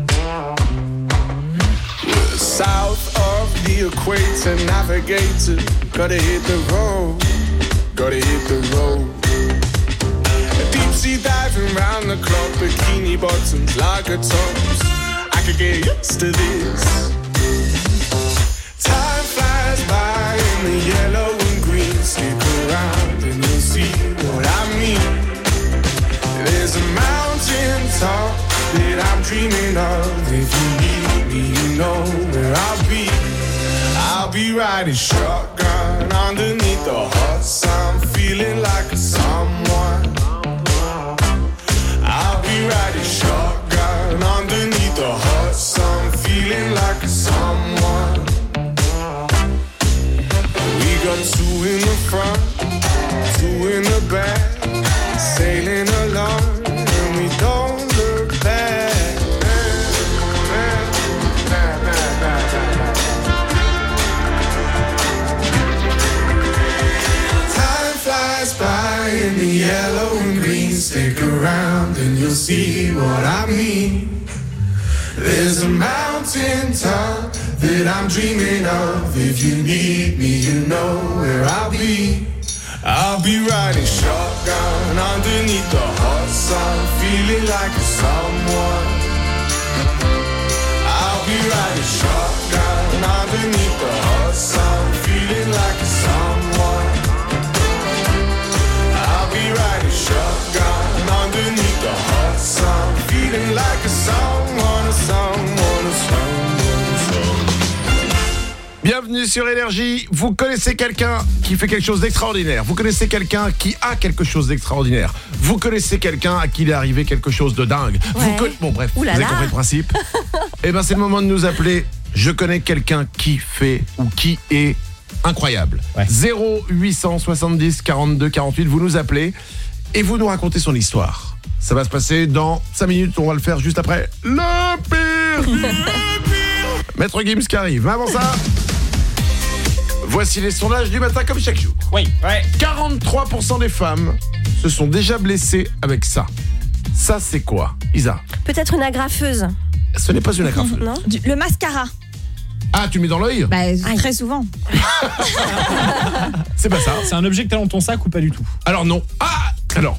We're south of the equator, navigator, gotta hit the road, gotta hit the road. Deep sea diving round the clock, bikini bottoms, lager tops. I could get used to this. Time flies by in the yellow and green. Stick around and you'll see what I mean. There's a mountain top that I'm dreaming of. If you need me, you know where I'll be. I'll be riding shotgun underneath the hot sun, feeling like a someone. I'll be riding shotgun underneath the hot sun, feeling like a someone. We got two in the front, two in the back, sailing along, and we don't look back. Time flies by in the yellow and green. Stick around and you'll see what I mean. There's a mountain top that I'm dreaming of. If you need me, you know where I'll be. I'll be riding shotgun underneath the hot sun, feeling like a someone. I'll be riding shotgun underneath the hot sun, feeling like a someone. I'll be riding shotgun underneath the hot sun, feeling like a someone, a someone, a someone, a someone. Bienvenue sur Énergie. Vous connaissez quelqu'un qui fait quelque chose d'extraordinaire. Vous connaissez quelqu'un qui a quelque chose d'extraordinaire. Vous connaissez quelqu'un à qui il est arrivé quelque chose de dingue. Ouais. Vous conna... Bon bref, Ouh là vous avez là. compris le principe. Eh ben c'est le moment de nous appeler. Je connais quelqu'un qui fait ou qui est Incroyable. Ouais. zéro huit cent soixante-dix quarante-deux quarante-huit, vous nous appelez et vous nous racontez son histoire. Ça va se passer dans cinq minutes, on va le faire juste après le pire. Le pire. Maître Gims qui arrive. Mais avant ça, voici les sondages du matin comme chaque jour. Oui, ouais. quarante-trois pour cent des femmes se sont déjà blessées avec ça. Ça, c'est quoi, Isa? Peut-être une agrafeuse. Ce n'est pas une agrafeuse. Non. Du- le mascara. Ah, tu mets dans l'œil? Bah, très souvent. C'est pas ça. C'est un objet que t'as dans ton sac ou pas du tout? Alors non. Ah, alors.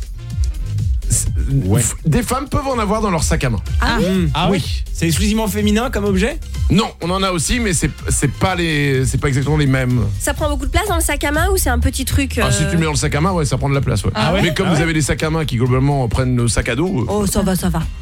Ouais. F- Des femmes peuvent en avoir dans leur sac à main. Ah oui? Mmh. Ah oui. oui. C'est exclusivement féminin comme objet? Non, on en a aussi, mais c'est c'est pas les c'est pas exactement les mêmes. Ça prend beaucoup de place dans le sac à main ou c'est un petit truc euh... Ah, si tu le mets dans le sac à main, ouais, ça prend de la place, ouais. Ah ouais? Mais comme Ah vous ouais avez des sacs à main qui globalement prennent nos sacs à dos. euh, Oh, ça va, ça va.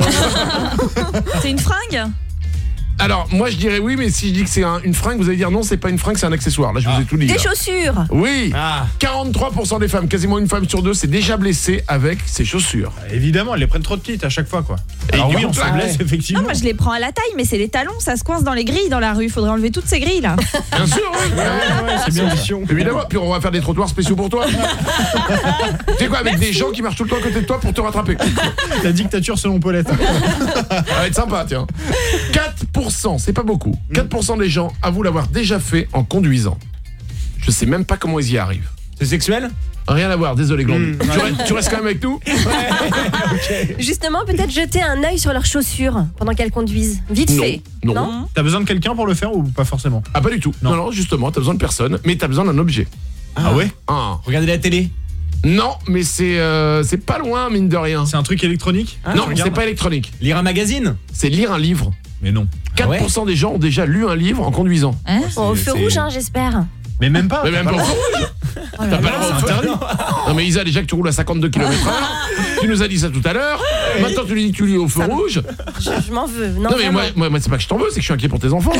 C'est une fringue? Alors, moi je dirais oui, mais si je dis que c'est un- une fringue, vous allez dire non, c'est pas une fringue, c'est un accessoire. Là, je vous ai tout dit. Des là. chaussures. Oui. quarante-trois pour cent des femmes, quasiment une femme sur deux, s'est déjà blessée avec ses chaussures. Évidemment, elles les prennent trop petites à chaque fois, quoi. Alors Et oui, du on coup, se ah blesse, ouais. effectivement. Non, moi je les prends à la taille, mais c'est les talons, ça se coince dans les grilles dans la rue. Faudrait enlever toutes ces grilles là. Bien sûr, oui. Ouais, ouais, c'est bien mission. Évidemment, puis on va faire des trottoirs spéciaux pour toi. Tu sais quoi, avec des gens qui marchent tout le temps à côté de toi pour te rattraper. La dictature selon Paulette. Ça va être sympa, tiens. quatre pour cent, c'est pas beaucoup. quatre pour cent des gens avouent l'avoir déjà fait en conduisant. Je sais même pas comment ils y arrivent. C'est sexuel? Rien à voir, désolé Glandu. Mmh, tu, ouais. restes, tu restes quand même avec nous? Justement, peut-être jeter un œil sur leurs chaussures pendant qu'elles conduisent. Vite Non, fait. non. T'as besoin de quelqu'un pour le faire ou pas forcément? Ah, pas du tout. Non, non, justement, t'as besoin de personne, mais t'as besoin d'un objet. Ah ouais? Ah. Regardez la télé? Non, mais c'est euh, c'est pas loin, mine de rien. C'est un truc électronique? Ah, non, c'est pas électronique. Lire un magazine? C'est lire un livre. Mais non. quatre pour cent des gens ont déjà lu un livre en conduisant. Hein oh, au feu rouge, hein, j'espère. Mais même pas. Mais même pas au feu rouge. Oh là T'as pas là. le droit au feu. Non mais Isa, déjà que tu roules à cinquante-deux kilomètres heure, tu nous as dit ça tout à l'heure. Maintenant tu lui dis que tu lis au feu rouge. Je, je m'en veux. Non, Non, mais vraiment. moi, moi, moi, c'est pas que je t'en veux, c'est que je suis inquiet pour tes enfants.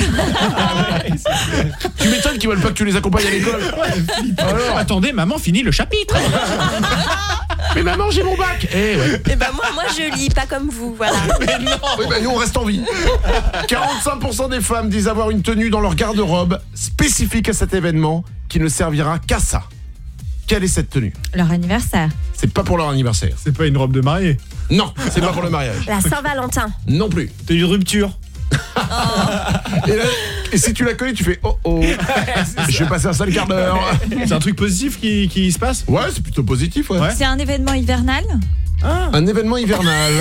Tu m'étonnes qu'ils veulent pas que tu les accompagnes à l'école. Alors, attendez, maman finit le chapitre. Mais maman, j'ai mon bac. Eh ouais. Eh ben moi, moi je lis pas comme vous, voilà. Mais non. Oui, bah, nous on reste en vie. quarante-cinq pour cent des femmes disent avoir une tenue dans leur garde-robe spécifique à cet événement qui ne servira qu'à ça. Quelle est cette tenue? Leur anniversaire. C'est pas pour leur anniversaire. C'est pas une robe de mariée. Non, c'est pas pour le mariage. La Saint-Valentin. Non plus. T'as une rupture. Et, là, et si tu la connais, tu fais oh oh. Je vais passer un sale quart d'heure. C'est un truc positif qui, qui se passe? Ouais, c'est plutôt positif, ouais. C'est un événement hivernal? Ah. Un événement hivernal.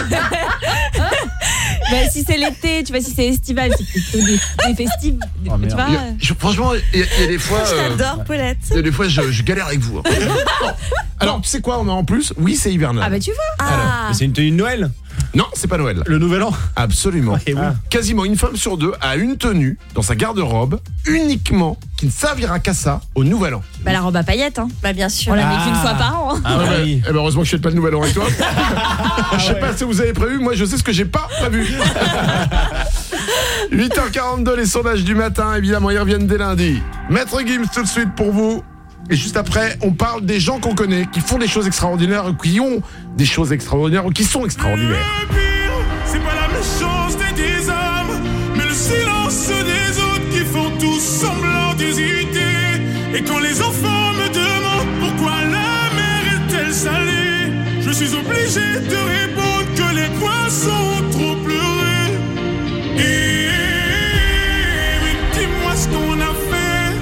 Bah, si c'est l'été, tu vois, si c'est estival, c'est plutôt des, des festives. Oh, tu vois, Il y a- je- franchement, il y, a- il y a des fois. euh, J'adore, Paulette. il y a des fois, je, je galère avec vous. hein. Alors, tu sais quoi, on a en plus? Oui, c'est hivernal. ah bah tu vois. Ah. Mais c'est une tenue de Noël? Non, c'est pas Noël. Le nouvel an? Absolument. Eh oui. Quasiment une femme sur deux a une tenue dans sa garde-robe uniquement qui ne servira qu'à ça au nouvel an. Bah la robe à paillettes, hein. Bah bien sûr. On la met Ah. qu'une fois par an. hein. Ah Ouais, bah, oui. eh ben, heureusement que je fais pas de nouvel an avec toi. Je sais pas ce que vous avez prévu, moi je sais ce que j'ai pas prévu. huit heures quarante-deux, les sondages du matin, évidemment, ils reviennent dès lundi. Maître Gims tout de suite pour vous. Et juste après, on parle des gens qu'on connaît, qui font des choses extraordinaires, ou qui ont des choses extraordinaires, ou qui sont extraordinaires. Le pire, c'est pas la méchanceté des hommes, mais le silence des autres qui font tous semblant d'hésiter. Et quand les enfants me demandent pourquoi la mer est-elle salée, je suis obligé de répondre que les poissons ont trop pleuré. Et mais dis-moi ce qu'on a fait.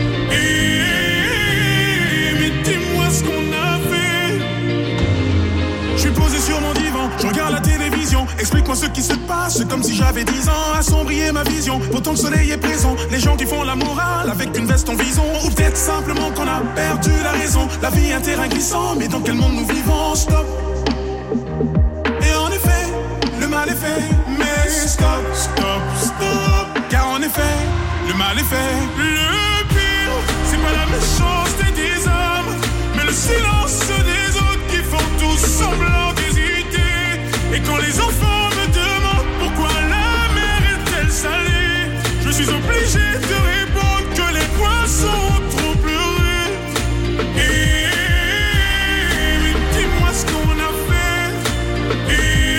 Et mais dis-moi ce qu'on a fait. Je suis posé sur mon divan, je regarde la télévision. Explique-moi ce qui se passe, c'est comme si j'avais dix ans. Assombrir ma vision, pourtant le soleil est présent. Les gens qui font la morale avec une veste en vison. Ou peut-être simplement qu'on a perdu la raison. La vie est un terrain glissant, mais dans quel monde nous vivons? Stop. Et en effet, le mal est fait. Mais stop, stop, stop. Car en effet, le mal est fait. Le pire, c'est pas la méchanceté des hommes, mais le silence des autres qui font tous semblant d'hésiter. Et quand les enfants me demandent pourquoi la mer est-elle salée, je suis obligé de répondre que les poissons ont trop pleuré. Et mais dis-moi ce qu'on a fait. Et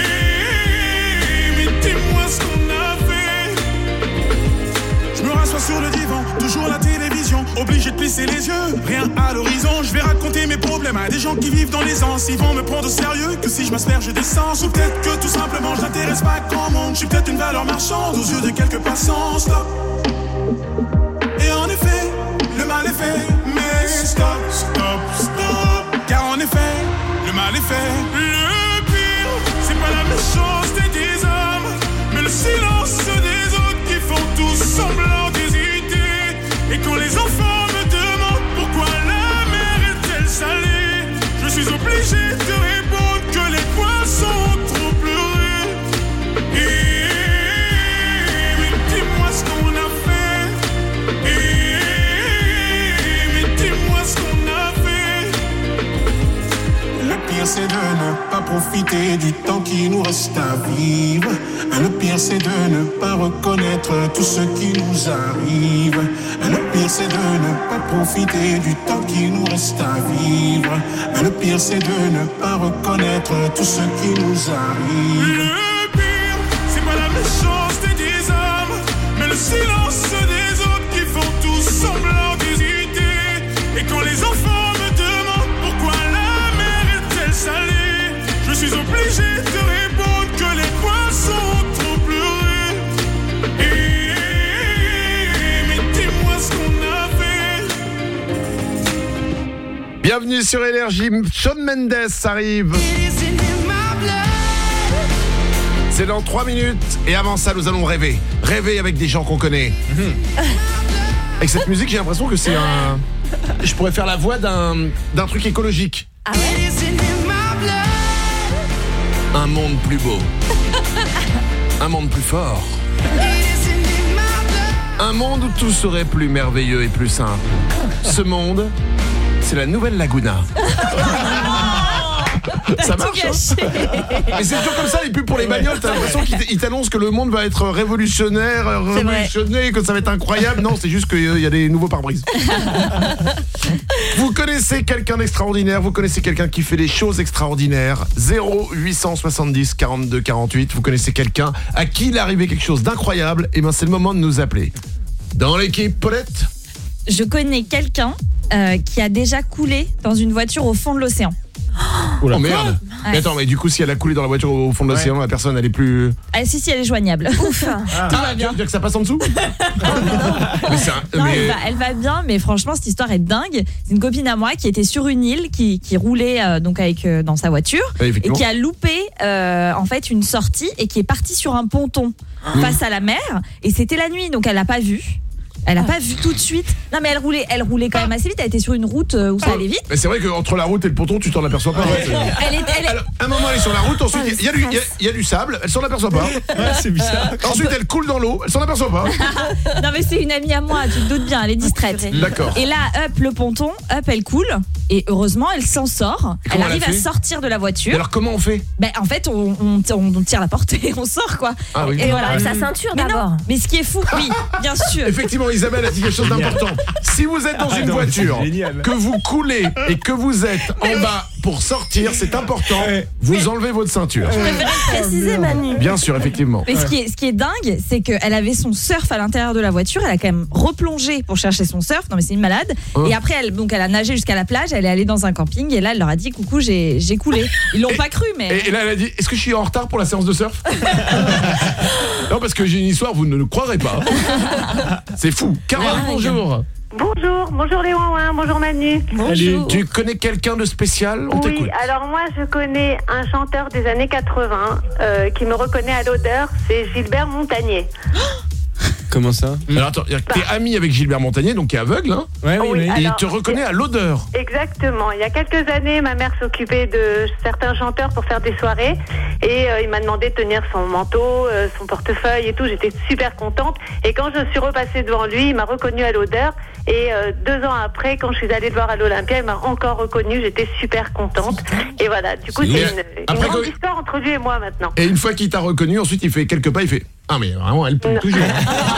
mais dis-moi ce qu'on a fait. Je me rassois sur le divan, toujours yeux, rien à l'horizon. Je vais raconter mes problèmes à des gens qui vivent dans l'aisance. Ils vont me prendre au sérieux que si je m'asperge d'essence. Ou peut-être que tout simplement je n'intéresse pas grand monde. Je suis peut-être une valeur marchande aux yeux de quelques passants. Stop. Et en effet, le mal est fait. Mais stop, stop, stop. Car en effet, le mal est fait. Le pire, c'est pas la méchanceté des hommes, mais le silence des autres qui font tous semblant d'hésiter. Et quand les enfants me demandent pourquoi la mer est-elle salée, je suis obligé de répondre que les poissons ont trop pleuré. Et mais dis-moi ce qu'on a fait. Et mais dis-moi ce qu'on a fait. Le pire c'est de ne pas profiter du temps qui nous reste à vivre. Le pire c'est de ne pas reconnaître tout ce qui nous arrive. Le pire c'est de ne pas profiter du temps qui nous reste à vivre. Le pire c'est de ne pas reconnaître tout ce qui nous arrive. Le pire c'est pas la méchanceté des hommes, mais le silence des autres qui font tous semblant d'hésiter. Et quand les enfants me demandent pourquoi la mer est-elle salée, je suis obligé de répondre que les poissons ont trop pleuré. Et mais dis-moi ce qu'on a fait. Bienvenue sur Énergie, Shawn Mendes arrive. C'est dans trois minutes. Et avant ça, nous allons rêver. Rêver avec des gens qu'on connaît. Mmh. Avec cette musique, j'ai l'impression que c'est un... Je pourrais faire la voix d'un, d'un truc écologique. Ah ouais. Un monde plus beau. Un monde plus fort. Un monde où tout serait plus merveilleux et plus simple. Ce monde, c'est la nouvelle Laguna. Ça marche, hein. Mais c'est toujours comme ça, les pubs pour les bagnoles. T'as l'impression qu'ils t'annoncent que le monde va être révolutionnaire, révolutionné, que ça va être incroyable. Non, c'est juste qu'il y a des nouveaux pare-brises. Vous connaissez quelqu'un d'extraordinaire, vous connaissez quelqu'un qui fait des choses extraordinaires. Zéro huit cent soixante-dix quarante-deux quarante-huit. Vous connaissez quelqu'un à qui il est arrivé quelque chose d'incroyable. Et ben c'est le moment de nous appeler. Dans l'équipe, Paulette. Je connais quelqu'un euh, qui a déjà coulé dans une voiture au fond de l'océan. Oh, oh merde. Ouais. Mais attends, mais du coup, si elle a coulé dans la voiture au fond de l'océan, ouais. La personne, elle est plus... Ah si, si, elle est joignable. Ouf. Ah, tout va bien. Tu veux dire que ça passe en dessous? mais c'est un... Non, mais... elle, va, elle va bien, mais franchement, cette histoire est dingue. C'est une copine à moi qui était sur une île, qui, qui roulait euh, donc avec, euh, dans sa voiture, ouais, et qui a loupé euh, en fait une sortie et qui est partie sur un ponton mmh. face à la mer. Et c'était la nuit, donc elle l'a pas vu. Elle a pas vu tout de suite. Non mais elle roulait, elle roulait quand même assez vite. Elle était sur une route où ça allait vite. Mais c'est vrai qu'entre la route et le ponton, tu t'en aperçois pas. Ouais. Elle est, elle est... Alors, à un moment, elle est sur la route. Ensuite, il y, y, y, y a du sable. Elle s'en aperçoit pas. Ouais, c'est bizarre. Ensuite, elle coule dans l'eau. Elle s'en aperçoit pas. Non mais c'est une amie à moi. Tu te doutes bien. Elle est distraite. D'accord. Et là, hop, le ponton, hop, elle coule. Et heureusement, elle s'en sort. Elle arrive à sortir de la voiture. Et alors, comment on fait? Ben en fait, on, on, on tire la porte et on sort quoi. Ah oui. Et voilà, avec sa ceinture d'abord. Mais ce qui est fou, oui, bien sûr. Effectivement, Isabelle a dit quelque chose d'important. Si vous êtes dans ah, une non, voiture, que vous coulez et que vous êtes en bas pour sortir, c'est important. Vous enlevez votre ceinture. Je préférais le préciser, Manu. Bien sûr, effectivement. Mais ce qui est, ce qui est dingue, c'est qu'elle avait son surf à l'intérieur de la voiture. Elle a quand même replongé pour chercher son surf. Non mais c'est une malade. Oh. Et après, elle, donc elle a nagé jusqu'à la plage. Elle est allée dans un camping et là, elle leur a dit coucou, j'ai, j'ai coulé. Ils l'ont et, pas cru, mais. Et, et là, elle a dit est-ce que je suis en retard pour la séance de surf? Non, parce que j'ai une histoire, vous ne le croirez pas. C'est fou. Carole, ah, bonjour. Bonjour, bonjour les ouin-ouin, bonjour Manu. Bonjour. Tu connais quelqu'un de spécial? On Oui, t'écoute. alors moi je connais un chanteur des années quatre-vingts euh, qui me reconnaît à l'odeur, c'est Gilbert Montagnier. Comment ça? Alors attends, t'es bah. ami avec Gilbert Montagnier, donc qui est aveugle, hein? Ouais, oui, oui. oui. Alors, et il te reconnaît à l'odeur. Exactement. Il y a quelques années, ma mère s'occupait de certains chanteurs pour faire des soirées et euh, il m'a demandé de tenir son manteau, euh, son portefeuille et tout. J'étais super contente. Et quand je suis repassée devant lui, il m'a reconnue à l'odeur. Et euh, deux ans après, quand je suis allée le voir à l'Olympia, il m'a encore reconnue. J'étais super contente. Et voilà, du coup, c'est, c'est une, une après, grande quand... histoire entre lui et moi maintenant. Et une fois qu'il t'a reconnu, ensuite il fait quelques pas, il fait ah mais vraiment elle peut toujours.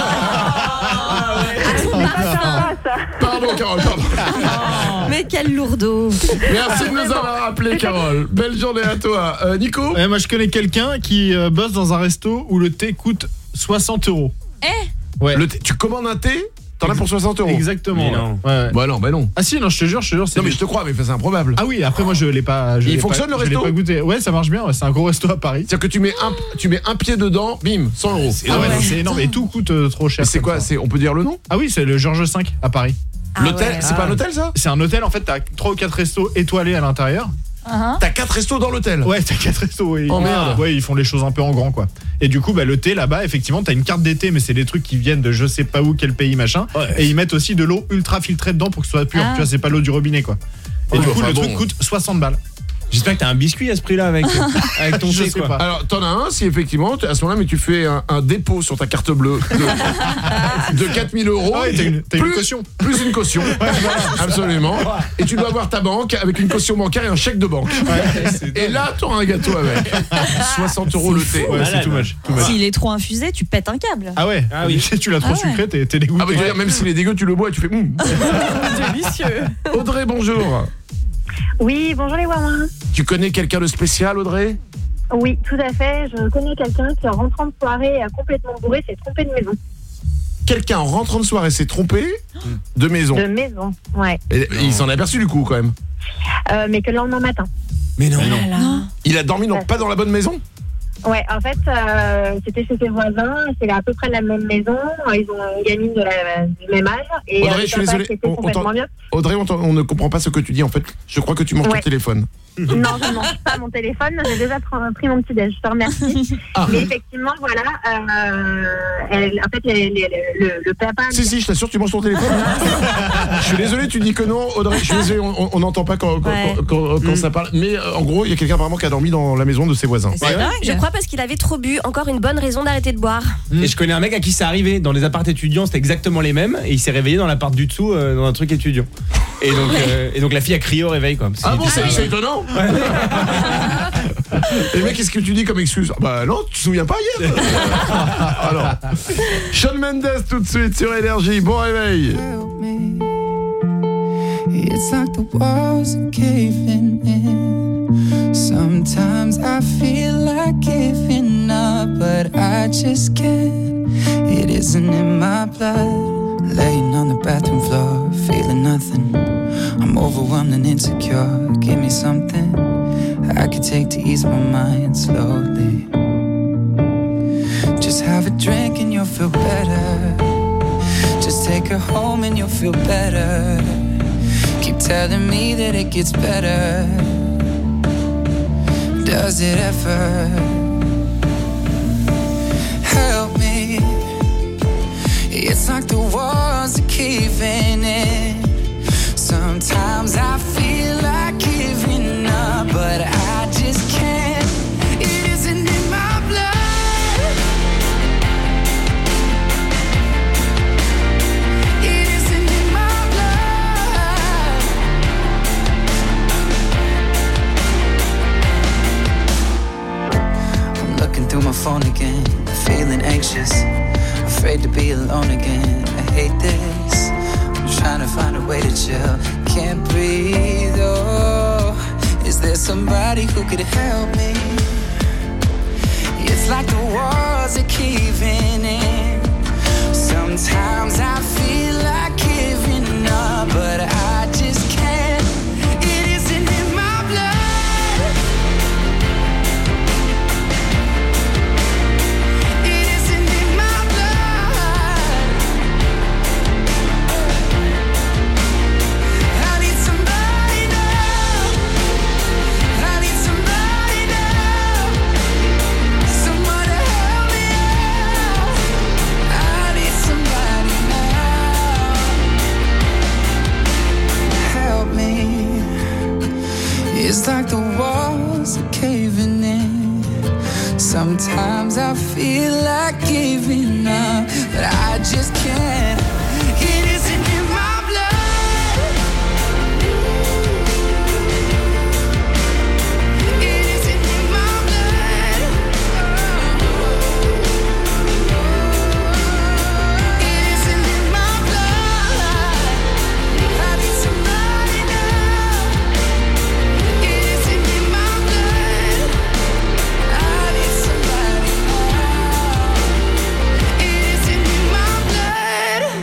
Ah, ouais. Ah, pardon Carole, pardon. Mais quel lourdeau. Merci de nous avoir rappelé Carole. Belle journée à toi. Euh, Nico? Ouais, moi je connais quelqu'un qui euh, bosse dans un resto où le thé coûte soixante euros. Eh ouais. Le thé, tu commandes un thé T'en as pour soixante euros. Exactement. Mais non. Ouais, ouais. Bah non, bah non. Ah si, non, je te jure, je te jure. Non mais je te crois, mais c'est improbable. Ah oui, après moi je l'ai pas. Je Il l'ai fonctionne pas, le je l'ai resto pas goûté. Ouais, ça marche bien. Ouais, c'est un gros resto à Paris. C'est-à-dire que tu mets un, tu mets un pied dedans, bim, cent euros. Ah ouais, non, c'est énorme et tout coûte euh, trop cher. Et c'est comme quoi ça. c'est, on peut dire le nom? Ah oui, c'est le Georges cinq à Paris. Ah L'hôtel, ouais. c'est pas un hôtel ça? C'est un hôtel en fait. T'as trois ou quatre restos étoilés à l'intérieur. Uh-huh. T'as quatre restos dans l'hôtel? Ouais, t'as quatre restos. Ouais. Oh merde. Ouais, ils font les choses un peu en grand quoi. Et du coup, bah le thé là-bas, effectivement, t'as une carte d'été, mais c'est des trucs qui viennent de je sais pas où, quel pays machin. Ouais. Et ils mettent aussi de l'eau ultra filtrée dedans pour que ce soit pur. Ah. Tu vois, c'est pas l'eau du robinet quoi. Et Oh, du coup, enfin le bon. truc coûte soixante balles. J'espère que t'as un biscuit à ce prix-là avec, avec ton Je thé sais quoi. pas. Alors t'en as un si effectivement à ce moment-là, mais tu fais un, un dépôt sur ta carte bleue de, de quatre mille euros. Ah ouais, t'as une, t'as plus, une caution. Plus une caution. Absolument. Et tu dois avoir ta banque avec une caution bancaire et un chèque de banque. Ouais, et là t'auras un gâteau avec. soixante euros le thé. Ouais, c'est tout much. Too much. S'il est trop infusé, tu pètes un câble. Ah ouais. Ah oui. Si tu l'as trop Ah ouais. sucré, t'es, t'es dégoûté. Ah bah je veux dire, même s'il est dégueu, tu le bois et tu fais hum. Délicieux. Audrey, bonjour. Oui, bonjour les Wawa. Tu connais quelqu'un de spécial, Audrey? Oui, tout à fait. Je connais quelqu'un qui, en rentrant de soirée euh, complètement bourré, s'est trompé de maison. Quelqu'un en rentrant de soirée s'est trompé de maison. De maison, ouais. Et il s'en est aperçu du coup quand même. Euh, mais que le lendemain matin. Mais non. Non. Il a dormi non pas dans la bonne maison? Ouais, en fait, euh, c'était chez ses voisins, c'est à peu près la même maison, ils ont une gamine de la, du même âge, et Audrey, euh, je suis le papa désolé, qui était on- on complètement t'en- mieux. Audrey, on, t'en- on ne comprend pas ce que tu dis en fait. Je crois que tu manges Ouais. ton téléphone. Non, je ne mange pas mon téléphone, j'ai déjà pr- pris mon petit déj, je te remercie. Ah. Mais effectivement, voilà, euh, elle, en fait, elle- elle- le, le papa... Si, si, je t'assure, tu manges ton téléphone. Je suis désolé, tu dis que non, Audrey. Je suis désolé, on on n'entend pas quand, quand, Ouais. quand, quand- quand ça parle. Mais euh, en gros, il y a quelqu'un apparemment qui a dormi dans la maison de ses voisins. C'est dingue. Je crois parce qu'il avait trop bu. Encore une bonne raison d'arrêter de boire. Et je connais un mec à qui c'est arrivé dans les apparts étudiants, c'était exactement les mêmes, et il s'est réveillé dans l'appart du dessous euh, dans un truc étudiant. Et donc, euh, et donc la fille a crié au réveil quoi. Parce Ah qu'il bon, était- c'est c'est étonnant. Et mec, qu'est-ce que tu dis comme excuse? Bah non, tu te souviens pas hier? Alors, Shawn Mendes tout de suite sur Énergie. Bon réveil. It's like the walls are caving in. Sometimes I feel like giving up, but I just can't. It isn't in my blood. Laying on the bathroom floor, feeling nothing. I'm overwhelmed and insecure. Give me something I could take to ease my mind slowly. Just have a drink and you'll feel better. Just take her home and you'll feel better. Keep telling me that it gets better. Does it ever? Help me. It's like the walls are caving in. Sometimes I feel like giving up, but I just can't. It isn't in my blood. It isn't in my blood. I'm looking through my phone again, feeling anxious, afraid to be alone again. I hate this. I'm trying to find a way to chill. Can't breathe, oh. Is there somebody who could help me? It's like the walls are caving in. Sometimes I feel like giving up, but I just can't. It isn't in my blood. It isn't in my blood. I need somebody now. I need somebody now. Someone to help me out. I need somebody now. Help me. It's like the walls are caving in. Sometimes I feel like giving up, but I just can't. It isn't in my blood. It isn't in my blood. It isn't in my blood. I need somebody now. It isn't in my blood. I need somebody now. It isn't in my blood.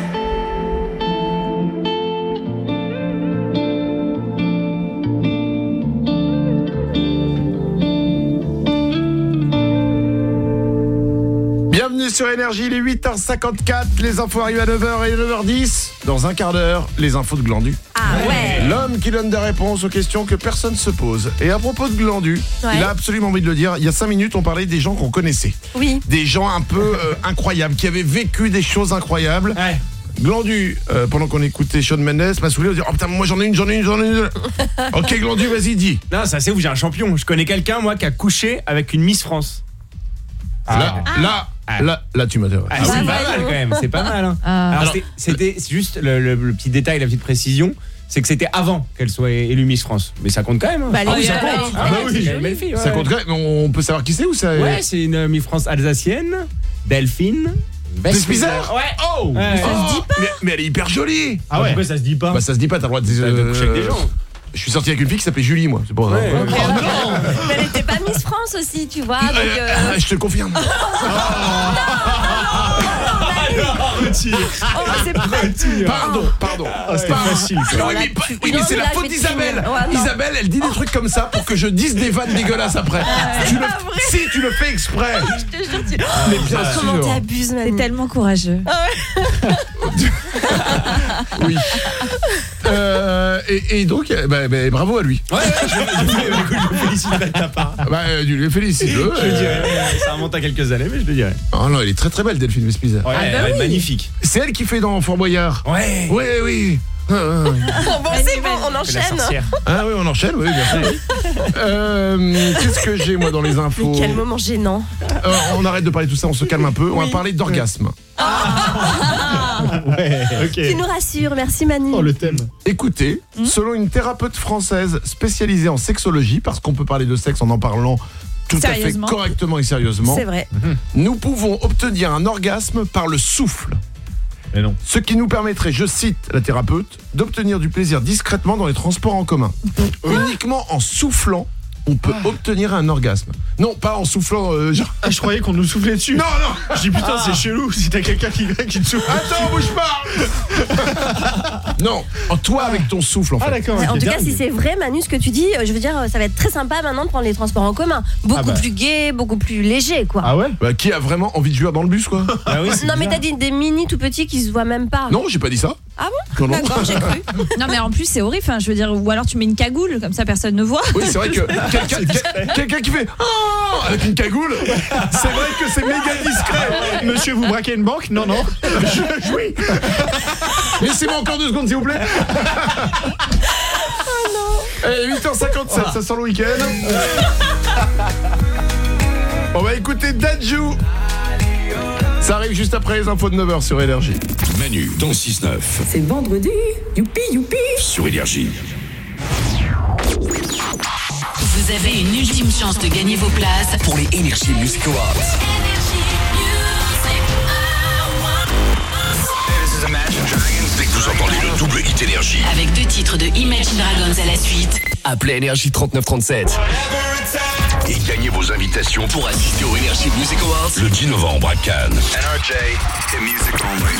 sur Énergie, il est huit heures cinquante-quatre, les infos arrivent à neuf heures et neuf heures dix. Dans un quart d'heure, les infos de Glandu. Ah ouais. L'homme qui donne des réponses aux questions que personne se pose. Et à propos de Glandu, Ouais. il a absolument envie de le dire, il y a cinq minutes, on parlait des gens qu'on connaissait. Oui. Des gens un peu euh, incroyables, qui avaient vécu des choses incroyables. Ouais. Glandu, euh, pendant qu'on écoutait Shawn Mendes, m'a saoulé, on dit oh putain, moi j'en ai une, j'en ai une, j'en ai une. Ok Glandu, vas-y, dis. Non, ça c'est où j'ai un champion. Je connais quelqu'un, moi, qui a couché avec une Miss France. Là, là, Ah. là, là, tu m'intéresse. Ah, c'est pas mal quand même, c'est pas mal. Hein. Ah. Alors, Alors- c'était- c'était c'est juste le, le- le petit détail, la petite précision, c'est que c'était avant qu'elle soit élue Miss France. Mais ça compte quand même. Hein. Bah, elle ah oui, est- ça elle compte. est- Ah bah elle est oui, jolie. c'est une belle fille. Ouais, Ça ouais. compte quand même, on peut savoir qui c'est ou ça Ouais, c'est une Miss France alsacienne, Delphine. Bizarre. Ouais. Oh. Ouais. Ça se dit pas. Mais, mais elle est hyper jolie. Ah ouais. Pourquoi ça se dit pas? Bah ça se dit pas, t'as le droit de, T'as de coucher avec des gens. Je suis sorti avec une fille qui s'appelait Julie, moi. C'est pour ça. Ouais. Ouais. Mais elle était pas Miss France aussi, tu vois. Donc, Euh, euh, euh, je te le confirme. Retire. oh, c'est pas. Pardon, pardon. Ah, c'était Pardon. facile, quoi. Non, oui, mais, oui, mais Non, c'est mais la là, je faute vais te d'Isabelle. finir. Ouais, non. Isabelle, elle dit des trucs comme ça pour que je dise des vannes dégueulasses après. Tu le, si tu le fais exprès. Je te jure, tu. Mais bien Comment sûr. t'abuses, T'es Manu. tellement courageux. Oui. Euh, et, et donc, euh, bah, bah, bravo à lui. Ouais, ouais, je, je, écoute, je féliciterai de ta part. Bah, euh, tu lui félicite-le. Je le dirais. Ça remonte à quelques années, mais je le dirais. Oh non, elle est très très belle, Delphine Vespizer. Ouais, Ah bah elle est oui. magnifique. C'est elle qui fait dans Fort Boyard. Ouais. Oui, oui. Ah, ah, ah. Bon, c'est bon, on C'est la enchaîne. sorcière. Ah oui, on enchaîne, oui, bien sûr. Euh, Qu'est-ce que j'ai, moi, dans les infos? Mais quel moment gênant. Euh, On arrête de parler de tout ça, on se calme un peu. On va parler d'orgasme. Ouais, ok. Tu nous rassures, merci Manu. Oh, le thème. Écoutez, selon une thérapeute française spécialisée en sexologie, parce qu'on peut parler de sexe en en parlant tout à fait Sérieusement. correctement et sérieusement, C'est vrai. nous pouvons obtenir un orgasme par le souffle. Mais non. Ce qui nous permettrait, je cite la thérapeute, d'obtenir du plaisir discrètement dans les transports en commun. Uniquement en soufflant, on peut obtenir un orgasme. Non, pas en soufflant euh, genre... Ah, je croyais qu'on nous soufflait dessus. Non, non. Je dis putain, c'est chelou si t'as quelqu'un qui, qui te souffle. Attends, bouge pas. Non, en toi avec ton souffle en fait. Ah d'accord. En ok. tout cas, si c'est vrai, Manu, ce que tu dis, euh, je veux dire, euh, ça va être très sympa maintenant de prendre les transports en commun. Beaucoup Ah bah. plus gai, beaucoup plus léger, quoi. Ah ouais. Bah, qui a vraiment envie de jouer dans le bus quoi? Ah oui, c'est Non, mais bizarre. t'as dit des mini tout petits qui se voient même pas. Non, j'ai pas dit ça. Ah bon? Non, non. D'accord, j'ai cru. Non mais en plus c'est horrible, enfin, je veux dire, ou alors tu mets une cagoule, comme ça personne ne voit. Oui, c'est vrai que quelqu'un quel- quelqu'un qui fait oh avec une cagoule, c'est vrai que c'est méga discret. Monsieur, vous braquez une banque? Non, non. Je jouis. Laissez-moi encore deux secondes s'il vous plaît. Oh non. Eh, huit heures cinquante-sept, ça sent le week-end. On va écouter Dadju. Ça arrive juste après les infos de neuf heures sur Énergie. Manu dans six neuf C'est vendredi. Youpi, youpi. sur Énergie. Vous avez une ultime chance de gagner vos places Pour les Energy Music Awards. Dès que vous entendez le double hit Énergie, avec deux titres de Imagine Dragons à la suite. appelez Énergie trente-neuf trente-sept. Et gagnez vos invitations pour assister aux Energy Music Awards le dix novembre à Cannes. N R J et Music Only.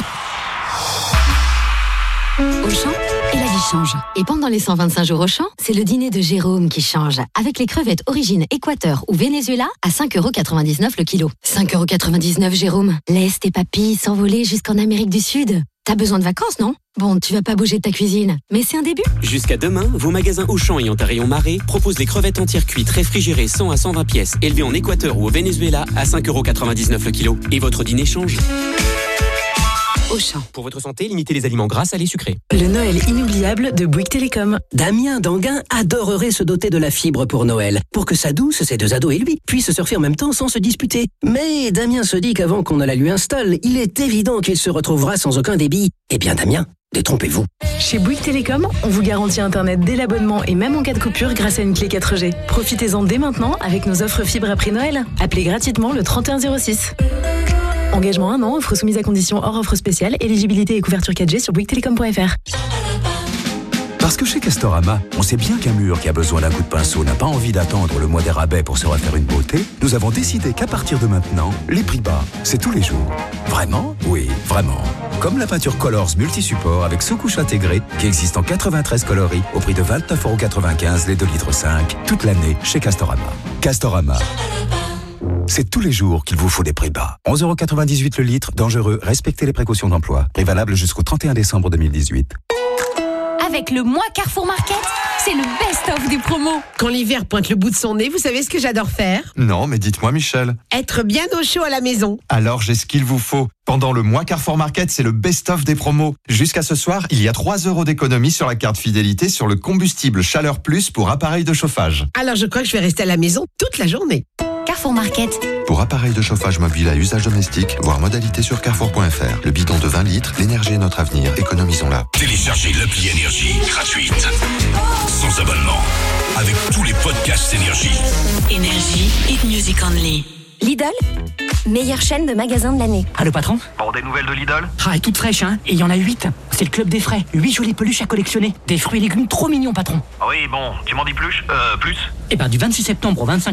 Auchan, et la vie change. Et pendant les cent vingt-cinq jours Auchan, c'est le dîner de Jérôme qui change. Avec les crevettes origine Équateur ou Venezuela à cinq euros quatre-vingt-dix-neuf le kilo. cinq euros quatre-vingt-dix-neuf Jérôme. Laisse tes papilles s'envoler jusqu'en Amérique du Sud. T'as besoin de vacances, non? Bon, tu vas pas bouger de ta cuisine, mais c'est un début. Jusqu'à demain, vos magasins Auchan ayant un rayon marée proposent les crevettes entières cuites réfrigérées cent à cent vingt pièces, élevées en Équateur ou au Venezuela à cinq euros quatre-vingt-dix-neuf le kilo. Et votre dîner change. Auchan. Pour votre santé, limitez les aliments gras, salés, sucrés. Le Noël inoubliable de Bouygues Télécom. Damien d'Anguin adorerait se doter de la fibre pour Noël, pour que sa douce, ses deux ados et lui puissent surfer en même temps sans se disputer. Mais Damien se dit qu'avant qu'on ne la lui installe, il est évident qu'il se retrouvera sans aucun débit. Eh bien Damien, détrompez-vous. Chez Bouygues Télécom, on vous garantit Internet dès l'abonnement et même en cas de coupure grâce à une clé quatre G. Profitez-en dès maintenant avec nos offres fibres après Noël. Appelez gratuitement le trente et un zéro six. Engagement un an, offre soumise à conditions hors offre spéciale, éligibilité et couverture quatre G sur bouygues télécom point f r. Parce que chez Castorama, on sait bien qu'un mur qui a besoin d'un coup de pinceau n'a pas envie d'attendre le mois des rabais pour se refaire une beauté, nous avons décidé qu'à partir de maintenant, les prix bas, c'est tous les jours. Vraiment? Oui, vraiment. Comme la peinture Colors multi-support avec sous-couche intégrée qui existe en quatre-vingt-treize coloris au prix de vingt-neuf euros quatre-vingt-quinze les deux litres cinq toute l'année chez Castorama. Castorama. C'est tous les jours qu'il vous faut des prix bas. onze euros quatre-vingt-dix-huit le litre, dangereux, respectez les précautions d'emploi. Prix valable jusqu'au trente et un décembre deux mille dix-huit. Avec le mois Carrefour Market, c'est le best-of des promos. Quand l'hiver pointe le bout de son nez, vous savez ce que j'adore faire ? Non, mais dites-moi Michel. Être bien au chaud à la maison. Alors j'ai ce qu'il vous faut. Pendant le mois Carrefour Market, c'est le best-of des promos. Jusqu'à ce soir, il y a trois euros d'économie sur la carte fidélité sur le combustible Chaleur Plus pour appareil de chauffage. Alors je crois que je vais rester à la maison toute la journée. Carrefour Market. Pour appareil de chauffage mobile à usage domestique, voir modalité sur carrefour point f r. Le bidon de vingt litres, l'énergie est notre avenir, économisons-la. Téléchargez l'appli Énergie gratuite, sans abonnement, avec tous les podcasts Énergie. Énergie, hit music only. Lidl, meilleure chaîne de magasins de l'année. Ah, le patron ? Bon, des nouvelles de Lidl ? Ah, elle est toute fraîche, hein. Et il y en a huit. C'est le club des frais. huit jolies peluches à collectionner. Des fruits et légumes trop mignons, patron. Oui, bon, tu m'en dis plus ? Euh, plus ? Eh ben, du vingt-six septembre au vingt-cinq